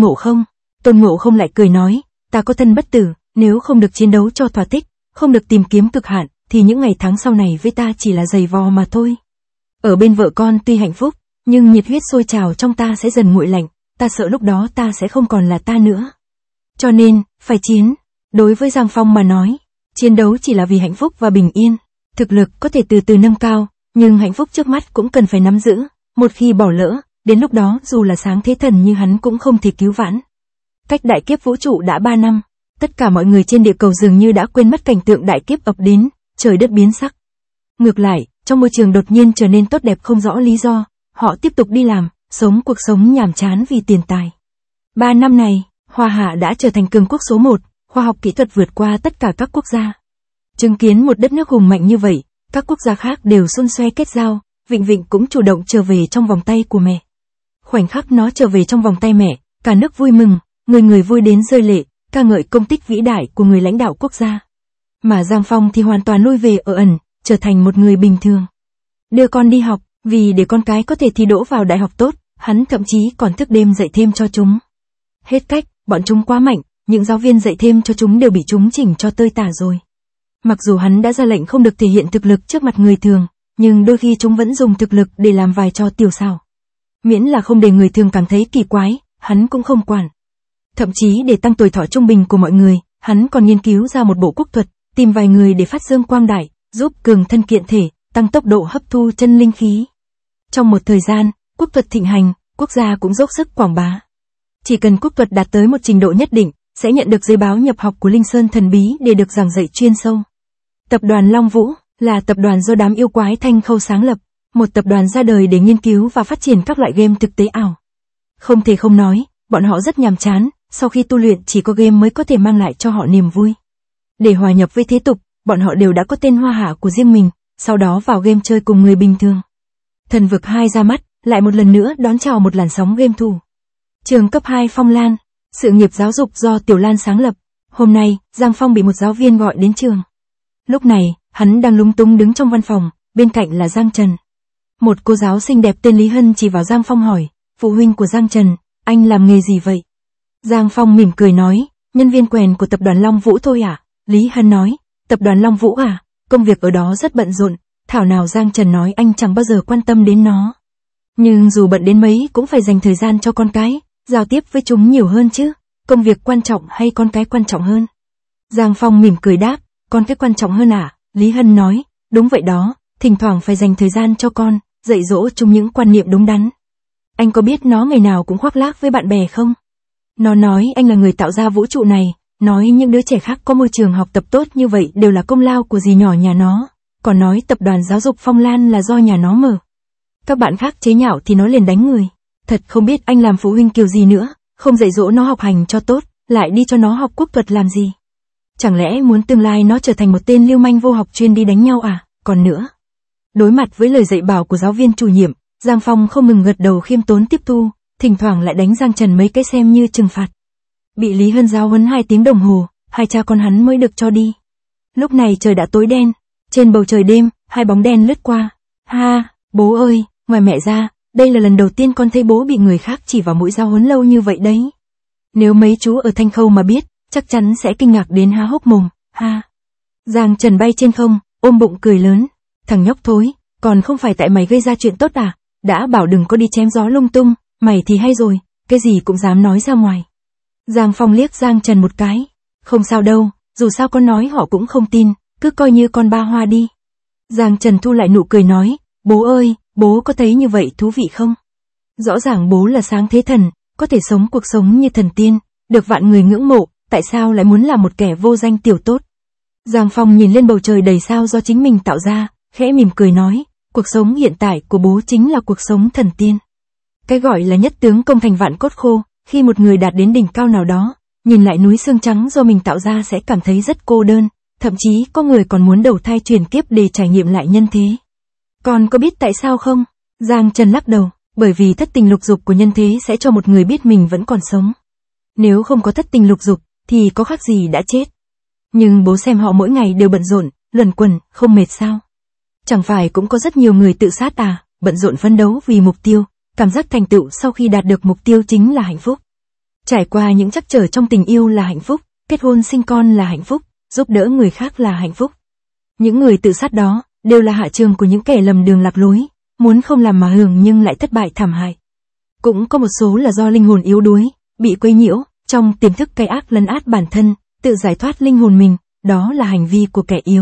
Ngộ Không lại cười nói, ta có thân bất tử, nếu không được chiến đấu cho thỏa thích, không được tìm kiếm cực hạn, thì những ngày tháng sau này với ta chỉ là giày vò mà thôi. Ở bên vợ con tuy hạnh phúc, nhưng nhiệt huyết sôi trào trong ta sẽ dần nguội lạnh, ta sợ lúc đó ta sẽ không còn là ta nữa. Cho nên, phải chiến. Đối với Giang Phong mà nói, chiến đấu chỉ là vì hạnh phúc và bình yên. Thực lực có thể từ từ nâng cao, nhưng hạnh phúc trước mắt cũng cần phải nắm giữ. Một khi bỏ lỡ, đến lúc đó dù là Sáng Thế Thần như hắn cũng không thể cứu vãn. Cách đại kiếp vũ trụ đã 3 năm, tất cả mọi người trên địa cầu dường như đã quên mất cảnh tượng đại kiếp ập đến, trời đất biến sắc. Ngược lại, trong môi trường đột nhiên trở nên tốt đẹp không rõ lý do, họ tiếp tục đi làm, sống cuộc sống nhàm chán vì tiền tài. 3 năm này, Hoa Hạ đã trở thành cường quốc số 1, khoa học kỹ thuật vượt qua tất cả các quốc gia. Chứng kiến một đất nước hùng mạnh như vậy, các quốc gia khác đều xôn xoe kết giao, Vịnh Vịnh cũng chủ động trở về trong vòng tay của mẹ. Khoảnh khắc nó trở về trong vòng tay mẹ, cả nước vui mừng, người người vui đến rơi lệ, ca ngợi công tích vĩ đại của người lãnh đạo quốc gia. Mà Giang Phong thì hoàn toàn lui về ở ẩn, trở thành một người bình thường. Đưa con đi học, vì để con cái có thể thi đỗ vào đại học tốt, hắn thậm chí còn thức đêm dạy thêm cho chúng. Hết cách, bọn chúng quá mạnh, những giáo viên dạy thêm cho chúng đều bị chúng chỉnh cho tơi tả rồi. Mặc dù hắn đã ra lệnh không được thể hiện thực lực trước mặt người thường, nhưng đôi khi chúng vẫn dùng thực lực để làm vài trò tiểu xảo. Miễn là không để người thường cảm thấy kỳ quái, hắn cũng không quản. Thậm chí để tăng tuổi thọ trung bình của mọi người, hắn còn nghiên cứu ra một bộ quốc thuật, tìm vài người để phát dương quang đại, giúp cường thân kiện thể, tăng tốc độ hấp thu chân linh khí. Trong một thời gian, quốc thuật thịnh hành, quốc gia cũng dốc sức quảng bá. Chỉ cần quốc thuật đạt tới một trình độ nhất định, sẽ nhận được giấy báo nhập học của Linh Sơn thần bí để được giảng dạy chuyên sâu. Tập đoàn Long Vũ là tập đoàn do đám yêu quái Thanh Khâu sáng lập, một tập đoàn ra đời để nghiên cứu và phát triển các loại game thực tế ảo. Không thể không nói, bọn họ rất nhàm chán, sau khi tu luyện chỉ có game mới có thể mang lại cho họ niềm vui. Để hòa nhập với thế tục, bọn họ đều đã có tên hoa hạ của riêng mình, sau đó vào game chơi cùng người bình thường. Thần vực 2 ra mắt, lại một lần nữa đón chào một làn sóng game thủ. Trường cấp 2 Phong Lan, sự nghiệp giáo dục do Tiểu Lan sáng lập. Hôm nay, Giang Phong bị một giáo viên gọi đến trường. Lúc này, hắn đang lúng túng đứng trong văn phòng, bên cạnh là Giang Trần. Một cô giáo xinh đẹp tên Lý Hân chỉ vào Giang Phong hỏi, phụ huynh của Giang Trần, anh làm nghề gì vậy? Giang Phong mỉm cười nói, nhân viên quèn của tập đoàn Long Vũ thôi à? Lý Hân nói, tập đoàn Long Vũ à? Công việc ở đó rất bận rộn, thảo nào Giang Trần nói anh chẳng bao giờ quan tâm đến nó. Nhưng dù bận đến mấy cũng phải dành thời gian cho con cái, giao tiếp với chúng nhiều hơn chứ. Công việc quan trọng hay con cái quan trọng hơn? Giang Phong mỉm cười đáp, con cái quan trọng hơn à? Lý Hân nói, đúng vậy đó, thỉnh thoảng phải dành thời gian cho con, dạy dỗ chúng những quan niệm đúng đắn. Anh có biết nó ngày nào cũng khoác lác với bạn bè không? Nó nói anh là người tạo ra vũ trụ này, nói những đứa trẻ khác có môi trường học tập tốt như vậy đều là công lao của dì nhỏ nhà nó, còn nói tập đoàn giáo dục Phong Lan là do nhà nó mở. Các bạn khác chế nhạo thì nó liền đánh người. Thật không biết anh làm phụ huynh kiểu gì nữa, không dạy dỗ nó học hành cho tốt, lại đi cho nó học quốc thuật làm gì? Chẳng lẽ muốn tương lai nó trở thành một tên lưu manh vô học chuyên đi đánh nhau à? Còn nữa, đối mặt với lời dạy bảo của giáo viên chủ nhiệm, Giang Phong không ngừng gật đầu khiêm tốn tiếp thu, thỉnh thoảng lại đánh Giang Trần mấy cái xem như trừng phạt. Bị Lý Hân giáo huấn 2 tiếng đồng hồ, hai cha con hắn mới được cho đi. Lúc này trời đã tối đen, trên bầu trời đêm, 2 bóng đen lướt qua. Ha, bố ơi, ngoài mẹ ra, đây là lần đầu tiên con thấy bố bị người khác chỉ vào mũi giáo huấn lâu như vậy đấy. Nếu mấy chú ở Thanh Khâu mà biết, chắc chắn sẽ kinh ngạc đến há hốc mồm, ha. Giang Trần bay trên không, ôm bụng cười lớn, thằng nhóc thối, còn không phải tại mày gây ra chuyện tốt à, đã bảo đừng có đi chém gió lung tung, mày thì hay rồi, cái gì cũng dám nói ra ngoài. Giang Phong liếc Giang Trần một cái, không sao đâu, dù sao con nói họ cũng không tin, cứ coi như con ba hoa đi. Giang Trần thu lại nụ cười nói, bố ơi, bố có thấy như vậy thú vị không? Rõ ràng bố là sáng thế thần, có thể sống cuộc sống như thần tiên, được vạn người ngưỡng mộ, tại sao lại muốn làm một kẻ vô danh tiểu tốt? Giang Phong nhìn lên bầu trời đầy sao do chính mình tạo ra, khẽ mỉm cười nói, cuộc sống hiện tại của bố chính là cuộc sống thần tiên. Cái gọi là nhất tướng công thành vạn cốt khô, khi một người đạt đến đỉnh cao nào đó, nhìn lại núi xương trắng do mình tạo ra sẽ cảm thấy rất cô đơn, thậm chí có người còn muốn đầu thai chuyển kiếp để trải nghiệm lại nhân thế. Con có biết tại sao không? Giang Trần lắc đầu, bởi vì thất tình lục dục của nhân thế sẽ cho một người biết mình vẫn còn sống. Nếu không có thất tình lục dục, thì có khác gì đã chết. Nhưng bố xem họ mỗi ngày đều bận rộn, luẩn quẩn, không mệt sao? Chẳng phải cũng có rất nhiều người tự sát à, bận rộn phấn đấu vì mục tiêu, cảm giác thành tựu sau khi đạt được mục tiêu chính là hạnh phúc. Trải qua những trắc trở trong tình yêu là hạnh phúc, kết hôn sinh con là hạnh phúc, giúp đỡ người khác là hạnh phúc. Những người tự sát đó, đều là hạ trường của những kẻ lầm đường lạc lối, muốn không làm mà hưởng nhưng lại thất bại thảm hại. Cũng có một số là do linh hồn yếu đuối, bị quấy nhiễu, trong tiềm thức cay ác lấn át bản thân, tự giải thoát linh hồn mình, đó là hành vi của kẻ yếu.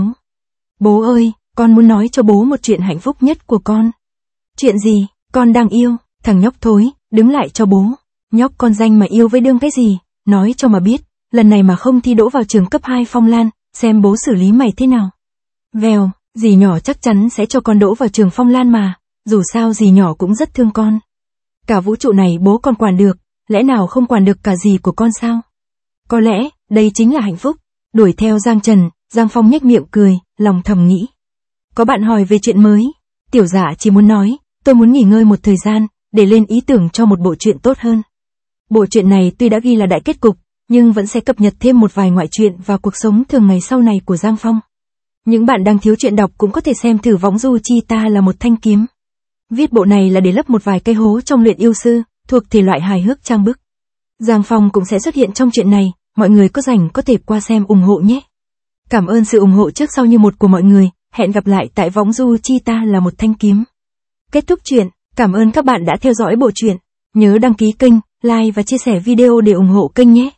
Bố ơi, con muốn nói cho bố một chuyện hạnh phúc nhất của con. Chuyện gì? Con đang yêu, thằng nhóc thối, đứng lại cho bố. Nhóc con danh mà yêu với đương cái gì, nói cho mà biết, lần này mà không thi đỗ vào trường cấp 2 Phong Lan, xem bố xử lý mày thế nào. Vèo, dì nhỏ chắc chắn sẽ cho con đỗ vào trường Phong Lan mà, dù sao dì nhỏ cũng rất thương con. Cả vũ trụ này bố còn quản được, lẽ nào không quản được cả dì của con sao? Có lẽ, đây chính là hạnh phúc. Đuổi theo Giang Trần, Giang Phong nhếch miệng cười, lòng thầm nghĩ. Có bạn hỏi về chuyện mới, tiểu giả chỉ muốn nói, tôi muốn nghỉ ngơi một thời gian, để lên ý tưởng cho một bộ truyện tốt hơn. Bộ truyện này tuy đã ghi là đại kết cục, nhưng vẫn sẽ cập nhật thêm một vài ngoại truyện và cuộc sống thường ngày sau này của Giang Phong. Những bạn đang thiếu truyện đọc cũng có thể xem thử Võng Du Chi Ta là một thanh kiếm. Viết bộ này là để lấp một vài cây hố trong luyện yêu sư, thuộc thể loại hài hước trang bức. Giang Phong cũng sẽ xuất hiện trong chuyện này, mọi người có rảnh có thể qua xem ủng hộ nhé. Cảm ơn sự ủng hộ trước sau như một của mọi người, hẹn gặp lại tại Võng Du Chi Ta là một thanh kiếm. Kết thúc truyện, cảm ơn các bạn đã theo dõi bộ truyện. Nhớ đăng ký kênh, like và chia sẻ video để ủng hộ kênh nhé.